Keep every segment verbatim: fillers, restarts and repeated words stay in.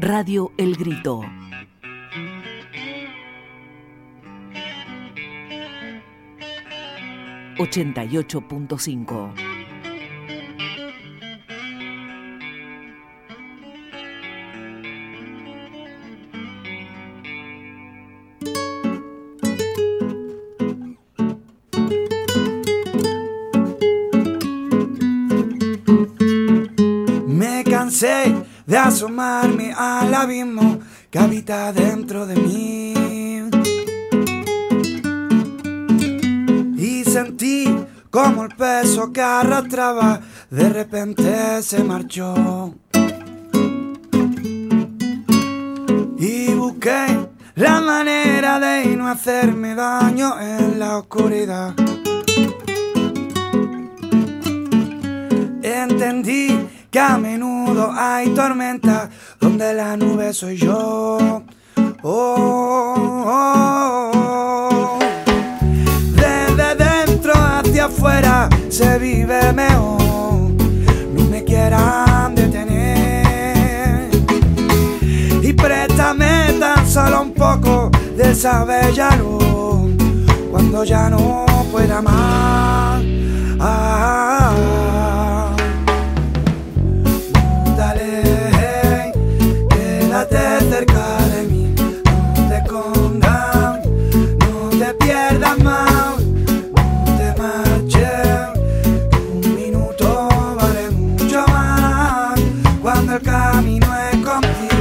Radio El Grito. ochenta y ocho punto cinco. Me cansé de asomarme al abismo que habita dentro de mí y sentí como el peso que arrastraba de repente se marchó y busqué la manera de no hacerme daño en la oscuridad. Entendí que a menudo hay tormentas donde la nube soy yo. Oh, oh, oh. Desde dentro hacia afuera se vive mejor. No me quieran detener y préstame tan solo un poco de esa bella luz cuando ya no pueda más. Ah, dale, quédate cerca de mí, no te escondas, no te pierdas más, no te marches, un minuto vale mucho más cuando el camino es contigo.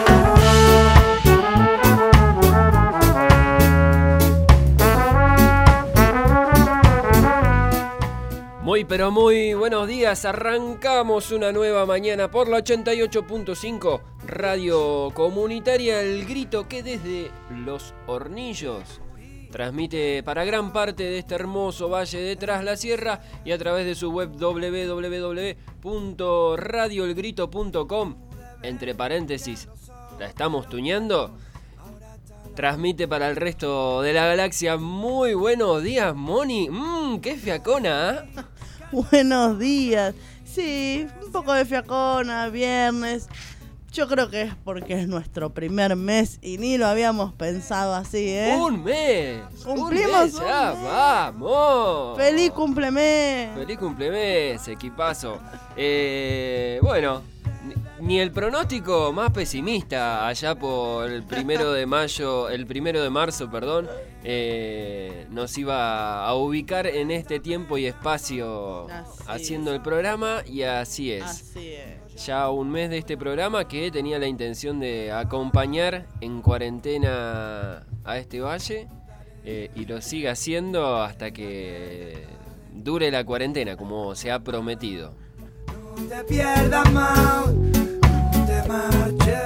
Muy pero muy buenos días, arrancamos una nueva mañana por la ochenta y ocho punto cinco, Radio Comunitaria El Grito, que desde Los Hornillos transmite para gran parte de este hermoso valle de Tras la Sierra y a través de su web doble u doble u doble u punto radio el grito punto com, entre paréntesis, ¿la estamos tuñando? Transmite para el resto de la galaxia. Muy buenos días, Moni. Mmm, qué fiacona, ¿eh? Buenos días. Sí, un poco de fiacona, viernes. Yo creo que es porque es nuestro primer mes y ni lo habíamos pensado así, ¿eh? ¡Un mes! ¡Cumplimos ¡Un mes un ya! mes! ¡Vamos! ¡Feliz cumplemes! ¡Feliz cumplemes, equipazo! Eh, bueno, ni el pronóstico más pesimista allá por el primero de mayo, el primero de marzo, perdón, eh, nos iba a ubicar en este tiempo y espacio Así haciendo es. el programa, y así es. Así es. Ya un mes de este programa que tenía la intención de acompañar en cuarentena a este valle, eh, y lo sigue haciendo hasta que dure la cuarentena, como se ha prometido. No te pierdas más, no te marches.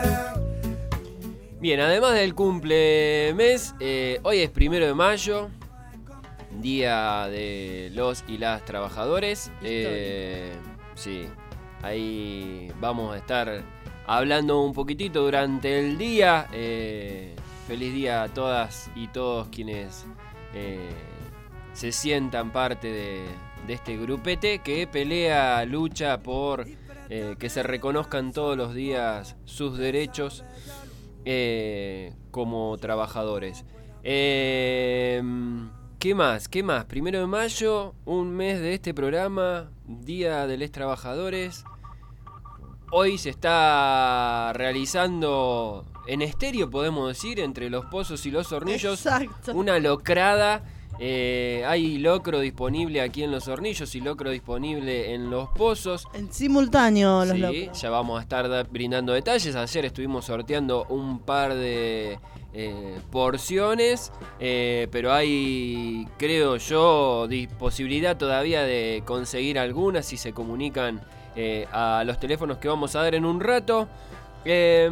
Bien, además del cumple mes, eh, hoy es primero de mayo, día de los y las trabajadores. Eh, sí, ahí vamos a estar hablando un poquitito durante el día. Eh, feliz día a todas y todos quienes eh, se sientan parte de, de este grupete que pelea, lucha por eh, que se reconozcan todos los días sus derechos eh, como trabajadores. Eh, ¿Qué más? ¿Qué más? Primero de mayo, un mes de este programa, Día de los Trabajadores. Hoy se está realizando en estéreo, podemos decir, entre Los Pozos y Los Hornillos, Exacto. una locrada. Eh, hay locro disponible aquí en Los Hornillos y locro disponible en Los Pozos. En simultáneo los Sí, locos. ya vamos a estar da- brindando detalles. Ayer estuvimos sorteando un par de eh, porciones, eh, pero hay, creo yo, dis- posibilidad todavía de conseguir algunas si se comunican eh, a los teléfonos que vamos a dar en un rato. Eh,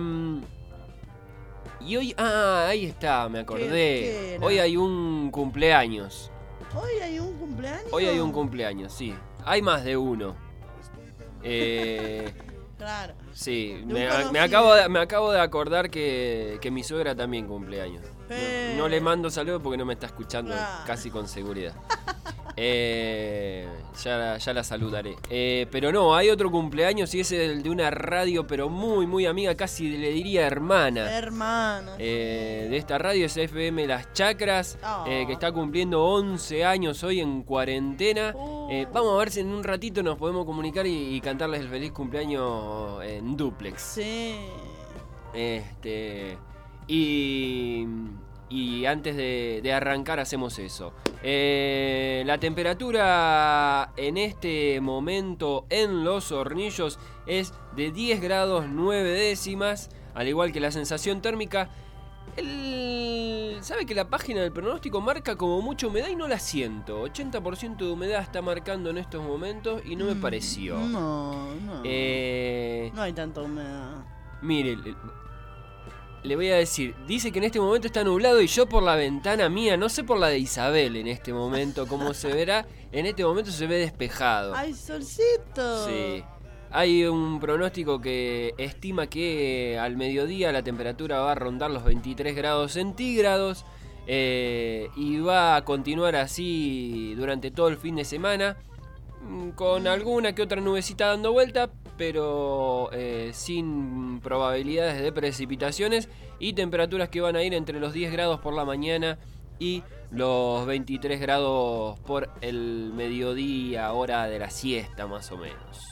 y hoy, ah, ahí está, me acordé. qué era? Hoy hay un cumpleaños. ¿Hoy hay un cumpleaños? Hoy hay un cumpleaños, sí. Hay más de uno. Eh, Claro. sí, De un me, conocido. me acabo de, me acabo de acordar que, que mi suegra también cumpleaños. Eh. No, no le mando saludos porque no me está escuchando Claro. casi con seguridad. Eh, ya, ya la saludaré. Eh, pero no, hay otro cumpleaños y es el de una radio, pero muy, muy amiga, casi le diría hermana. Hermana. Eh, de esta radio es F M Las Chacras, Oh. eh, que está cumpliendo once años hoy en cuarentena. Uh. Eh, vamos a ver si en un ratito nos podemos comunicar y, y cantarles el feliz cumpleaños en dúplex. Sí. Este. Y. Y antes de, de arrancar hacemos eso. Eh, la temperatura en este momento en Los Hornillos es de diez grados nueve décimas, al igual que la sensación térmica. El, ¿Sabe que la página del pronóstico marca como mucha humedad y no la siento? ochenta por ciento de humedad está marcando en estos momentos y no me pareció. No, no. Eh, No hay tanta humedad. mire, le, le voy a decir, dice que en este momento está nublado y yo por la ventana mía, no sé por la de Isabel en este momento cómo se verá, en este momento se ve despejado. ¡Ay, solcito! Sí. Hay un pronóstico que estima que al mediodía la temperatura va a rondar los veintitrés grados centígrados eh, y va a continuar así durante todo el fin de semana, con alguna que otra nubecita dando vuelta, pero eh, sin probabilidades de precipitaciones y temperaturas que van a ir entre los diez grados por la mañana y los veintitrés grados por el mediodía, hora de la siesta más o menos.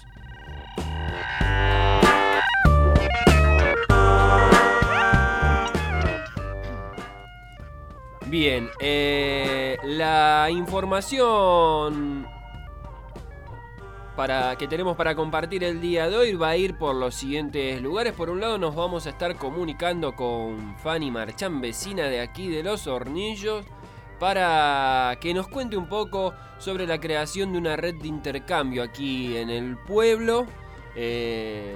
Bien, eh, la información para, que tenemos para compartir el día de hoy va a ir por los siguientes lugares. Por un lado nos vamos a estar comunicando con Fanny Marchán, vecina de aquí de Los Hornillos, para que nos cuente un poco sobre la creación de una red de intercambio aquí en el pueblo. Eh,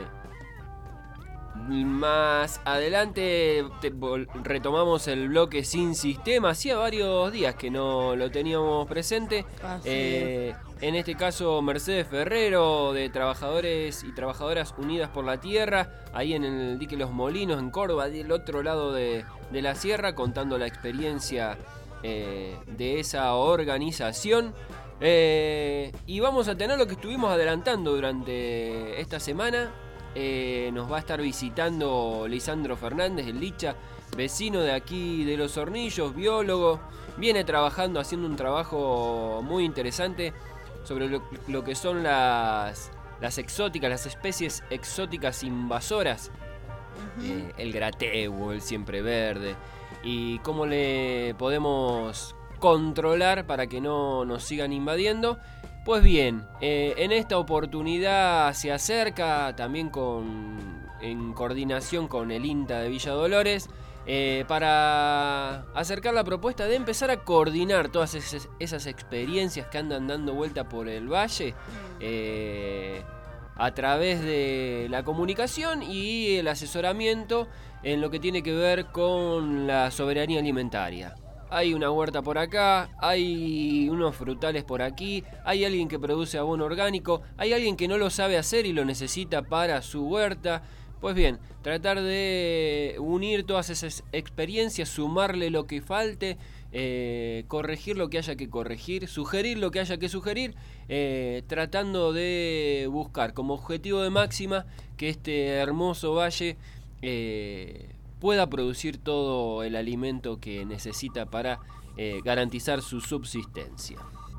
más adelante te, vol, retomamos el bloque Sin Sistema. Hacía varios días que no lo teníamos presente. Eh, en este caso Mercedes Ferrero, de Trabajadores y Trabajadoras Unidas por la Tierra, ahí en el dique Los Molinos, en Córdoba, del otro lado de, de la sierra, contando la experiencia eh, de esa organización. Eh, y vamos a tener lo que estuvimos adelantando durante esta semana. Eh, nos va a estar visitando Lisandro Fernández, el Licha, vecino de aquí de Los Hornillos, biólogo. Viene trabajando, haciendo un trabajo muy interesante sobre lo, lo que son las, las exóticas, las especies exóticas invasoras. Uh-huh. eh, el grateo, el siempreverde, y cómo le podemos controlar para que no nos sigan invadiendo. Pues bien, eh, en esta oportunidad se acerca también con, en coordinación con el INTA de Villa Dolores, eh, para acercar la propuesta de empezar a coordinar todas esas, esas experiencias que andan dando vuelta por el valle, eh, a través de la comunicación y el asesoramiento en lo que tiene que ver con la soberanía alimentaria. Hay una huerta por acá, hay unos frutales por aquí, hay alguien que produce abono orgánico, hay alguien que no lo sabe hacer y lo necesita para su huerta. Pues bien, tratar de unir todas esas experiencias, sumarle lo que falte, eh, corregir lo que haya que corregir, sugerir lo que haya que sugerir, eh, tratando de buscar como objetivo de máxima que este hermoso valle eh, pueda producir todo el alimento que necesita para eh, garantizar su subsistencia.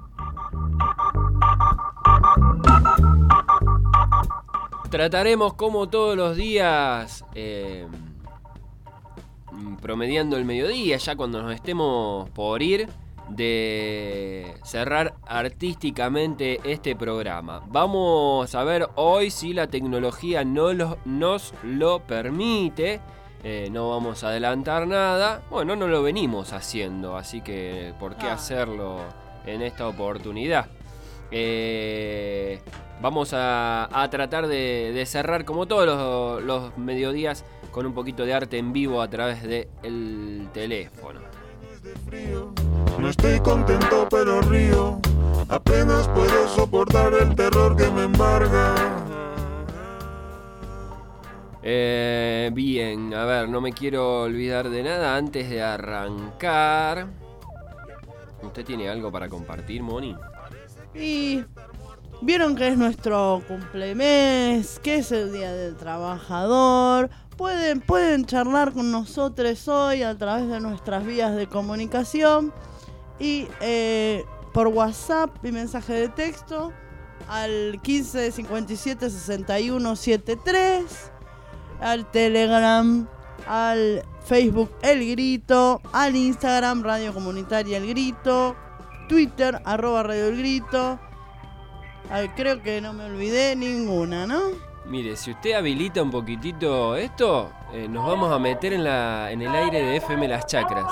Trataremos, como todos los días, eh, promediando el mediodía, ya cuando nos estemos por ir, de cerrar artísticamente este programa. Vamos a ver hoy si la tecnología no lo, nos lo permite. Eh, no vamos a adelantar nada. Bueno, no lo venimos haciendo, así que ¿por qué ah. hacerlo en esta oportunidad? Eh, vamos a, a tratar de, de cerrar como todos los, los mediodías con un poquito de arte en vivo a través del teléfono. No estoy contento pero río, apenas puedo soportar el terror que me embarga. Eh, bien, a ver, no me quiero olvidar de nada antes de arrancar. ¿Usted tiene algo para compartir, Moni? Y vieron que es nuestro cumplemes, que es el Día del Trabajador. Pueden, pueden charlar con nosotros hoy a través de nuestras vías de comunicación. Y eh, por WhatsApp y mensaje de texto al quince cincuenta y siete sesenta y uno setenta y tres, al Telegram, al Facebook El Grito, al Instagram Radio Comunitaria El Grito, Twitter arroba Radio El Grito. Ay, creo que no me olvidé ninguna, ¿no? Mire, si usted habilita un poquitito esto, eh, nos vamos a meter en la en el aire de F M Las Chacras.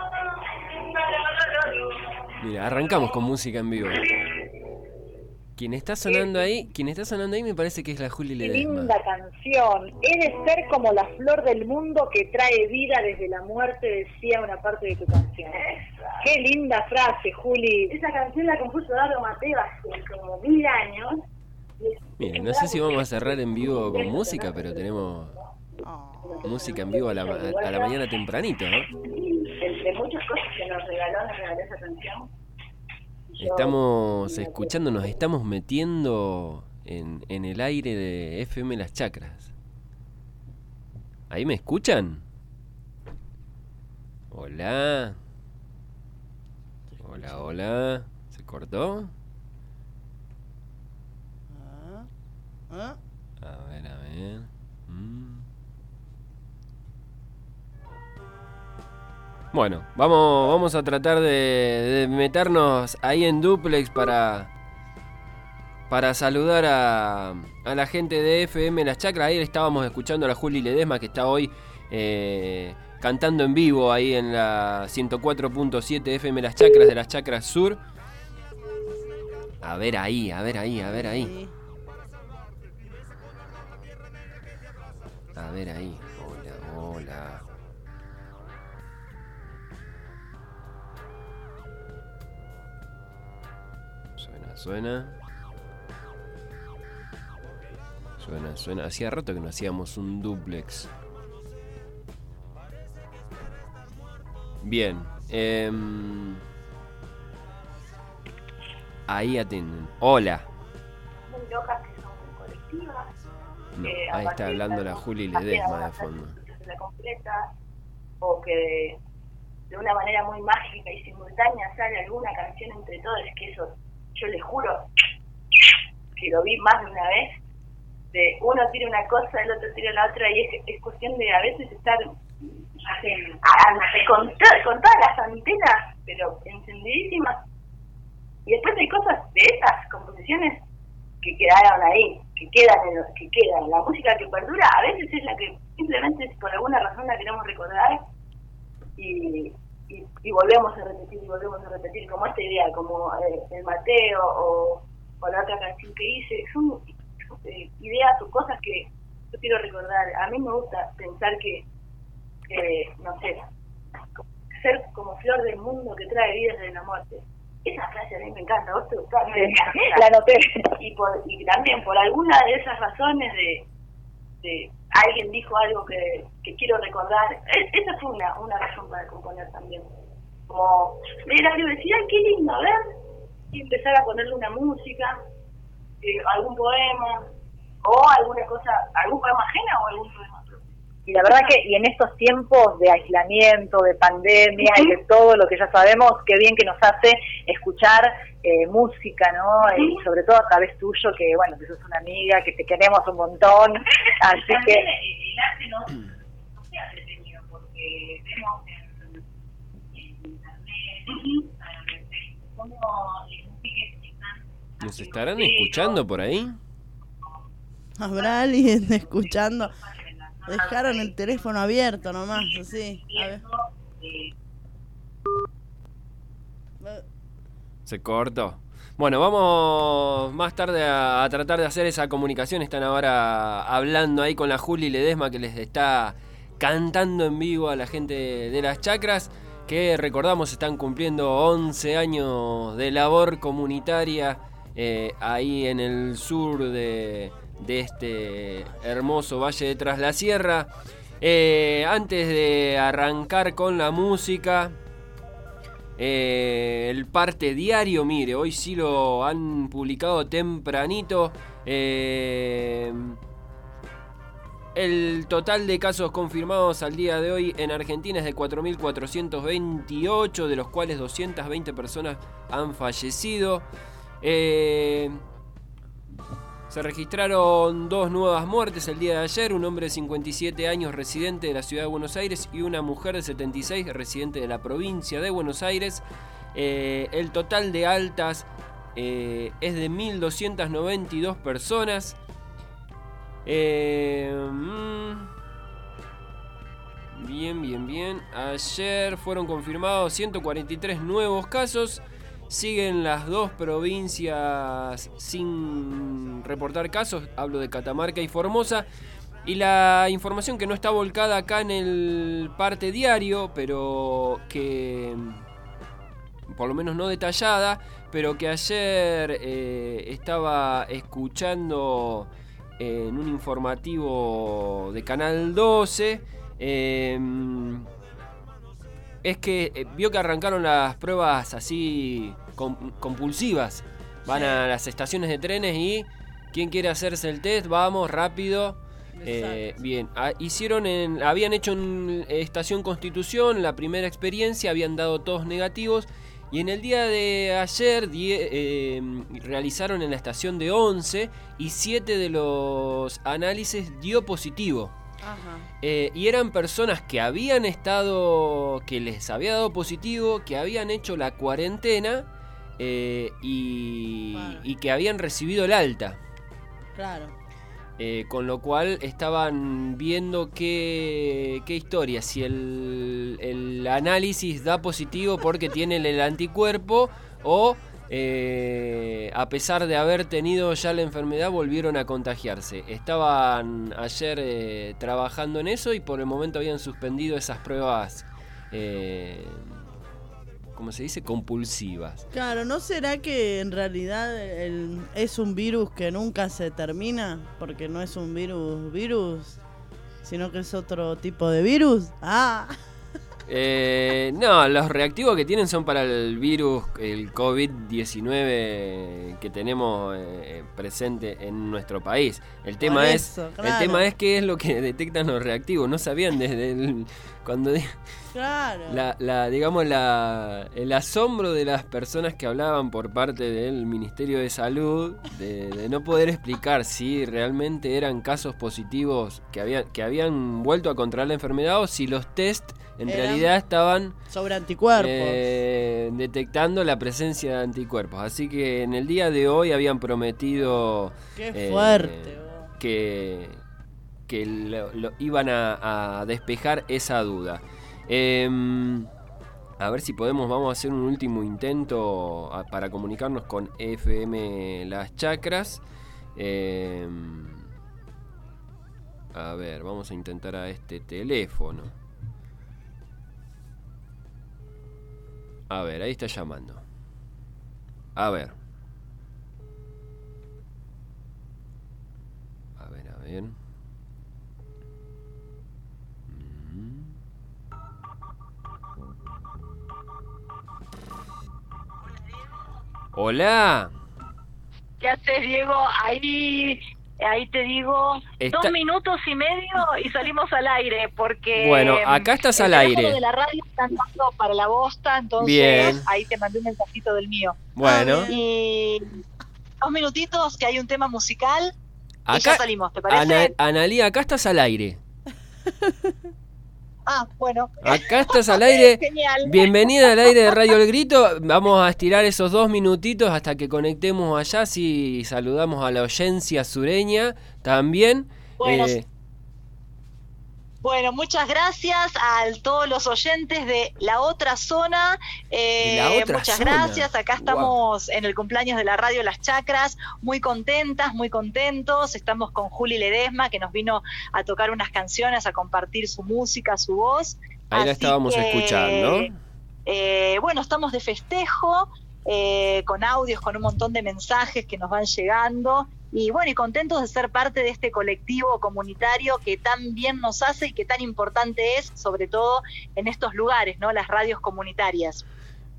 Mira, arrancamos con música en vivo. Quien está sonando ahí, quien está sonando ahí me parece que es la Juli Qué Ledesma. linda canción. He de ser como la flor del mundo que trae vida desde la muerte, decía una parte de tu canción. Qué linda frase, Juli. Esa canción la compuso Dado Mateo hace como mil años. Mire, no sé si vamos a cerrar en vivo con música, pero tenemos música en vivo a la, a la mañana tempranito, ¿no? Entre muchas cosas que nos regaló, nos regaló esa canción. Estamos escuchando, nos estamos metiendo en, en el aire de F M Las Chacras. ¿Ahí me escuchan? Hola. Hola, hola. ¿Se cortó? Ah, ah. A ver, a ver. Mm. Bueno, vamos, vamos a tratar de, de meternos ahí en duplex para, para saludar a, a la gente de F M Las Chacras. Ahí estábamos escuchando a la Juli Ledesma, que está hoy eh, cantando en vivo ahí en la ciento cuatro punto siete F M Las Chacras de Las Chacras Sur. A ver ahí, a ver ahí, a ver ahí. A ver ahí. Hola, hola. Suena, suena. Suena, suena. Hacía rato que no hacíamos un duplex. Bien. Eh, ahí atienden. Hola. Muy locas que son colectivas. No, Eh, ahí está hablando la Juli Ledesma de fondo. La completa, o que de una manera muy mágica y simultánea sale alguna canción entre todos, que eso yo les juro que lo vi más de una vez, de uno tira una cosa, el otro tira la otra, y es, es cuestión de a veces estar a, a, con, to, con todas las antenas pero encendidísimas, y después hay cosas de esas composiciones que quedaron ahí, que quedan en los que quedan. La música que perdura a veces es la que simplemente por alguna razón la queremos recordar y, y, y volvemos a repetir y volvemos a repetir, como esta idea, como eh, el Mateo o, o la otra canción que hice. Son eh, ideas o cosas que yo quiero recordar. A mí me gusta pensar que, eh, no sé, ser como flor del mundo que trae vida desde la muerte. Esa frase a mí me encanta, vos te gustó, la anoté. Y, por, y también por alguna de esas razones de, de alguien dijo algo que, que quiero recordar, es, esa fue una, una razón para componer también. Como de la universidad, qué lindo, a ver, y empezar a ponerle una música, eh, algún poema, o alguna cosa, algún poema ajena o algún poema. Y la verdad que, y en estos tiempos de aislamiento, de pandemia y de todo lo que ya sabemos, qué bien que nos hace escuchar eh, música, ¿no? Y sobre todo a través tuyo, que bueno, que sos una amiga, que te queremos un montón, así que... El arte no, no se ha detenido, porque vemos en, en internet, cómo las músicas están... ¿Nos estarán escuchando por ahí? ¿Habrá alguien escuchando? Dejaron el teléfono abierto nomás, así. A ver. Se cortó. Bueno, vamos más tarde a, a tratar de hacer esa comunicación. Están ahora hablando ahí con la Juli Ledesma, que les está cantando en vivo a la gente de Las Chacras, que recordamos están cumpliendo once años de labor comunitaria eh, ahí en el sur de... de este hermoso valle de Tras la Sierra. Eh, antes de arrancar con la música, Eh, el parte diario, mire, hoy sí lo han publicado tempranito. Eh, el total de casos confirmados al día de hoy en Argentina es de cuatro mil cuatrocientos veintiocho, de los cuales doscientas veinte personas han fallecido. Eh, se registraron dos nuevas muertes el día de ayer, un hombre de cincuenta y siete años residente de la ciudad de Buenos Aires y una mujer de setenta y seis residente de la provincia de Buenos Aires. Eh, el total de altas eh, es de mil doscientas noventa y dos personas. Eh, bien, bien, bien. Ayer fueron confirmados ciento cuarenta y tres nuevos casos. Siguen las dos provincias sin reportar casos. Hablo de Catamarca y Formosa. Y la información que no está volcada acá en el parte diario, pero que por lo menos no detallada, pero que ayer eh, estaba escuchando en un informativo de Canal doce, eh, es que eh, vio que arrancaron las pruebas así com- compulsivas. Van sí. a las estaciones de trenes y ¿quién quiere hacerse el test? Vamos, rápido. Eh, bien, ah, hicieron en, habían hecho en Estación Constitución la primera experiencia, habían dado todos negativos. Y en el día de ayer die, eh, realizaron en la estación de Once y siete de los análisis dio positivo. Ajá. Eh, y eran personas que habían estado, que les había dado positivo, que habían hecho la cuarentena eh, y, bueno. y que habían recibido el alta. Claro. Eh, con lo cual estaban viendo qué, qué historia, si el, el análisis da positivo porque tienen el anticuerpo o eh, a pesar de haber tenido ya la enfermedad volvieron a contagiarse. Estaban ayer eh, trabajando en eso y por el momento habían suspendido esas pruebas, eh, ¿cómo se dice? Compulsivas. Claro, ¿no será que en realidad el, es un virus que nunca se termina? Porque no es un virus virus, sino que es otro tipo de virus. Ah. Eh, no, los reactivos que tienen son para el virus, el covid diecinueve que tenemos eh, presente en nuestro país. El tema eso, es, claro. el tema es qué es lo que detectan los reactivos. No sabían desde el, cuando claro. la, la, digamos la, el asombro de las personas que hablaban por parte del Ministerio de Salud de, de no poder explicar si realmente eran casos positivos que habían que habían vuelto a contraer la enfermedad o si los test en Eran realidad estaban sobre anticuerpos eh, detectando la presencia de anticuerpos. Así que en el día de hoy habían prometido Qué eh, fuerte, que, que lo, lo iban a, a despejar esa duda. Eh, a ver si podemos, vamos a hacer un último intento a, para comunicarnos con F M Las Chacras. Eh, a ver, vamos a intentar a este teléfono. A ver, ahí está llamando. A ver. A ver, a ver. Mm. Hola. ¿Qué haces, Diego? Ahí... Ahí te digo, Está... dos minutos y medio y salimos al aire, porque... Bueno, acá estás al aire. El de la radio está andando para la bosta, entonces Bien. Ahí te mandé un mensajito del mío. Bueno. Y dos minutitos, que hay un tema musical, acá, y ya salimos, ¿te parece? Ana, Analía, acá estás al aire. Ah, bueno. Acá estás al aire. Genial. Bienvenida al aire de Radio El Grito. Vamos a estirar esos dos minutitos hasta que conectemos allá. Si saludamos a la oyencia sureña también. Bueno, eh, bueno, muchas gracias a todos los oyentes de La Otra Zona. Eh, la otra muchas zona. gracias. Acá estamos wow. en el cumpleaños de la radio Las Chacras, muy contentas, muy contentos. Estamos con Juli Ledesma, que nos vino a tocar unas canciones, a compartir su música, su voz. Ahí Así la estábamos que, escuchando. Eh, bueno, estamos de festejo, eh, con audios, con un montón de mensajes que nos van llegando. Y bueno, y contentos de ser parte de este colectivo comunitario que tan bien nos hace y que tan importante es, sobre todo en estos lugares, ¿no? Las radios comunitarias.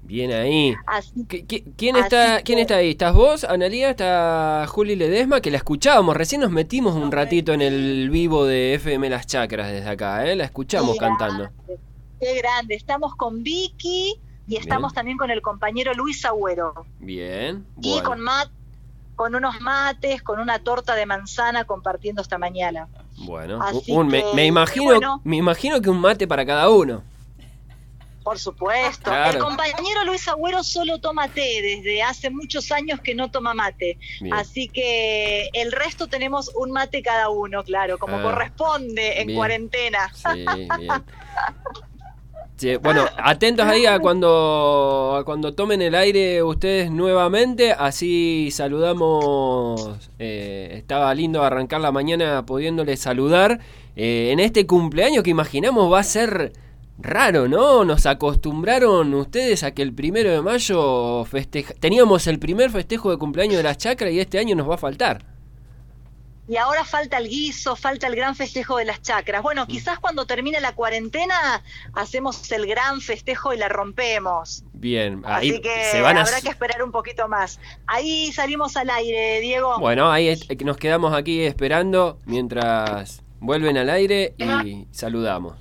Bien ahí. Así, ¿Qui- qui- ¿Quién está, así ¿Quién que- está ahí? ¿Estás vos, Analía? ¿Está Juli Ledesma? Que la escuchábamos. Recién nos metimos un ratito en el vivo de F M Las Chacras desde acá, ¿eh? La escuchamos Qué cantando. grande, Qué grande. Estamos con Vicky y estamos Bien. también con el compañero Luis Agüero. Bien. Y Bueno. con mat, con unos mates, con una torta de manzana compartiendo esta mañana. Bueno, Así un- me, que, me imagino, bueno. me imagino que un mate para cada uno. Por supuesto. Claro. El compañero Luis Agüero solo toma té, desde hace muchos años que no toma mate. Bien. Así que el resto tenemos un mate cada uno, claro, como Ah, corresponde en bien. cuarentena. Sí, bien. Sí, bueno, atentos ahí a cuando, a cuando tomen el aire ustedes nuevamente, así saludamos. Eh, estaba lindo arrancar la mañana pudiéndole saludar eh, en este cumpleaños que imaginamos va a ser raro, ¿no? Nos acostumbraron ustedes a que el primero de mayo festeja... teníamos el primer festejo de cumpleaños de las Chacras y este año nos va a faltar. Y ahora falta el guiso, falta el gran festejo de las Chacras. Bueno, quizás cuando termine la cuarentena hacemos el gran festejo y la rompemos. Bien, ahí Así que se van a... habrá que esperar un poquito más. Ahí salimos al aire, Diego. Bueno, ahí es- nos quedamos aquí esperando mientras vuelven al aire y saludamos.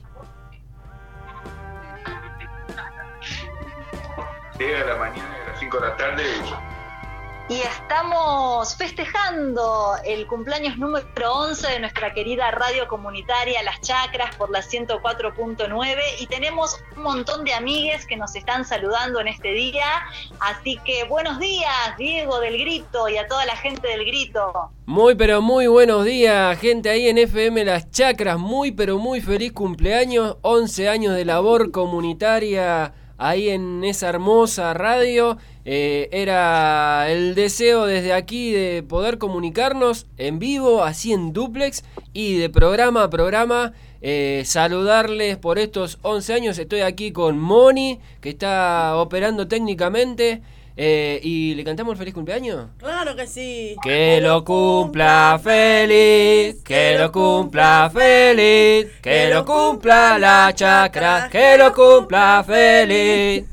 Llega la mañana de las cinco de la tarde Y estamos festejando el cumpleaños número once de nuestra querida radio comunitaria Las Chacras por la ciento cuatro punto nueve y tenemos un montón de amigues que nos están saludando en este día, así que buenos días Diego del Grito y a toda la gente del Grito. Muy pero muy buenos días, gente ahí en F M Las Chacras, muy pero muy feliz cumpleaños, once años de labor comunitaria ahí en esa hermosa radio. Eh, era el deseo desde aquí de poder comunicarnos en vivo, así en duplex y de programa a programa. Eh, saludarles por estos once años. Estoy aquí con Moni, que está operando técnicamente. Eh, ¿Y le cantamos el feliz cumpleaños? Claro que sí. Que lo cumpla feliz, que lo cumpla feliz, que lo cumpla la chacra, que lo cumpla feliz.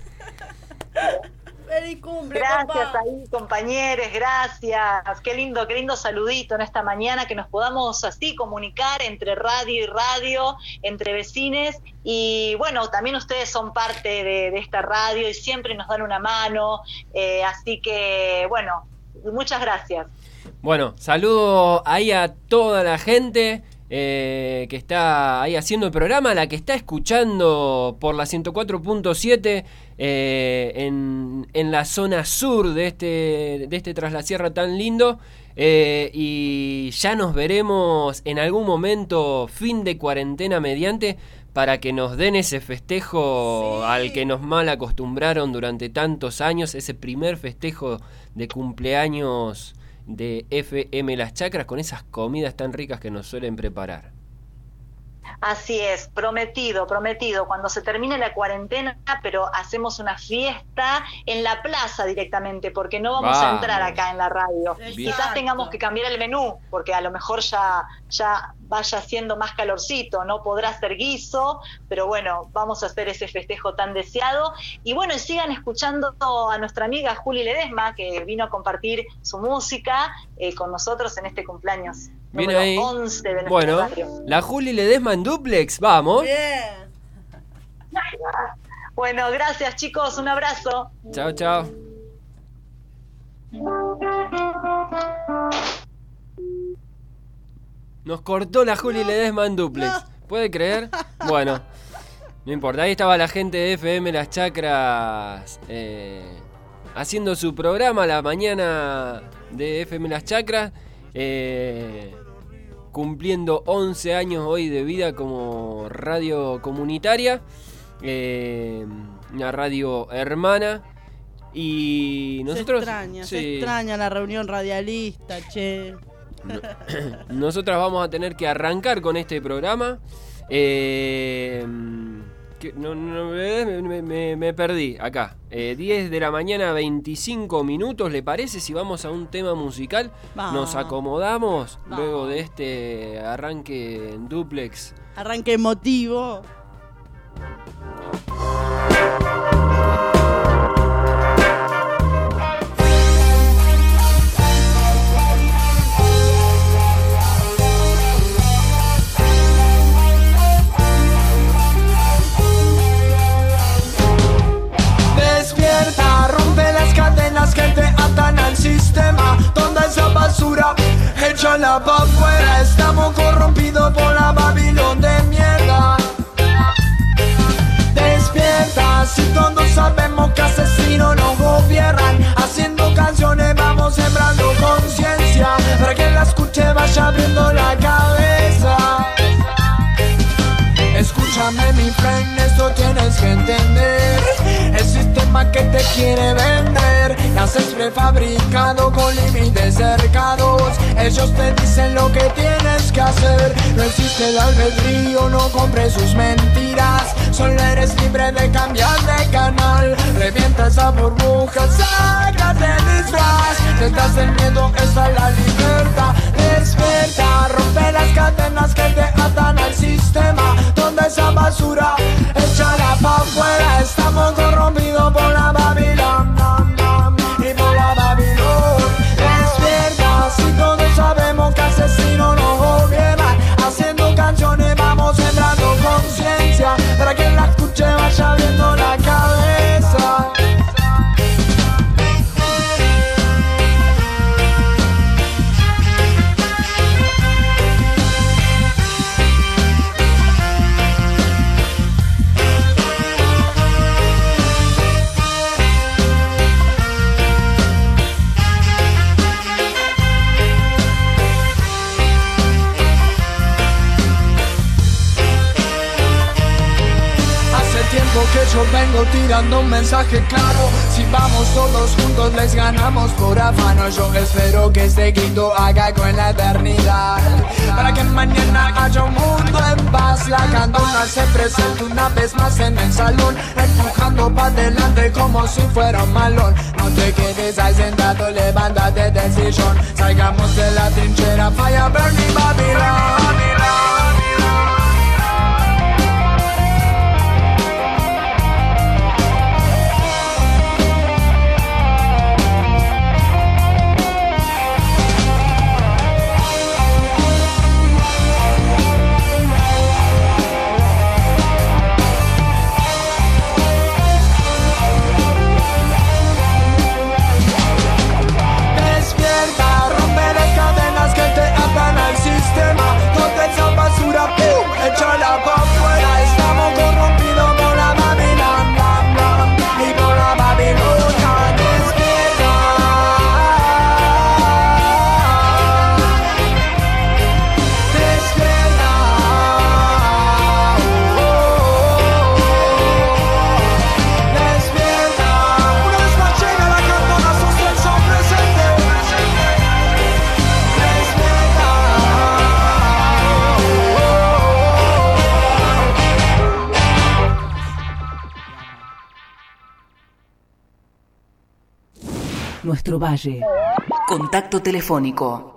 Feliz cumple, Gracias papá. ahí, compañeros, gracias. Qué lindo, qué lindo saludito en esta mañana, que nos podamos así comunicar entre radio y radio, entre vecines. Y bueno, también ustedes son parte de, de esta radio y siempre nos dan una mano. Eh, así que, bueno, muchas gracias. Bueno, saludo ahí a toda la gente eh, que está ahí haciendo el programa, la que está escuchando por la ciento cuatro punto siete eh, en, en la zona sur de este, de este Tras la Sierra tan lindo. Eh, y ya nos veremos en algún momento, fin de cuarentena mediante, para que nos den ese festejo Sí. al que nos mal acostumbraron durante tantos años, ese primer festejo de cumpleaños de F M Las Chacras con esas comidas tan ricas que nos suelen preparar. Así es, prometido, prometido. Cuando se termine la cuarentena, pero hacemos una fiesta en la plaza directamente, porque no vamos Vamos. a entrar acá en la radio. Exacto. Quizás tengamos que cambiar el menú, porque a lo mejor ya, ya vaya siendo más calorcito, no podrá ser guiso, pero bueno, vamos a hacer ese festejo tan deseado. Y bueno, y sigan escuchando a nuestra amiga Juli Ledesma, que vino a compartir su música eh, con nosotros en este cumpleaños. Bien número ahí. once de nuestra Bueno, radio. la Juli Ledesma en duplex, vamos. Bien. Bueno, gracias chicos, un abrazo. Chao, chao. Nos cortó la Juli Ledesma en duplex. ¿Puede creer? Bueno, no importa. Ahí estaba la gente de F M Las Chacras eh, haciendo su programa la mañana de F M Las Chacras. Eh, cumpliendo once años hoy de vida como radio comunitaria. Eh, una radio hermana. Y nosotros... se extraña, se sí. extraña la reunión radialista, che. Nosotras vamos a tener que arrancar con este programa. Eh, que, no, no, me, me, me perdí acá. Eh, diez de la mañana, veinticinco minutos. ¿Le parece si vamos a un tema musical? Vamos. Nos acomodamos Vamos. luego de este arranque en duplex. Arranque emotivo. sabemos que asesinos nos gobiernan. Haciendo canciones vamos sembrando conciencia, para que la escuche vaya abriendo la cabeza. Escúchame mi friend, esto tienes que entender. El sistema que te quiere vender naces prefabricado con límites cercados. Ellos te dicen lo que tienes que hacer. No existe el albedrío, no compres sus mentiras. Solo eres libre de cambiar de canal. Revienta esa burbuja, sácate el disfraz. Detrás del miedo está la libertad. Despierta, rompe las cadenas que te atan al sistema. Donde esa basura, échala pa' afuera. Estamos corrompidos por la Babilón y por la Babilón. Despierta, si todos sabemos que asesinos nos gobiernan. Haciendo canciones vamos sembrando conciencia, para que la escuche vaya viendo la cabeza. Que yo vengo tirando un mensaje claro. Si vamos todos juntos les ganamos por afano. Yo espero que este grito haga eco en la eternidad, para que mañana haya un mundo en paz. La candona se presenta una vez más en el salón, empujando para adelante como si fuera un malón. No te quedes ahí sentado, levántate del sillón. Salgamos de la trinchera, fire burning Babylon. Nuestro Valle. Contacto telefónico.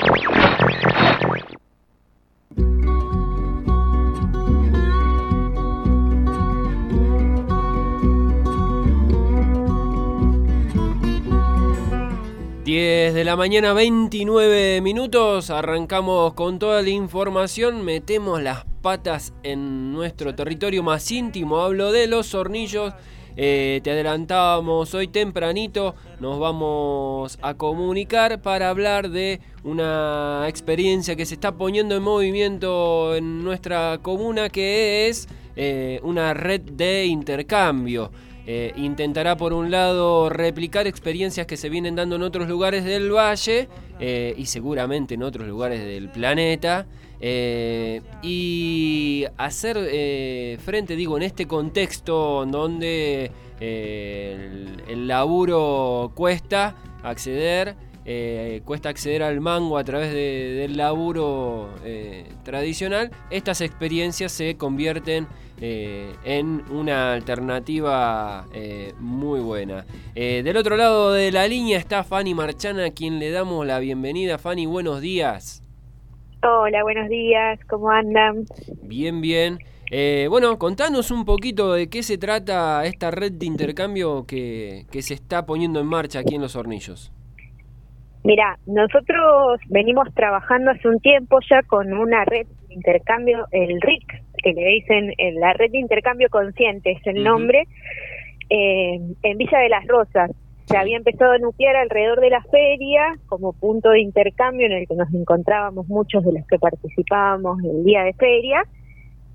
diez de la mañana, veintinueve minutos. Arrancamos con toda la información. Metemos las patas en nuestro territorio más íntimo. Hablo de Los Hornillos. Eh, te adelantábamos hoy tempranito, nos vamos a comunicar para hablar de una experiencia que se está poniendo en movimiento en nuestra comuna, que es eh, una red de intercambio. Eh, intentará por un lado replicar experiencias que se vienen dando en otros lugares del valle eh, y seguramente en otros lugares del planeta. Eh, y hacer eh, frente, digo, en este contexto donde eh, el, el laburo cuesta acceder, eh, cuesta acceder al mango a través de, del laburo eh, tradicional, estas experiencias se convierten eh, en una alternativa eh, muy buena. Eh, del otro lado de la línea está Fanny Marchana, a quien le damos la bienvenida. Fanny, buenos días. Hola, buenos días, ¿cómo andan? Bien, bien. Eh, bueno, contanos un poquito de qué se trata esta red de intercambio que, que se está poniendo en marcha aquí en Los Hornillos. Mira, nosotros venimos trabajando hace un tiempo ya con una red de intercambio, el R I C, que le dicen eh, la red de intercambio consciente, es el uh-huh. nombre, eh, en Villa de las Rosas. Se había empezado a nuclear alrededor de la feria como punto de intercambio en el que nos encontrábamos muchos de los que participábamos el día de feria,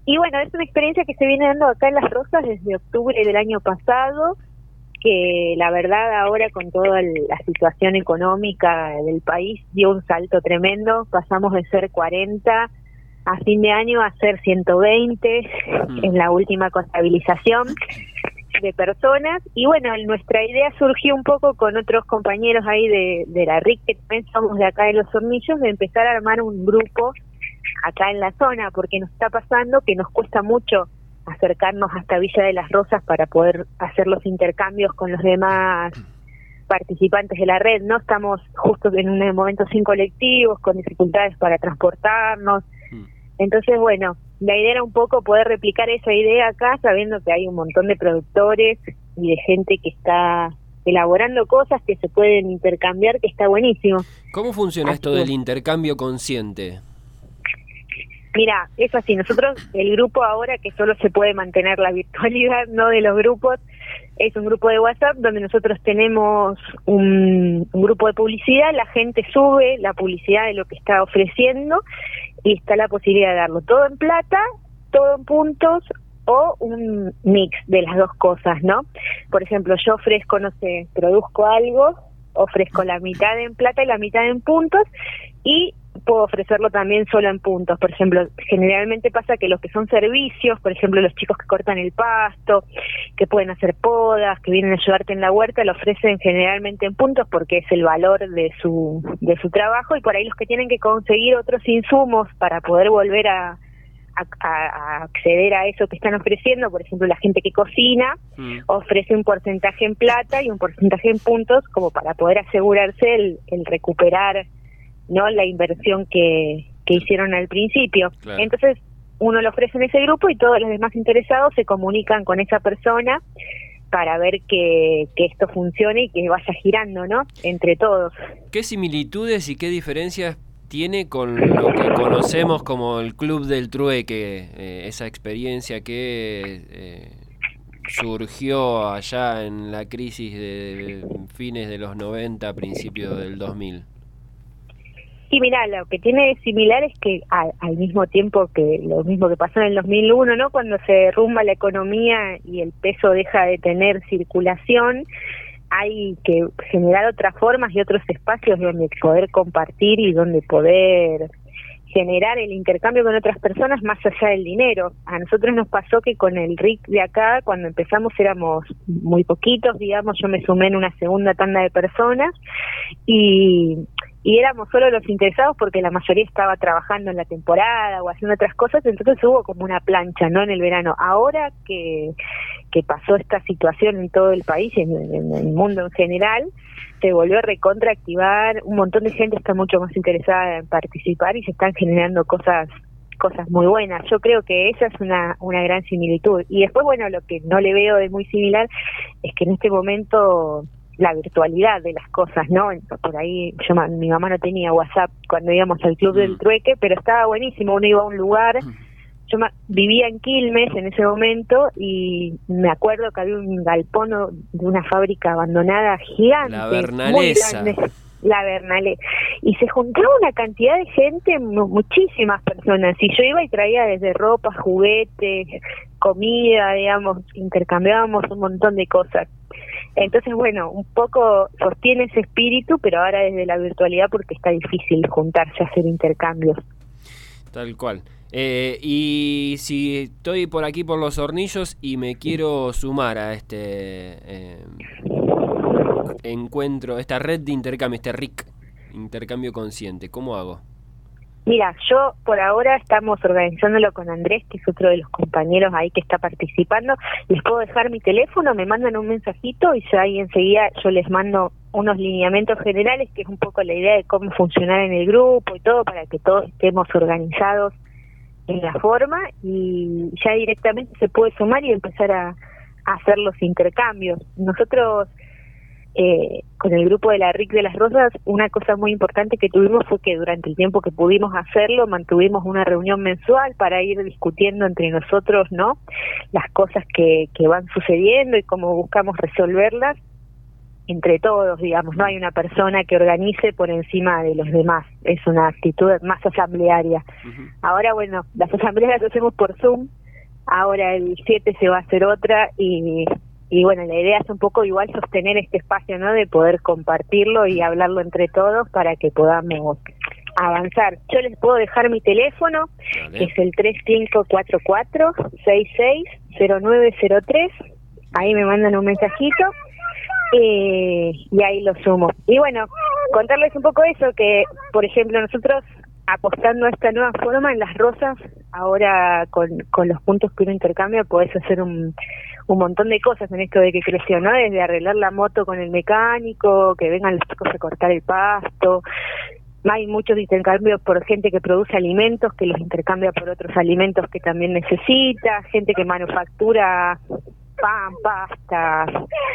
y bueno, es una experiencia que se viene dando acá en Las Rosas desde octubre del año pasado, que la verdad ahora con toda la situación económica del país dio un salto tremendo. Pasamos de ser cuarenta a fin de año a ser ciento veinte mm. en la última contabilización de personas. Y bueno, nuestra idea surgió un poco con otros compañeros ahí de, de la R I C, que también somos de acá de Los Hornillos, de empezar a armar un grupo acá en la zona, porque nos está pasando que nos cuesta mucho acercarnos hasta Villa de las Rosas para poder hacer los intercambios con los demás participantes de la red, ¿no? Estamos justo en un momento sin colectivos, con dificultades para transportarnos. Entonces, bueno, la idea era un poco poder replicar esa idea acá, sabiendo que hay un montón de productores y de gente que está elaborando cosas que se pueden intercambiar, que está buenísimo. ¿Cómo funciona Así esto que, del intercambio consciente? Mira, es así, nosotros, el grupo ahora que solo se puede mantener la virtualidad, no de los grupos, es un grupo de WhatsApp donde nosotros tenemos un, un grupo de publicidad, la gente sube la publicidad de lo que está ofreciendo y está la posibilidad de darlo todo en plata, todo en puntos o un mix de las dos cosas, ¿no? Por ejemplo, yo ofrezco, no sé, produzco algo, ofrezco la mitad en plata y la mitad en puntos, y puedo ofrecerlo también solo en puntos. Por ejemplo, generalmente pasa que los que son servicios, por ejemplo, los chicos que cortan el pasto, que pueden hacer podas, que vienen a ayudarte en la huerta, lo ofrecen generalmente en puntos porque es el valor de su de su trabajo, y por ahí los que tienen que conseguir otros insumos para poder volver a, a, a acceder a eso que están ofreciendo, por ejemplo, la gente que cocina, mm. ofrece un porcentaje en plata y un porcentaje en puntos como para poder asegurarse el, el recuperar, ¿no?, la inversión que, que hicieron al principio. Claro. Entonces uno lo ofrece en ese grupo y todos los demás interesados se comunican con esa persona para ver que, que esto funcione y que vaya girando, ¿no?, entre todos. ¿Qué similitudes y qué diferencias tiene con lo que conocemos como el Club del Trueque, eh, esa experiencia que eh, surgió allá en la crisis de fines de los noventa, principios del dos mil? Y mirá, lo que tiene de similar es que al, al mismo tiempo que lo mismo que pasó en el dos mil uno, ¿no?, cuando se derrumba la economía y el peso deja de tener circulación, hay que generar otras formas y otros espacios donde poder compartir y donde poder generar el intercambio con otras personas más allá del dinero. A nosotros nos pasó que con el R I C de acá, cuando empezamos éramos muy poquitos, digamos, yo me sumé en una segunda tanda de personas y... y éramos solo los interesados porque la mayoría estaba trabajando en la temporada o haciendo otras cosas, entonces hubo como una plancha, ¿no?, en el verano. Ahora que, que pasó esta situación en todo el país y en, en el mundo en general, se volvió a recontraactivar, un montón de gente está mucho más interesada en participar y se están generando cosas cosas muy buenas. Yo creo que esa es una, una gran similitud. Y después, bueno, lo que no le veo de muy similar es que en este momento la virtualidad de las cosas, ¿no? Por ahí, yo mi mamá no tenía WhatsApp cuando íbamos al Club mm. del Trueque, pero estaba buenísimo, uno iba a un lugar, mm. yo vivía en Quilmes en ese momento y me acuerdo que había un galpón de una fábrica abandonada gigante, la Bernalesa, muy grande, la Bernalé, y se juntaba una cantidad de gente, muchísimas personas, y yo iba y traía desde ropa, juguetes, comida, digamos, intercambiábamos un montón de cosas. Entonces, bueno, un poco sostiene ese espíritu, pero ahora desde la virtualidad porque está difícil juntarse a hacer intercambios. Tal cual. Eh, y si estoy por aquí por Los Hornillos y me quiero sumar a este eh, encuentro, esta red de intercambio, este R I C, intercambio consciente, ¿cómo hago? Mira, yo por ahora estamos organizándolo con Andrés, que es otro de los compañeros ahí que está participando. Les puedo dejar mi teléfono, me mandan un mensajito y ya ahí enseguida yo les mando unos lineamientos generales, que es un poco la idea de cómo funcionar en el grupo y todo, para que todos estemos organizados en la forma, y ya directamente se puede sumar y empezar a, a hacer los intercambios. Nosotros... Eh, con el grupo de la R I C de las Rosas, una cosa muy importante que tuvimos fue que durante el tiempo que pudimos hacerlo, mantuvimos una reunión mensual para ir discutiendo entre nosotros, ¿no?, las cosas que, que van sucediendo y cómo buscamos resolverlas entre todos, digamos. No hay una persona que organice por encima de los demás, es una actitud más asamblearia. Uh-huh. Ahora, bueno, las asambleas las hacemos por Zoom, ahora el siete se va a hacer otra y, y bueno, la idea es un poco igual sostener este espacio, ¿no? De poder compartirlo y hablarlo entre todos para que podamos avanzar. Yo les puedo dejar mi teléfono, Vale. que es el tres cinco cuatro cuatro, seis seis cero nueve cero tres, ahí me mandan un mensajito eh, y ahí lo sumo. Y bueno, contarles un poco eso, que por ejemplo nosotros apostando a esta nueva forma en Las Rosas, ahora con, con los puntos que uno intercambia podés hacer un, un montón de cosas en esto de que creció, ¿no? Desde arreglar la moto con el mecánico, que vengan los chicos a cortar el pasto. Hay muchos intercambios por gente que produce alimentos, que los intercambia por otros alimentos que también necesita, gente que manufactura pan, pastas,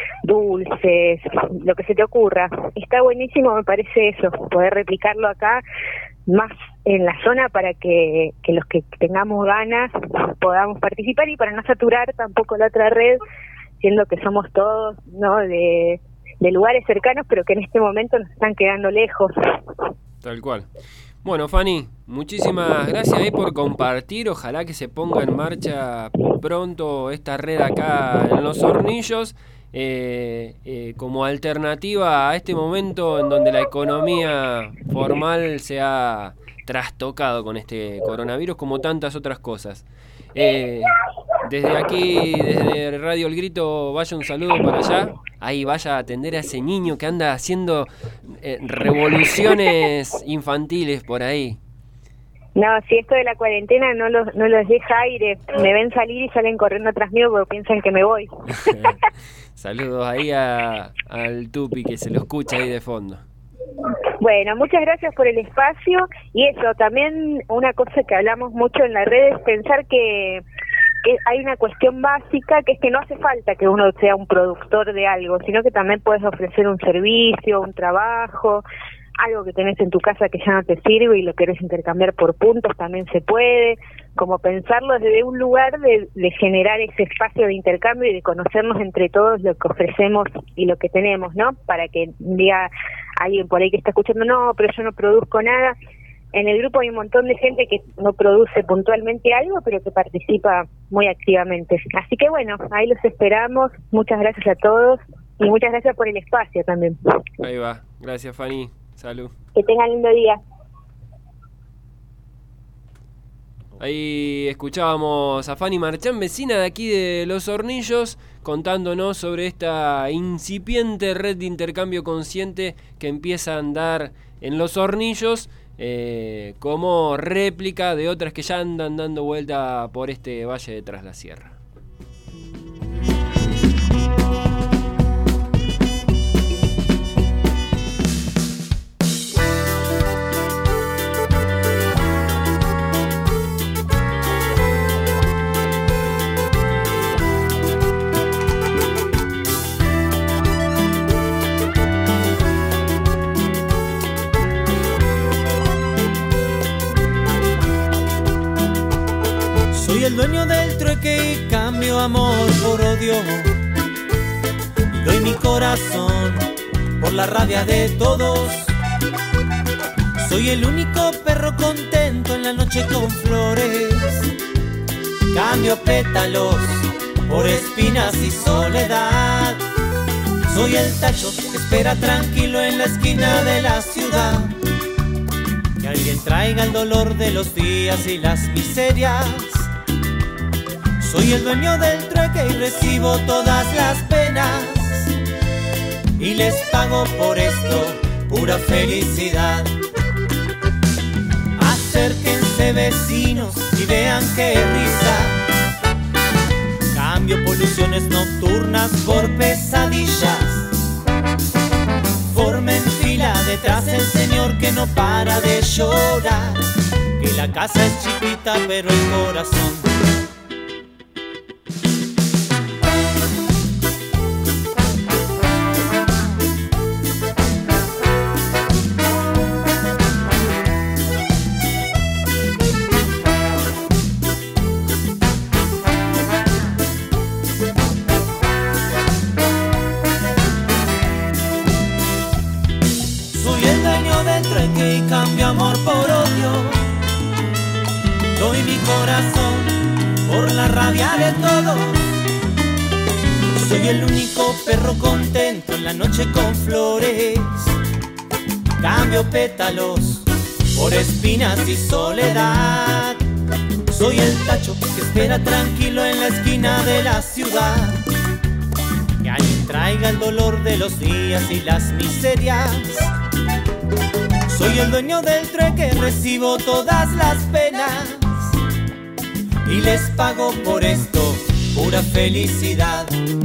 dulces, lo que se te ocurra. Está buenísimo, me parece eso, poder replicarlo acá más en la zona para que, que los que tengamos ganas podamos participar y para no saturar tampoco la otra red, siendo que somos todos, ¿no? de, de lugares cercanos, pero que en este momento nos están quedando lejos. Tal cual. Bueno, Fanny, muchísimas gracias ahí por compartir. Ojalá que se ponga en marcha pronto esta red acá en Los Hornillos, eh, eh, como alternativa a este momento en donde la economía formal se ha trastocado con este coronavirus, como tantas otras cosas. Eh, desde aquí, desde Radio El Grito, vaya un saludo para allá. Ahí vaya a atender a ese niño que anda haciendo eh, revoluciones infantiles por ahí. No, si esto de la cuarentena no los, no los deja aire, me ven salir y salen corriendo atrás mío porque piensan que me voy. Saludos ahí a, al Tupi que se lo escucha ahí de fondo. Bueno, muchas gracias por el espacio y eso, también una cosa que hablamos mucho en la red es pensar que, que hay una cuestión básica que es que no hace falta que uno sea un productor de algo, sino que también puedes ofrecer un servicio, un trabajo, algo que tenés en tu casa que ya no te sirve y lo querés intercambiar por puntos, también se puede, como pensarlo desde un lugar de, de generar ese espacio de intercambio y de conocernos entre todos lo que ofrecemos y lo que tenemos, ¿no? Para que diga alguien por ahí que está escuchando, no, pero yo no produzco nada. En el grupo hay un montón de gente que no produce puntualmente algo, pero que participa muy activamente. Así que bueno, ahí los esperamos. Muchas gracias a todos y muchas gracias por el espacio también. Ahí va. Gracias, Fanny. Salud. Que tengan lindo día. Ahí escuchábamos a Fanny Marchán, vecina de aquí de Los Hornillos, contándonos sobre esta incipiente red de intercambio consciente que empieza a andar en Los Hornillos, eh, como réplica de otras que ya andan dando vuelta por este valle de Tras la Sierra. Soy el dueño del trueque y cambio amor por odio. Y doy mi corazón por la rabia de todos. Soy el único perro contento en la noche con flores. Cambio pétalos por espinas y soledad. Soy el tacho que espera tranquilo en la esquina de la ciudad. Que alguien traiga el dolor de los días y las miserias. Soy el dueño del trueque y recibo todas las penas. Y les pago por esto pura felicidad. Acérquense vecinos y vean qué risa. Cambio poluciones nocturnas por pesadillas. Formen fila detrás del señor que no para de llorar. Que la casa es chiquita pero el corazón. Cambio amor por odio. Doy mi corazón por la rabia de todos. Soy el único perro contento en la noche con flores. Cambio pétalos por espinas y soledad. Soy el tacho que espera tranquilo en la esquina de la ciudad. Que alguien traiga el dolor de los días y las miserias. Soy el dueño del trueque, recibo todas las penas y les pago por esto pura felicidad.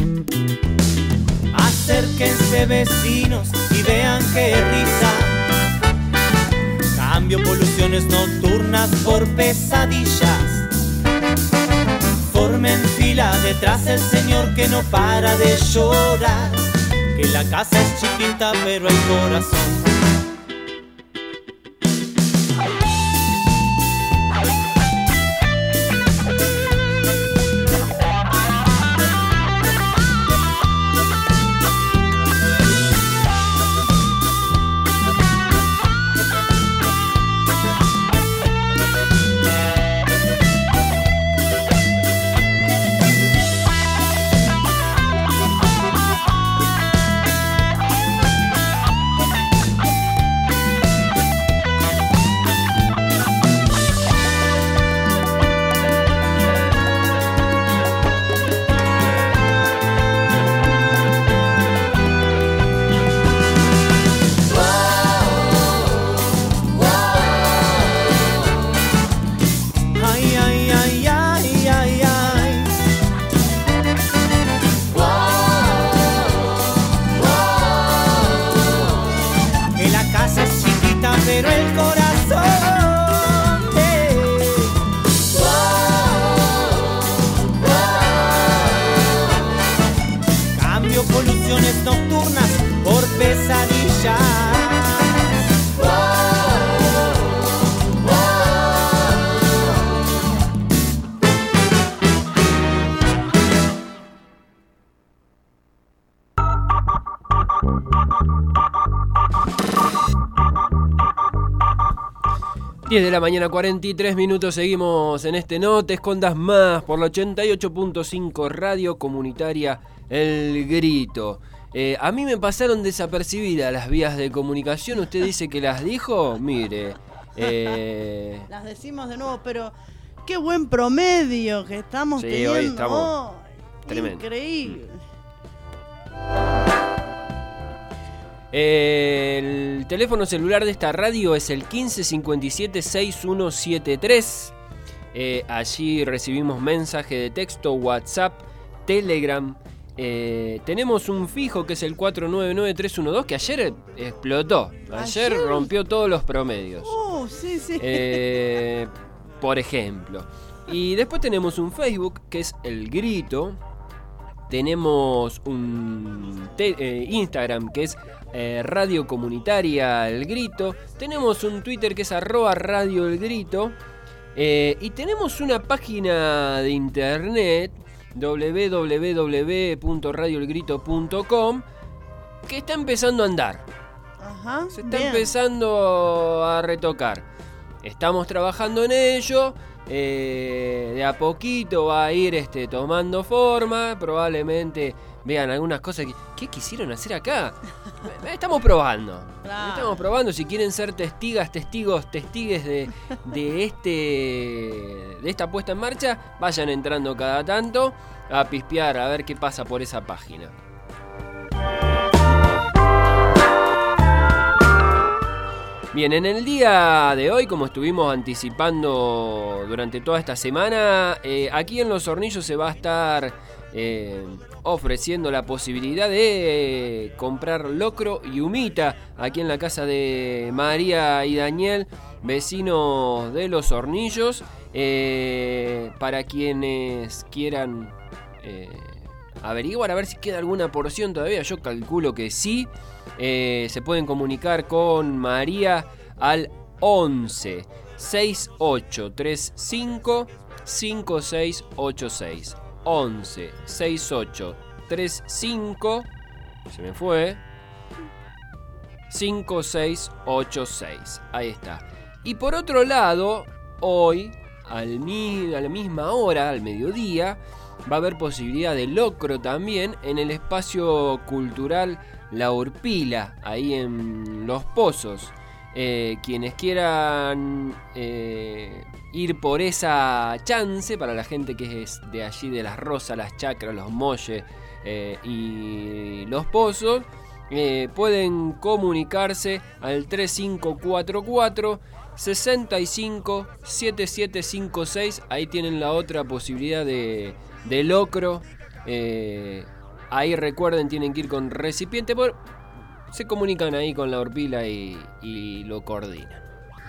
Acérquense vecinos y vean qué risa. Cambio poluciones nocturnas por pesadillas. Formen fila detrás del señor que no para de llorar. Que la casa es chiquita pero el corazón. diez de la mañana, cuarenta y tres minutos, seguimos en este No Te Escondas Más por la ochenta y ocho punto cinco Radio Comunitaria El Grito. Eh, a mí me pasaron desapercibidas las vías de comunicación, usted dice que las dijo, mire. Eh... Las decimos de nuevo, pero qué buen promedio que estamos sí, teniendo. Hoy estamos oh, tremendo. Increíble. El teléfono celular de esta radio es el quince cincuenta y siete sesenta y uno setenta y tres. Eh, allí recibimos mensaje de texto, WhatsApp, Telegram. Eh, tenemos un fijo que es el cuatro nueve nueve tres uno dos que ayer explotó. Ayer, ¿Ayer? rompió todos los promedios. Oh, sí, sí. Eh, por ejemplo. Y después tenemos un Facebook que es El Grito. Tenemos un te- eh, Instagram que es eh, Radio Comunitaria El Grito. Tenemos un Twitter que es arroba Radio El Grito. Eh, y tenemos una página de internet doble u doble u doble u punto radio el grito punto com que está empezando a andar. Ajá, Se está bien. empezando a retocar. Estamos trabajando en ello. Eh, de a poquito va a ir este, tomando forma. Probablemente vean algunas cosas que ¿qué quisieron hacer acá? Estamos probando. Claro. Estamos probando. Si quieren ser testigas, testigos, testigues de, de este de esta puesta en marcha, vayan entrando cada tanto a pispear a ver qué pasa por esa página. Bien, en el día de hoy, como estuvimos anticipando durante toda esta semana, eh, aquí en Los Hornillos se va a estar eh, ofreciendo la posibilidad de comprar locro y humita aquí en la casa de María y Daniel, vecinos de Los Hornillos, eh, para quienes quieran eh, averiguar a ver si queda alguna porción todavía. Yo calculo que sí. Eh, se pueden comunicar con María al once sesenta y ocho treinta y cinco cincuenta y seis ochenta y seis. once sesenta y ocho treinta y cinco, se me fue, cincuenta y seis ochenta y seis. Ahí está. Y por otro lado, hoy al mi, a la misma hora, al mediodía, va a haber posibilidad de locro también en el espacio cultural La Urpila, ahí en Los Pozos. Eh, quienes quieran eh, ir por esa chance, para la gente que es de allí, de Las Rosas, Las Chacras, Los Molles eh, y Los Pozos, eh, pueden comunicarse al tres cinco cuatro cuatro, seis cinco, siete siete cinco seis. Ahí tienen la otra posibilidad de, de locro. Eh, ahí recuerden, tienen que ir con recipiente. Por, se comunican ahí con La Urpila y, y lo coordinan.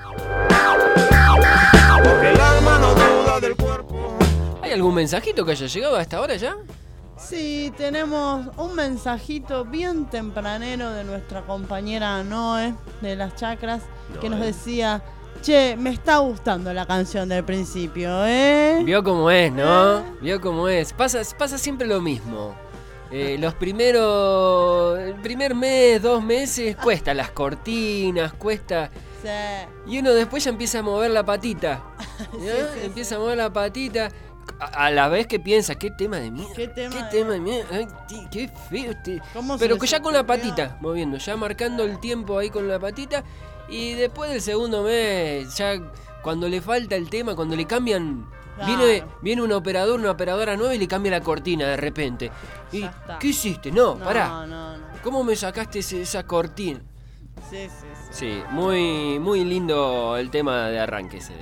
Porque el alma no duda del cuerpo. ¿Hay algún mensajito que haya llegado a esta hora ya? Sí, tenemos un mensajito bien tempranero de nuestra compañera Noé de Las Chacras, Noé, que nos decía: che, me está gustando la canción del principio, ¿eh? Vio cómo es, ¿no? ¿Eh? Vio cómo es. Pasa, pasa siempre lo mismo. Eh, los primeros... El primer mes, dos meses, cuesta las cortinas, cuesta... Sí. Y uno después ya empieza a mover la patita. ¿no? Sí, sí, empieza sí. a mover la patita. A, a la vez que piensa, qué tema de mierda. ¿Qué tema qué de- tema de mierda. Ay, tí, qué feo este. ¿Cómo se Pero les que ya con la ocurrió? patita, moviendo, ya marcando el tiempo ahí con la patita. Y después del segundo mes, ya cuando le falta el tema, cuando le cambian... Claro. Viene, viene un operador, una operadora nueva y le cambia la cortina de repente. Y, Ya está. ¿qué hiciste? No, No, pará. no, no. ¿Cómo me sacaste ese- esa cortina? Sí, sí, sí. Sí, muy, muy lindo el tema de arranque ese.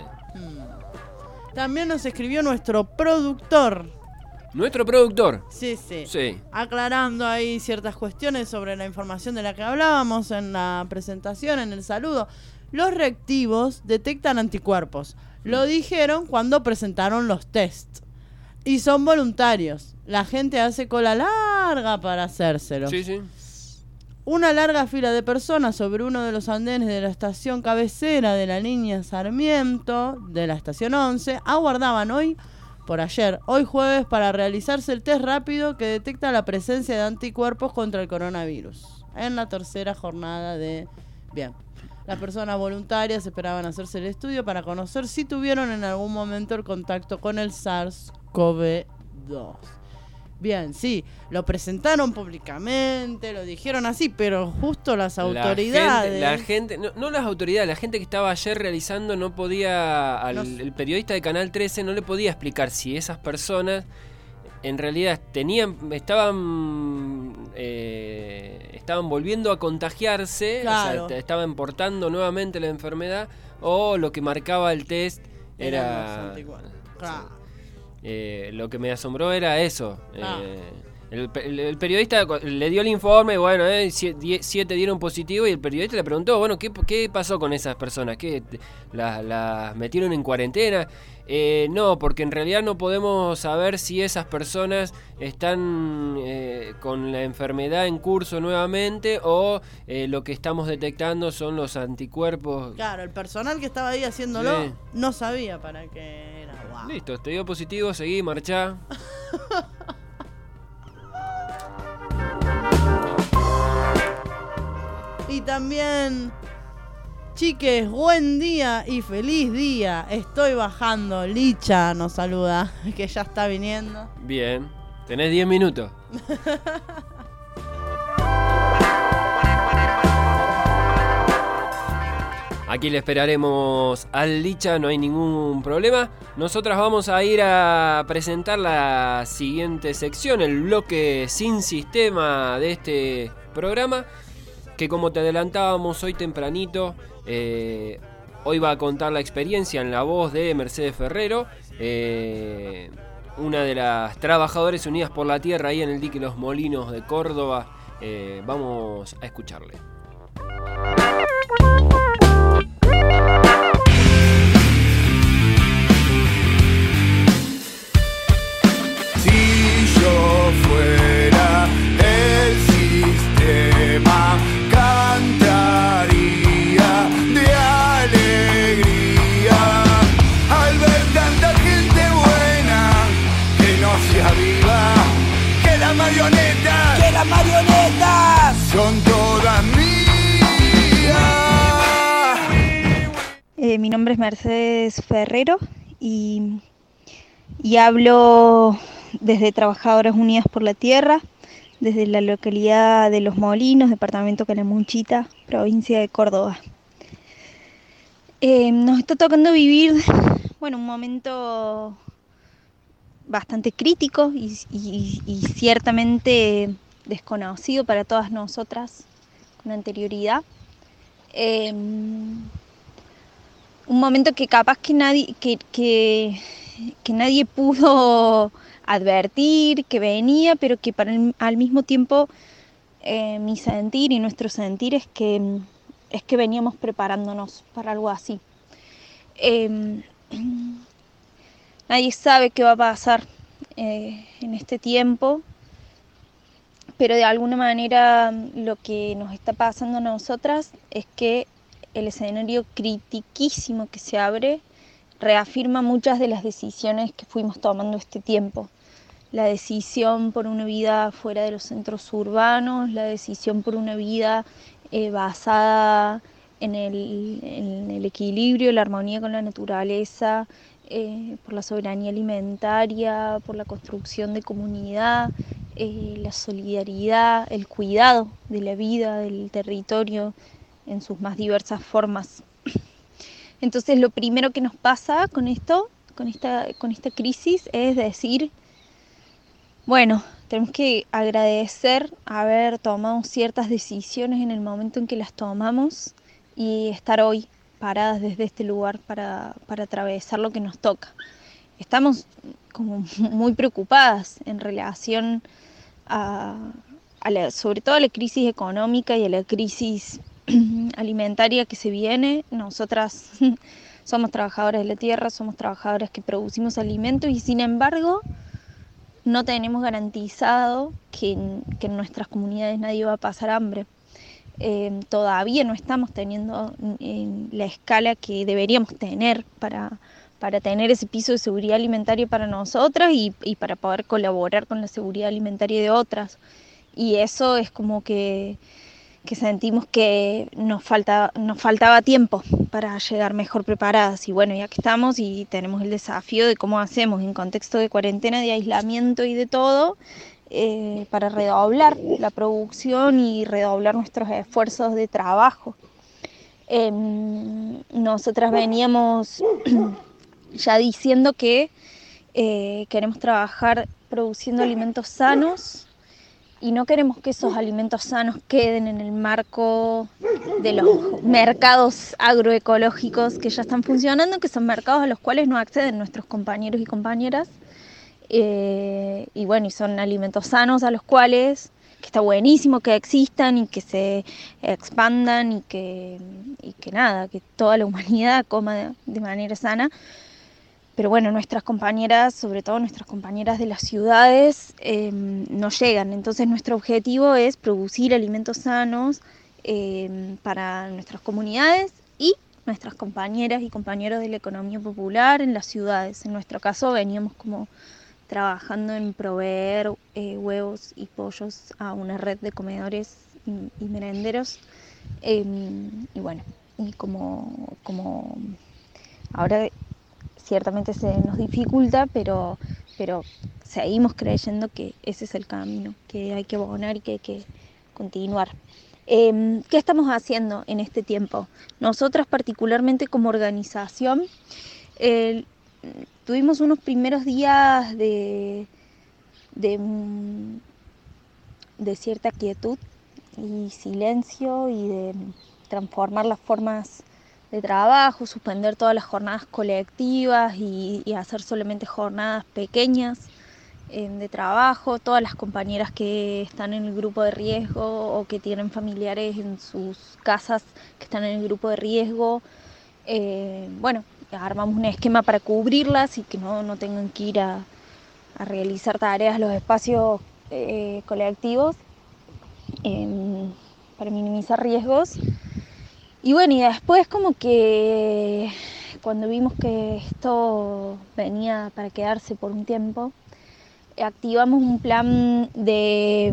Hmm. También nos escribió nuestro productor. Nuestro productor. Sí, sí. Sí. Aclarando ahí ciertas cuestiones sobre la información de la que hablábamos en la presentación, en el saludo. Los reactivos detectan anticuerpos. Lo dijeron cuando presentaron los test. Y son voluntarios. La gente hace cola larga para hacérselos. Sí, sí. Una larga fila de personas sobre uno de los andenes de la estación cabecera de la línea Sarmiento, de la estación once, aguardaban hoy, por ayer, hoy jueves, para realizarse el test rápido que detecta la presencia de anticuerpos contra el coronavirus. En la tercera jornada de... Bien. Las personas voluntarias esperaban hacerse el estudio para conocer si tuvieron en algún momento el contacto con el SARS-CoV dos. Bien, sí, lo presentaron públicamente, lo dijeron así, pero justo las autoridades... La gente, la gente no, no las autoridades, la gente que estaba ayer realizando no podía, al, No. el periodista de Canal trece no le podía explicar si esas personas en realidad tenían, estaban, eh, estaban volviendo a contagiarse, Claro. o sea, estaban portando nuevamente la enfermedad, o lo que marcaba el test Eran los era... anticuerpos. Claro. Eh, lo que me asombró era eso. Ah. Eh, el, el- el periodista le dio el informe, bueno, eh, sie- die- siete dieron positivo y el periodista le preguntó, bueno, ¿qué, qué pasó con esas personas? ¿Qué, las, las metieron en cuarentena? Eh, no, porque en realidad no podemos saber si esas personas están eh, con la enfermedad en curso nuevamente o eh, lo que estamos detectando son los anticuerpos. Claro, el personal que estaba ahí haciéndolo Sí. no sabía para qué era. Wow. Listo, te dio positivo, seguí, marchá. Y también, chiques, buen día y feliz día. Estoy bajando. Licha nos saluda, que ya está viniendo. Bien, tenés diez minutos. Aquí le esperaremos al Licha, no hay ningún problema. Nosotras vamos a ir a presentar la siguiente sección, el bloque sin sistema de este programa, que como te adelantábamos hoy tempranito, eh, hoy va a contar la experiencia en la voz de Mercedes Ferrero, eh, una de las trabajadoras unidas por la tierra ahí en el dique Los Molinos de Córdoba. Eh, vamos a escucharle. Si yo fuera el sistema, cantaría de alegría al ver tanta gente buena que no se aviva, que las marionetas, que las marionetas son todas mías. Eh, mi nombre es Mercedes Ferrero y, y hablo desde Trabajadoras Unidas por la Tierra, desde la localidad de Los Molinos, departamento Calamuchita, provincia de Córdoba. Eh, nos está tocando vivir, bueno, un momento bastante crítico y, y, y ciertamente desconocido para todas nosotras con anterioridad. Eh, un momento que capaz que nadie, que, que, que nadie pudo advertir que venía, pero que para el, al mismo tiempo eh, mi sentir y nuestro sentir es que, es que veníamos preparándonos para algo así. Eh, nadie sabe qué va a pasar eh, en este tiempo, pero de alguna manera lo que nos está pasando a nosotras es que el escenario critiquísimo que se abre reafirma muchas de las decisiones que fuimos tomando este tiempo. La decisión por una vida fuera de los centros urbanos, la decisión por una vida eh, basada en el, en el equilibrio, la armonía con la naturaleza, eh, por la soberanía alimentaria, por la construcción de comunidad, eh, la solidaridad, el cuidado de la vida, del territorio en sus más diversas formas. Entonces lo primero que nos pasa con esto, con esta, con esta crisis, es decir, bueno, tenemos que agradecer haber tomado ciertas decisiones en el momento en que las tomamos y estar hoy paradas desde este lugar para, para atravesar lo que nos toca. Estamos como muy preocupadas en relación a, a la, sobre todo a la crisis económica y a la crisis alimentaria que se viene. Nosotras somos trabajadoras de la tierra, somos trabajadoras que producimos alimentos y sin embargo no tenemos garantizado que en, que en nuestras comunidades nadie va a pasar hambre. Eh, todavía no estamos teniendo en la escala que deberíamos tener para, para tener ese piso de seguridad alimentaria para nosotras y, y para poder colaborar con la seguridad alimentaria de otras. Y eso es como que, que sentimos que nos, falta, nos faltaba tiempo para llegar mejor preparadas. Y bueno, ya que estamos y tenemos el desafío de cómo hacemos en contexto de cuarentena, de aislamiento y de todo, Eh, para redoblar la producción y redoblar nuestros esfuerzos de trabajo. Eh, nosotras veníamos ya diciendo que eh, queremos trabajar produciendo alimentos sanos y no queremos que esos alimentos sanos queden en el marco de los mercados agroecológicos que ya están funcionando, que son mercados a los cuales no acceden nuestros compañeros y compañeras. Eh, y bueno, y son alimentos sanos a los cuales, que está buenísimo que existan y que se expandan y que, y que nada, que toda la humanidad coma de, de manera sana. Pero bueno, nuestras compañeras, sobre todo nuestras compañeras de las ciudades, eh, no llegan. Entonces nuestro objetivo es producir alimentos sanos eh, para nuestras comunidades y nuestras compañeras y compañeros de la economía popular en las ciudades. En nuestro caso veníamos como trabajando en proveer eh, huevos y pollos a una red de comedores y, y merenderos. Eh, y bueno, y como, como ahora ciertamente se nos dificulta, pero, pero seguimos creyendo que ese es el camino, que hay que abonar y que hay que continuar. Eh, ¿Qué estamos haciendo en este tiempo? Nosotras particularmente como organización, eh, tuvimos unos primeros días de, de, de cierta quietud y silencio y de transformar las formas de trabajo, suspender todas las jornadas colectivas y, y hacer solamente jornadas pequeñas eh, de trabajo. Todas las compañeras que están en el grupo de riesgo o que tienen familiares en sus casas que están en el grupo de riesgo, eh, bueno, armamos un esquema para cubrirlas y que no, no tengan que ir a, a realizar tareas en los espacios eh, colectivos eh, para minimizar riesgos. Y bueno, y después como que cuando vimos que esto venía para quedarse por un tiempo, activamos un plan de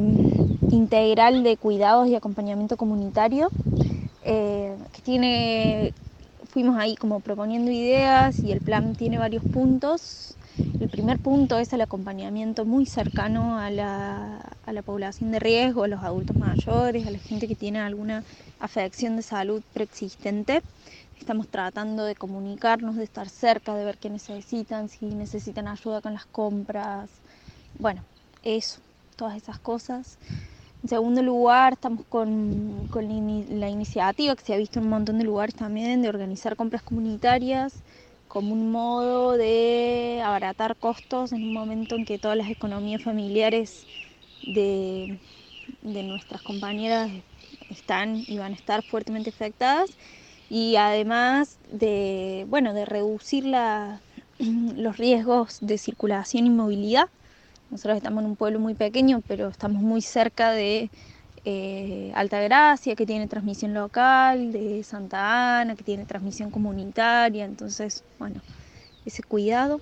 integral de cuidados y acompañamiento comunitario eh, que tiene fuimos ahí como proponiendo ideas y el plan tiene varios puntos. El primer punto es el acompañamiento muy cercano a la, a la población de riesgo, a los adultos mayores, a la gente que tiene alguna afección de salud preexistente. Estamos tratando de comunicarnos, de estar cerca, de ver qué necesitan, si necesitan ayuda con las compras. Bueno, eso, todas esas cosas. En segundo lugar, estamos con, con la, in, la iniciativa que se ha visto en un montón de lugares también, de organizar compras comunitarias como un modo de abaratar costos en un momento en que todas las economías familiares de, de nuestras compañeras están y van a estar fuertemente afectadas, y además de, bueno, de reducir la, los riesgos de circulación y movilidad. Nosotros estamos en un pueblo muy pequeño, pero estamos muy cerca de eh, Altagracia, que tiene transmisión local, de Santa Ana, que tiene transmisión comunitaria, entonces, bueno, ese cuidado.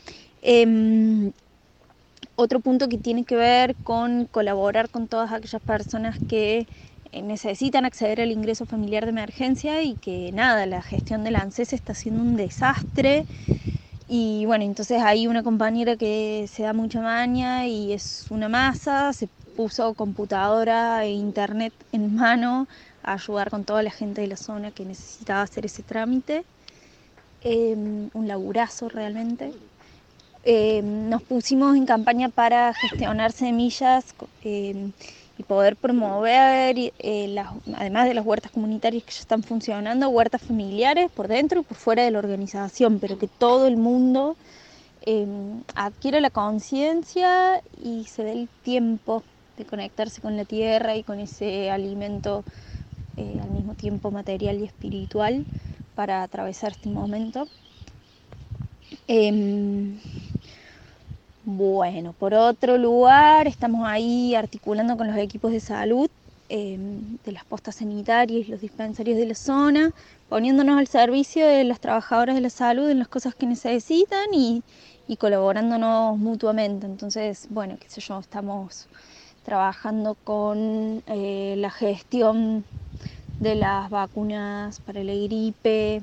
Eh, otro punto que tiene que ver con colaborar con todas aquellas personas que eh, necesitan acceder al ingreso familiar de emergencia y que nada, la gestión del ANSES está siendo un desastre. Y bueno, entonces hay una compañera que se da mucha maña y es una masa, se puso computadora e internet en mano a ayudar con toda la gente de la zona que necesitaba hacer ese trámite. Eh, un laburazo realmente. Eh, nos pusimos en campaña para gestionar semillas eh, y poder promover, eh, las, además de las huertas comunitarias que ya están funcionando, huertas familiares por dentro y por fuera de la organización, pero que todo el mundo eh, adquiera la conciencia y se dé el tiempo de conectarse con la tierra y con ese alimento eh, al mismo tiempo material y espiritual para atravesar este momento. Eh, Bueno, por otro lugar, estamos ahí articulando con los equipos de salud eh, de las postas sanitarias y los dispensarios de la zona, poniéndonos al servicio de las trabajadoras de la salud en las cosas que necesitan y, y colaborándonos mutuamente. Entonces, bueno, qué sé yo, estamos trabajando con eh, la gestión de las vacunas para la gripe,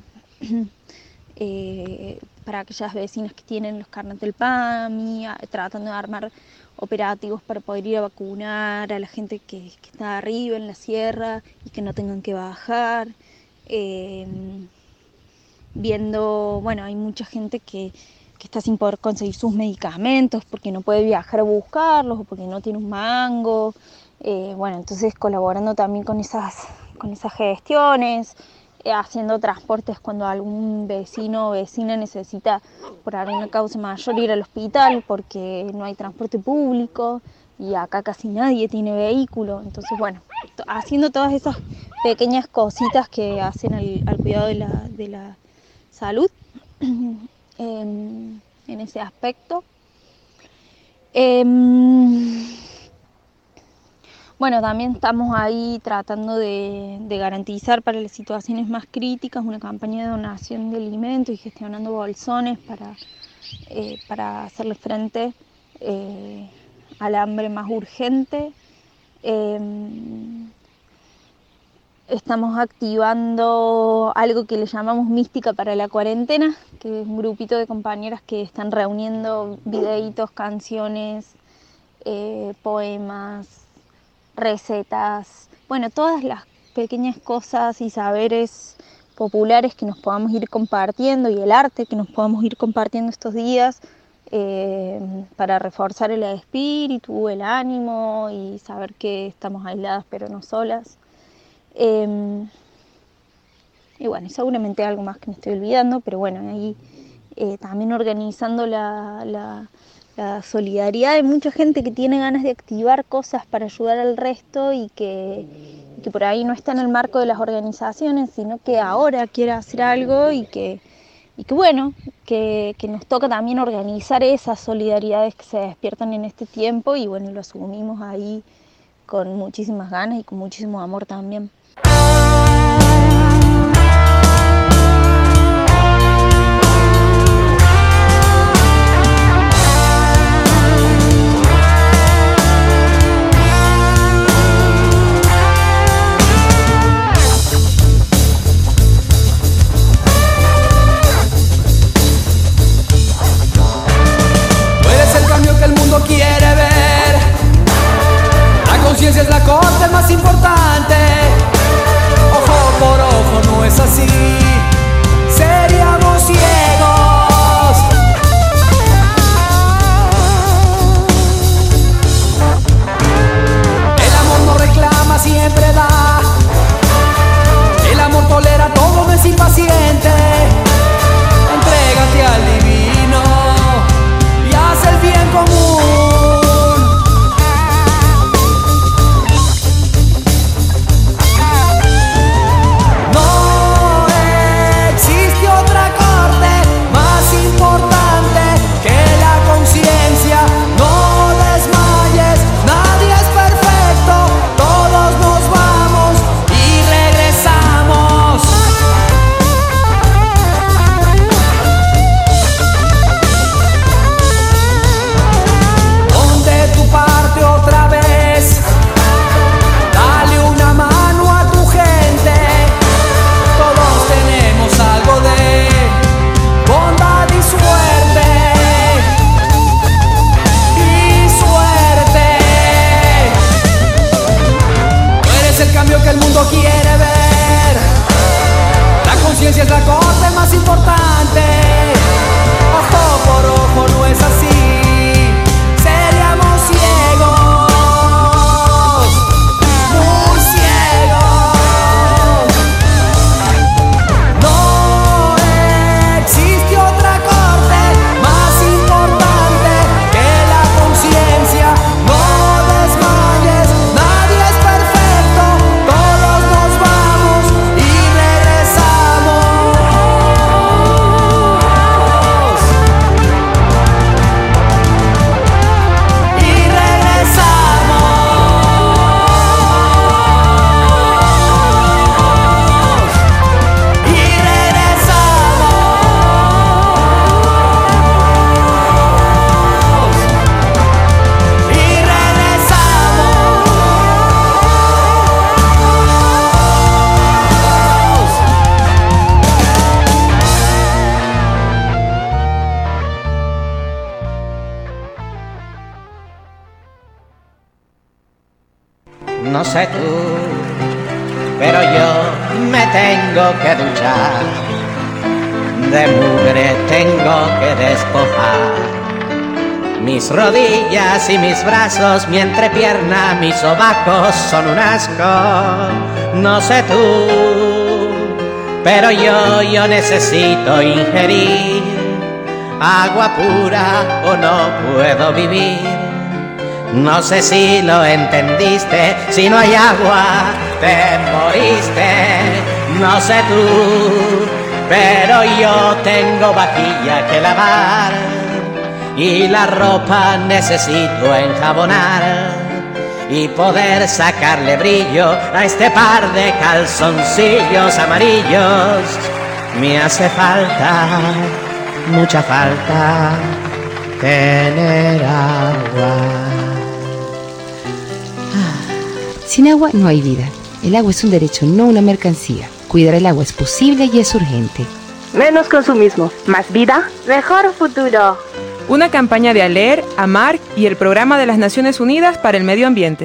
eh, para aquellas vecinas que tienen los carnets del PAMI, tratando de armar operativos para poder ir a vacunar a la gente que, que está arriba en la sierra y que no tengan que bajar. Eh, viendo, bueno, hay mucha gente que, que está sin poder conseguir sus medicamentos porque no puede viajar a buscarlos o porque no tiene un mango. Eh, bueno, entonces colaborando también con esas, con esas gestiones. Haciendo transportes cuando algún vecino o vecina necesita por alguna causa mayor ir al hospital porque no hay transporte público y acá casi nadie tiene vehículo. Entonces, bueno, haciendo todas esas pequeñas cositas que hacen al, al cuidado de la, de la salud en, en ese aspecto. Eh, Bueno, también estamos ahí tratando de, de garantizar para las situaciones más críticas una campaña de donación de alimentos y gestionando bolsones para, eh, para hacerle frente eh, al hambre más urgente. Eh, estamos activando algo que le llamamos Mística para la Cuarentena, que es un grupito de compañeras que están reuniendo videitos, canciones, eh, poemas, recetas, bueno, todas las pequeñas cosas y saberes populares que nos podamos ir compartiendo y el arte que nos podamos ir compartiendo estos días eh, para reforzar el espíritu, el ánimo y saber que estamos aisladas pero no solas. Eh, y bueno, seguramente algo más que me estoy olvidando, pero bueno, ahí eh, también organizando la... la la solidaridad de mucha gente que tiene ganas de activar cosas para ayudar al resto y que, que por ahí no está en el marco de las organizaciones, sino que ahora quiere hacer algo y que, y que bueno, que, que nos toca también organizar esas solidaridades que se despiertan en este tiempo y bueno, lo asumimos ahí con muchísimas ganas y con muchísimo amor también. el cambio que el mundo quiere ver. La conciencia es la cosa más importante. Ojo por ojo no es así. Seríamos ciegos, muy ciegos. No existe otra corte más importante que la conciencia. No desmayes, nadie es perfecto. Todos nos vamos y regresamos. Y regresamos. Y regresamos. Y No sé tú, pero yo me tengo que duchar, de mugre tengo que despojar mis rodillas y mis brazos, mi entrepierna, mis sobacos son un asco. No sé tú, pero yo, yo necesito ingerir agua pura o no puedo vivir. No sé si lo entendiste, si no hay agua te moriste. No sé tú, pero yo tengo vajilla que lavar y la ropa necesito enjabonar y poder sacarle brillo a este par de calzoncillos amarillos. Me hace falta, mucha falta, tener agua. Sin agua no hay vida. El agua es un derecho, no una mercancía. Cuidar el agua es posible y es urgente. Menos consumismo, más vida, mejor futuro. Una campaña de ALER, AMAR y el Programa de las Naciones Unidas para el Medio Ambiente.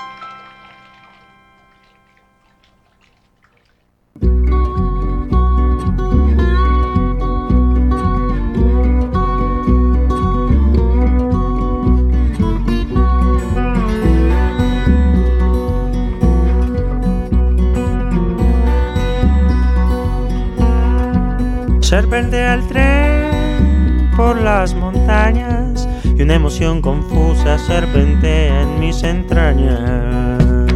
Serpente al tren por las montañas y una emoción confusa serpentea en mis entrañas.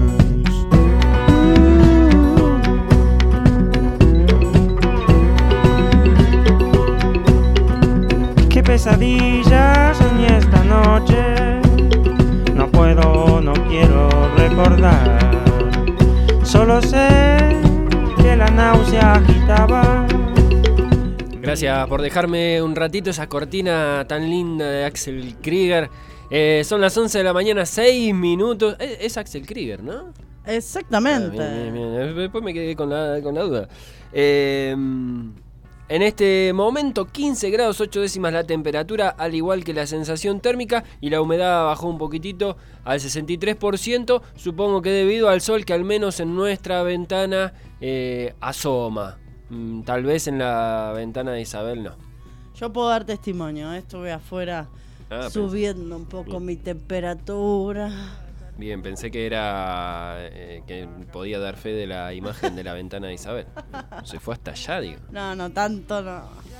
Qué pesadilla soñé esta noche, no puedo, no quiero recordar. Solo sé que la náusea agitaba. Gracias por dejarme un ratito esa cortina tan linda de Axel Krieger. Eh, son las once de la mañana, seis minutos. Es, es Axel Krieger, ¿no? Exactamente. Ah, bien, bien, bien. Después me quedé con la, con la duda. Eh, en este momento, quince grados ocho décimas la temperatura, al igual que la sensación térmica, y la humedad bajó un poquitito al sesenta y tres por ciento. Supongo que debido al sol que al menos en nuestra ventana eh, asoma. Tal vez en la ventana de Isabel no. Yo puedo dar testimonio, ¿eh? Estuve afuera ah, subiendo un poco bien mi temperatura. Bien, pensé que era eh, que podía dar fe de la imagen de la ventana de Isabel. Se fue hasta allá, digo. No, no, tanto no.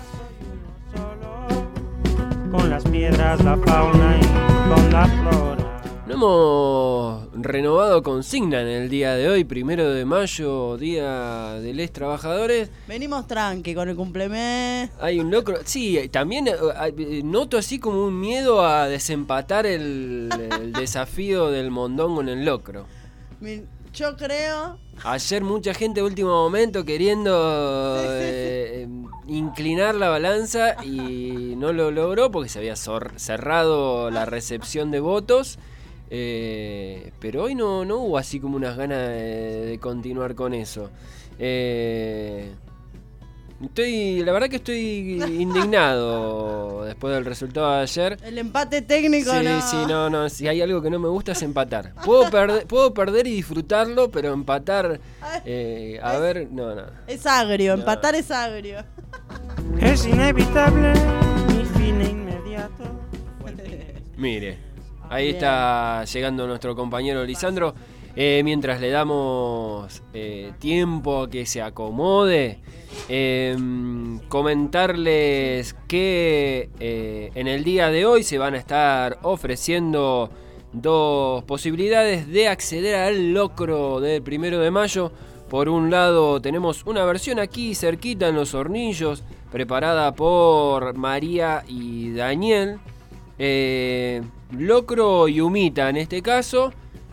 Con las piedras, la fauna y con la flora. No hemos renovado consigna en el día de hoy, primero de mayo, día de les trabajadores. Venimos tranqui con el cumplemes. Hay un locro. Sí, también eh, noto así como un miedo a desempatar el, el desafío del mondongo en el locro. Yo creo. Ayer mucha gente de último momento queriendo eh, inclinar la balanza y no lo logró porque se había cerrado la recepción de votos. Eh, pero hoy no, no hubo así como unas ganas de, de continuar con eso. Eh, Estoy, la verdad que estoy indignado después del resultado de ayer. El empate técnico, sí, no. Sí, no, no. Si hay algo que no me gusta es empatar. Puedo perder, puedo perder y disfrutarlo, pero empatar, eh, a es, ver, no, no. Es agrio, no. Empatar es agrio. Es inevitable, mi fin inmediato. Mire, ahí Bien. Está llegando nuestro compañero Lisandro. Eh, mientras le damos eh, tiempo a que se acomode, eh, comentarles que eh, en el día de hoy se van a estar ofreciendo dos posibilidades de acceder al locro del primero de mayo. Por un lado tenemos una versión aquí cerquita en Los Hornillos, preparada por María y Daniel. Eh, locro y humita en este caso.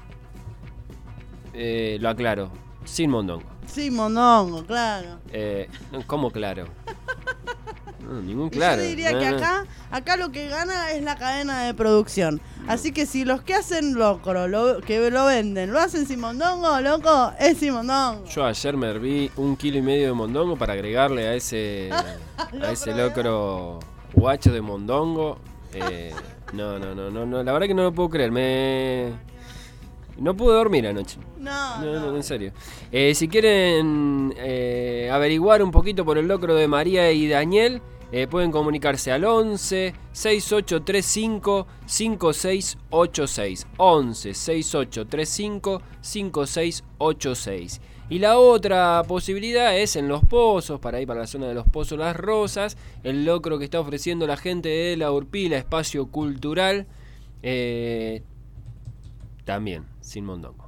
Eh, lo aclaro, sin mondongo. Sin mondongo, claro. Eh, ¿Cómo claro? No, ningún claro. Yo diría no, que no. acá, acá lo que gana es la cadena de producción. Así que si los que hacen locro, lo, que lo venden, lo hacen sin mondongo, loco, es sin mondongo. Yo ayer me herví un kilo y medio de mondongo para agregarle a ese a ese locro guacho de mondongo. Eh, no, no, no, no, no, la verdad que no lo puedo creer. Me No pude dormir anoche. No, no, no, en serio. Eh, si quieren eh, averiguar un poquito por el locro de María y Daniel, eh, pueden comunicarse al once sesenta y ocho treinta y cinco cincuenta y seis ochenta y seis. once sesenta y ocho treinta y cinco cincuenta y seis ochenta y seis. Y la otra posibilidad es en Los Pozos, para ir para la zona de Los Pozos Las Rosas, el locro que está ofreciendo la gente de La Urpila, espacio cultural. Eh, También, sin mondongo.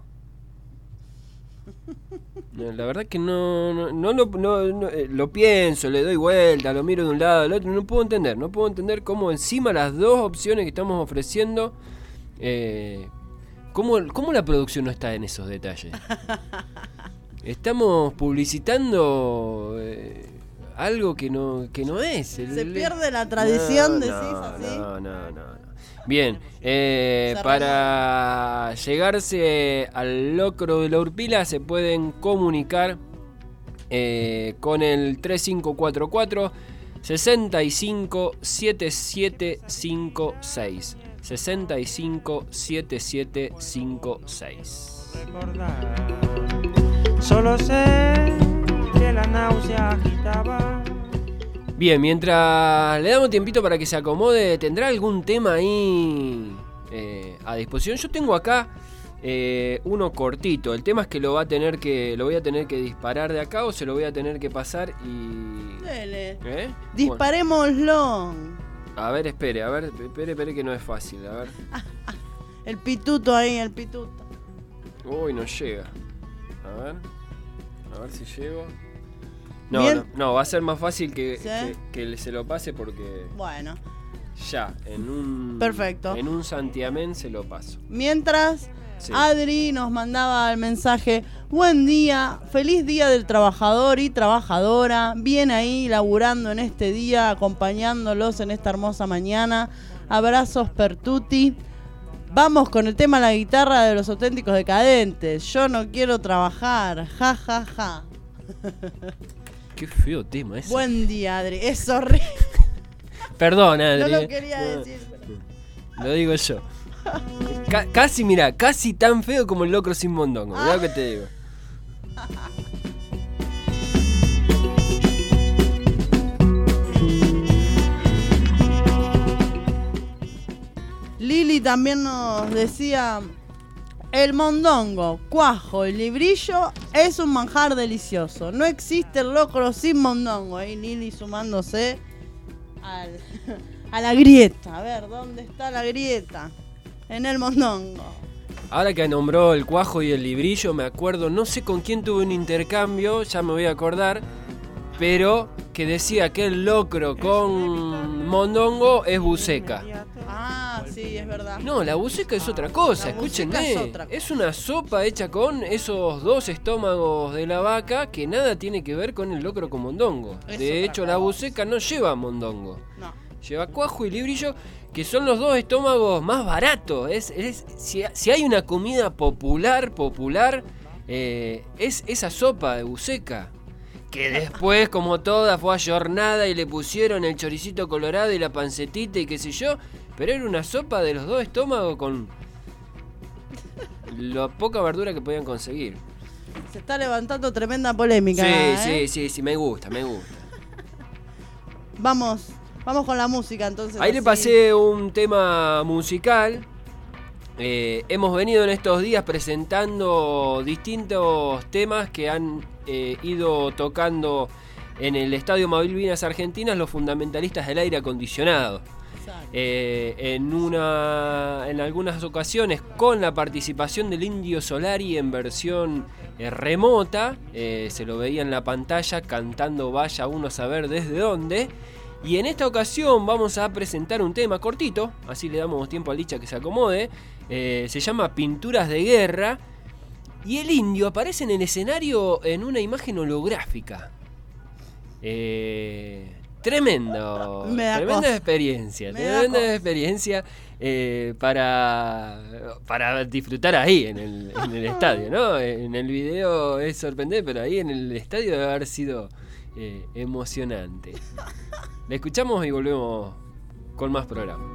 La verdad que no, no, no, no, no, no eh, lo pienso, le doy vuelta, lo miro de un lado al otro, no puedo entender, no puedo entender cómo encima las dos opciones que estamos ofreciendo, eh, cómo, cómo la producción no está en esos detalles. Estamos publicitando eh, algo que no, que no es. Se pierde la tradición, no, decís no, así. No, no, no. Bien, eh, para llegarse al locro de La Urpila se pueden comunicar eh, con el tres cinco cuatro cuatro sesenta y cinco setenta y siete cincuenta y seis. sesenta y cinco setenta y siete cincuenta y seis. Solo sé que la náusea agitaba. Bien, mientras le damos tiempito para que se acomode, ¿tendrá algún tema ahí eh, a disposición? Yo tengo acá eh, uno cortito. El tema es que lo va a tener que lo voy a tener que disparar de acá o se lo voy a tener que pasar y... Dele. ¿Eh? Disparémoslo. Bueno. A ver, espere, a ver, espere, espere que no es fácil, a ver. Ah, ah, el pituto ahí, el pituto. Uy, no llega. A ver, a ver si llego. No, no, no, va a ser más fácil que, ¿sí? que, que se lo pase porque... Bueno. Ya, en un... Perfecto. En un santiamén se lo paso. Mientras, sí. Adri nos mandaba el mensaje: buen día, feliz día del trabajador y trabajadora. Bien ahí, laburando en este día, acompañándolos en esta hermosa mañana. Abrazos per tutti. Vamos con el tema de la guitarra de Los Auténticos Decadentes. Yo no quiero trabajar, ja, ja, ja. Qué feo tema ese. Buen día, Adri. Es horrible. Perdón, Adri. No lo quería no, decir. Pero... Lo digo yo. C- casi, mira, casi tan feo como el locro sin mondongo. Mirá lo que te digo. Lili también nos decía: el mondongo, cuajo y librillo es un manjar delicioso. No existe el locro sin mondongo. Ahí Lili sumándose al, a la grieta. A ver, ¿dónde está la grieta? En el mondongo. Ahora que nombró el cuajo y el librillo, me acuerdo, no sé con quién tuve un intercambio, ya me voy a acordar, pero que decía que el locro con mondongo es buceca. Ah, sí, es verdad. No, la buceca es otra cosa, la escúchenme. Es, otra cosa. Es una sopa hecha con esos dos estómagos de la vaca que nada tiene que ver con el locro con mondongo. Es de hecho, cosa. La buceca no lleva mondongo. No. Lleva cuajo y librillo, que son los dos estómagos más baratos. Es, es, si, si hay una comida popular, popular, eh, es esa sopa de buceca. Que después, como toda, fue ayornada y le pusieron el choricito colorado y la pancetita y qué sé yo. Pero era una sopa de los dos estómagos con la poca verdura que podían conseguir. Se está levantando tremenda polémica. Sí, ¿eh? sí, sí, sí, me gusta, me gusta. Vamos, vamos con la música entonces. Ahí así. le pasé un tema musical. Eh, hemos venido en estos días presentando distintos temas que han eh, ido tocando en el Estadio Malvinas Argentinas los fundamentalistas del aire acondicionado. Eh, en una en algunas ocasiones con la participación del Indio Solari en versión eh, remota, eh, se lo veía en la pantalla cantando vaya uno a saber desde dónde. Y en esta ocasión vamos a presentar un tema cortito, así le damos tiempo a Licha que se acomode. Eh, se llama Pinturas de Guerra y el Indio aparece en el escenario en una imagen holográfica. Eh... Tremendo, tremenda experiencia, tremenda experiencia eh, para, para disfrutar ahí en el, en el estadio, ¿no? En el video es sorprendente, pero ahí en el estadio debe haber sido eh, emocionante. La escuchamos y volvemos con más programa.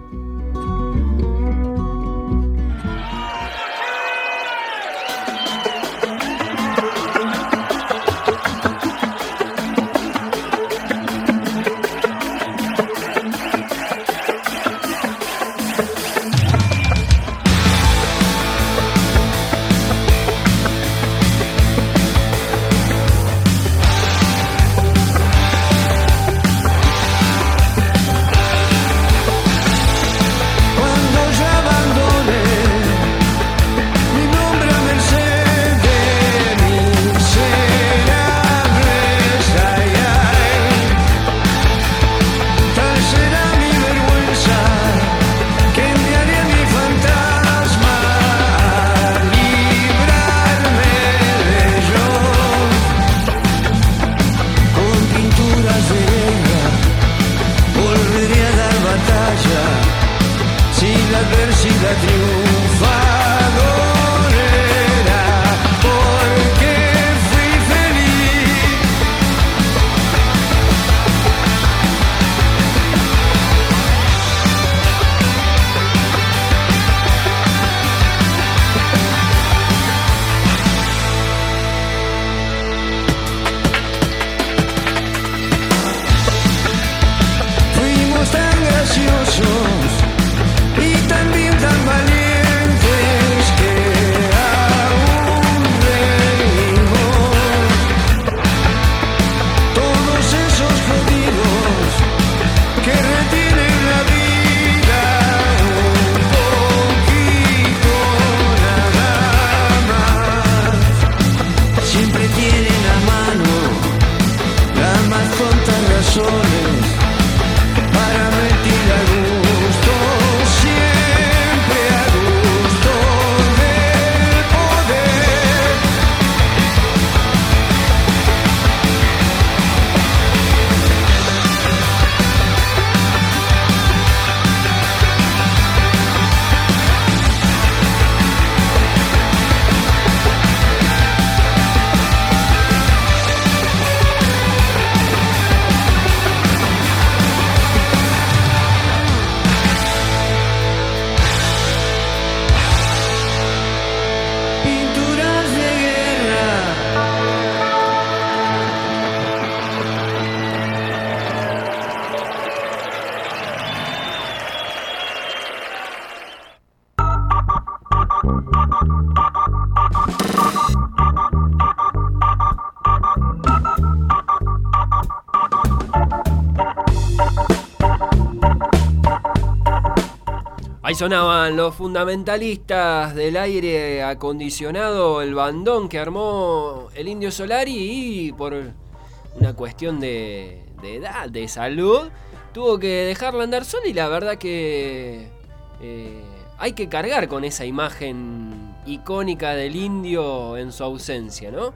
Ahí sonaban los fundamentalistas del aire acondicionado, el bandón que armó el Indio Solari y por una cuestión de, de edad, de salud, tuvo que dejarla andar sola y la verdad que eh, hay que cargar con esa imagen icónica del Indio en su ausencia, ¿no?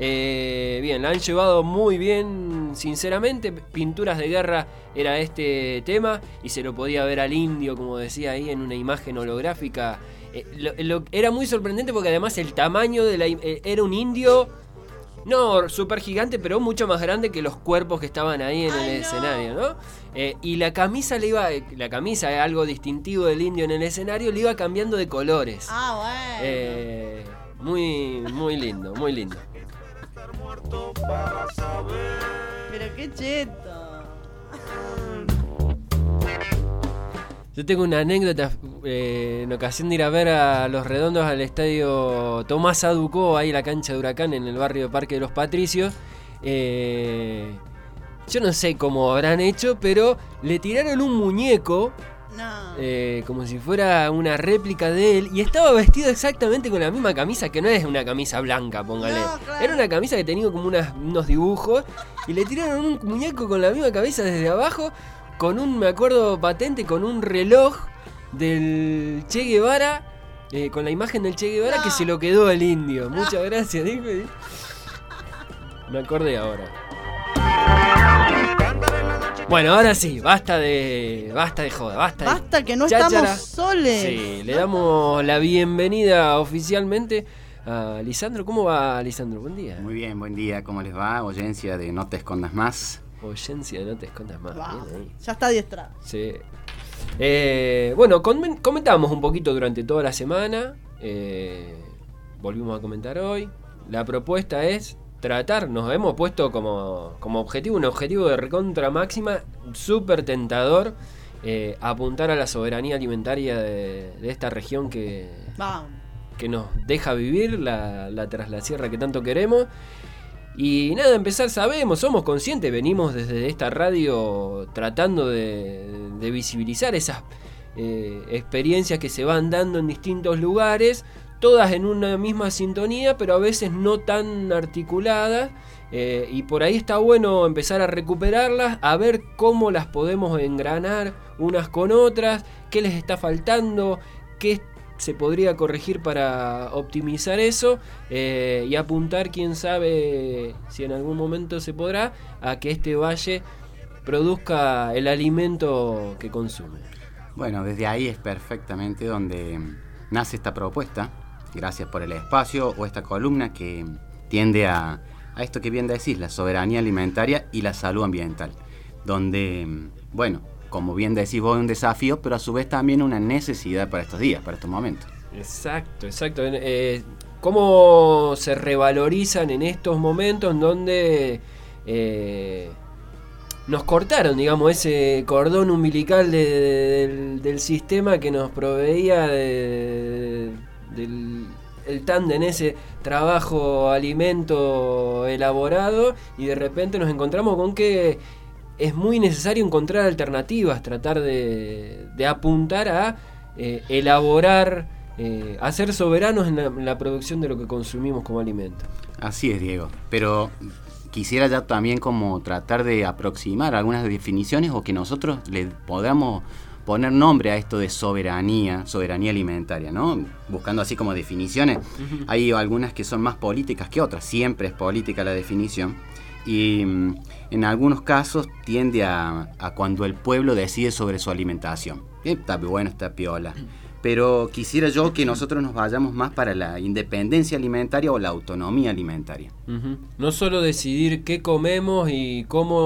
Eh, bien, la han llevado muy bien, sinceramente. Pinturas de Guerra era este tema y se lo podía ver al Indio, como decía ahí, en una imagen holográfica. Eh, lo, lo, era muy sorprendente porque además el tamaño de la eh, era un indio No, súper gigante, pero mucho más grande que los cuerpos que estaban ahí en Ay, el no. escenario, ¿no? Eh, y la camisa le iba, la camisa es algo distintivo del indio en el escenario, le iba cambiando de colores. Ah, bueno. Eh, muy, muy lindo, muy lindo. Pero qué cheto. Yo tengo una anécdota eh, en ocasión de ir a ver a Los Redondos al estadio Tomás Aducó, ahí la cancha de Huracán en el barrio de Parque de los Patricios. Eh, yo no sé cómo habrán hecho, pero le tiraron un muñeco, No. eh, como si fuera una réplica de él, y estaba vestido exactamente con la misma camisa, que no es una camisa blanca, póngale. No, claro. Era una camisa que tenía como unas- unos dibujos, y le tiraron un muñeco con la misma camisa desde abajo, con un, me acuerdo patente, con un reloj del Che Guevara, eh, con la imagen del Che Guevara, No. que se lo quedó el indio. Muchas gracias, dijo. y- Me acordé ahora. Bueno, ahora sí, basta de. Basta de joda, basta de Basta que no cháchara. estamos soles. Sí, le damos la bienvenida oficialmente a Lisandro. ¿Cómo va, Lisandro? Buen día. Muy bien, buen día, ¿cómo les va? Audiencia de No Te Escondas Más. Oyencia, no te escondas más. Wow. Bien ahí. Ya está adiestrado. Sí. Eh, bueno, comen- comentábamos un poquito durante toda la semana. eh, volvimos a comentar hoy. La propuesta es tratar, nos hemos puesto como, como objetivo, un objetivo de recontra máxima, súper tentador, eh, apuntar a la soberanía alimentaria de, de esta región que, Vamos. que nos deja vivir, la, la tras la sierra que tanto queremos. Y nada, empezar, sabemos, somos conscientes, venimos desde esta radio tratando de, de visibilizar esas eh, experiencias que se van dando en distintos lugares, todas en una misma sintonía, pero a veces no tan articuladas. Eh, y por ahí está bueno empezar a recuperarlas, a ver cómo las podemos engranar unas con otras, qué les está faltando, qué se podría corregir para optimizar eso, eh, y apuntar, quién sabe si en algún momento se podrá, a que este valle produzca el alimento que consume. Bueno, desde ahí es perfectamente donde nace esta propuesta. Gracias por el espacio o esta columna que tiende a, a esto que bien decís, la soberanía alimentaria y la salud ambiental. Donde, bueno, como bien decís vos, es un desafío, pero a su vez también una necesidad para estos días, para estos momentos. Exacto, exacto. Eh, ¿Cómo se revalorizan en estos momentos en donde eh, nos cortaron, digamos, ese cordón umbilical de, de, del, del sistema que nos proveía de, del el tándem, ese trabajo, alimento elaborado, y de repente nos encontramos con que es muy necesario encontrar alternativas, tratar de, de apuntar a eh, elaborar, eh, a ser soberanos en la, en la producción de lo que consumimos como alimento. Así es, Diego. Pero quisiera ya también como tratar de aproximar algunas definiciones o que nosotros le podamos poner nombre a esto de soberanía, soberanía alimentaria, ¿no? Buscando así como definiciones. Uh-huh. Hay algunas que son más políticas que otras, siempre es política la definición. Y mm, en algunos casos tiende a, a cuando el pueblo decide sobre su alimentación. Está bueno, está piola. Pero quisiera yo que nosotros nos vayamos más para la independencia alimentaria o la autonomía alimentaria. Uh-huh. No solo decidir qué comemos y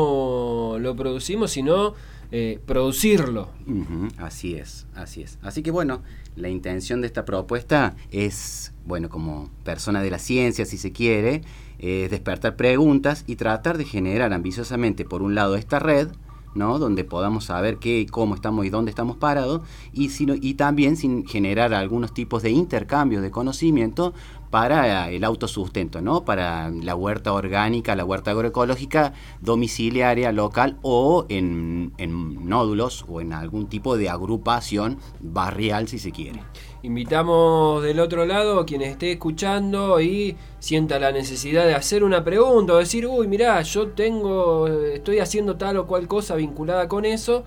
cómo lo producimos, sino eh, producirlo. Uh-huh. Así es, así es. Así que bueno, la intención de esta propuesta es, bueno, como persona de la ciencia, si se quiere, es despertar preguntas y tratar de generar ambiciosamente, por un lado, esta red, ¿no? Donde podamos saber qué y cómo estamos y dónde estamos parados, y, sino, y también sin generar algunos tipos de intercambios de conocimiento para el autosustento, ¿no? Para la huerta orgánica, la huerta agroecológica domiciliaria, local, o en, en nódulos o en algún tipo de agrupación barrial, si se quiere. Invitamos del otro lado a quien esté escuchando y sienta la necesidad de hacer una pregunta o decir, uy, mirá, yo tengo, estoy haciendo tal o cual cosa vinculada con eso,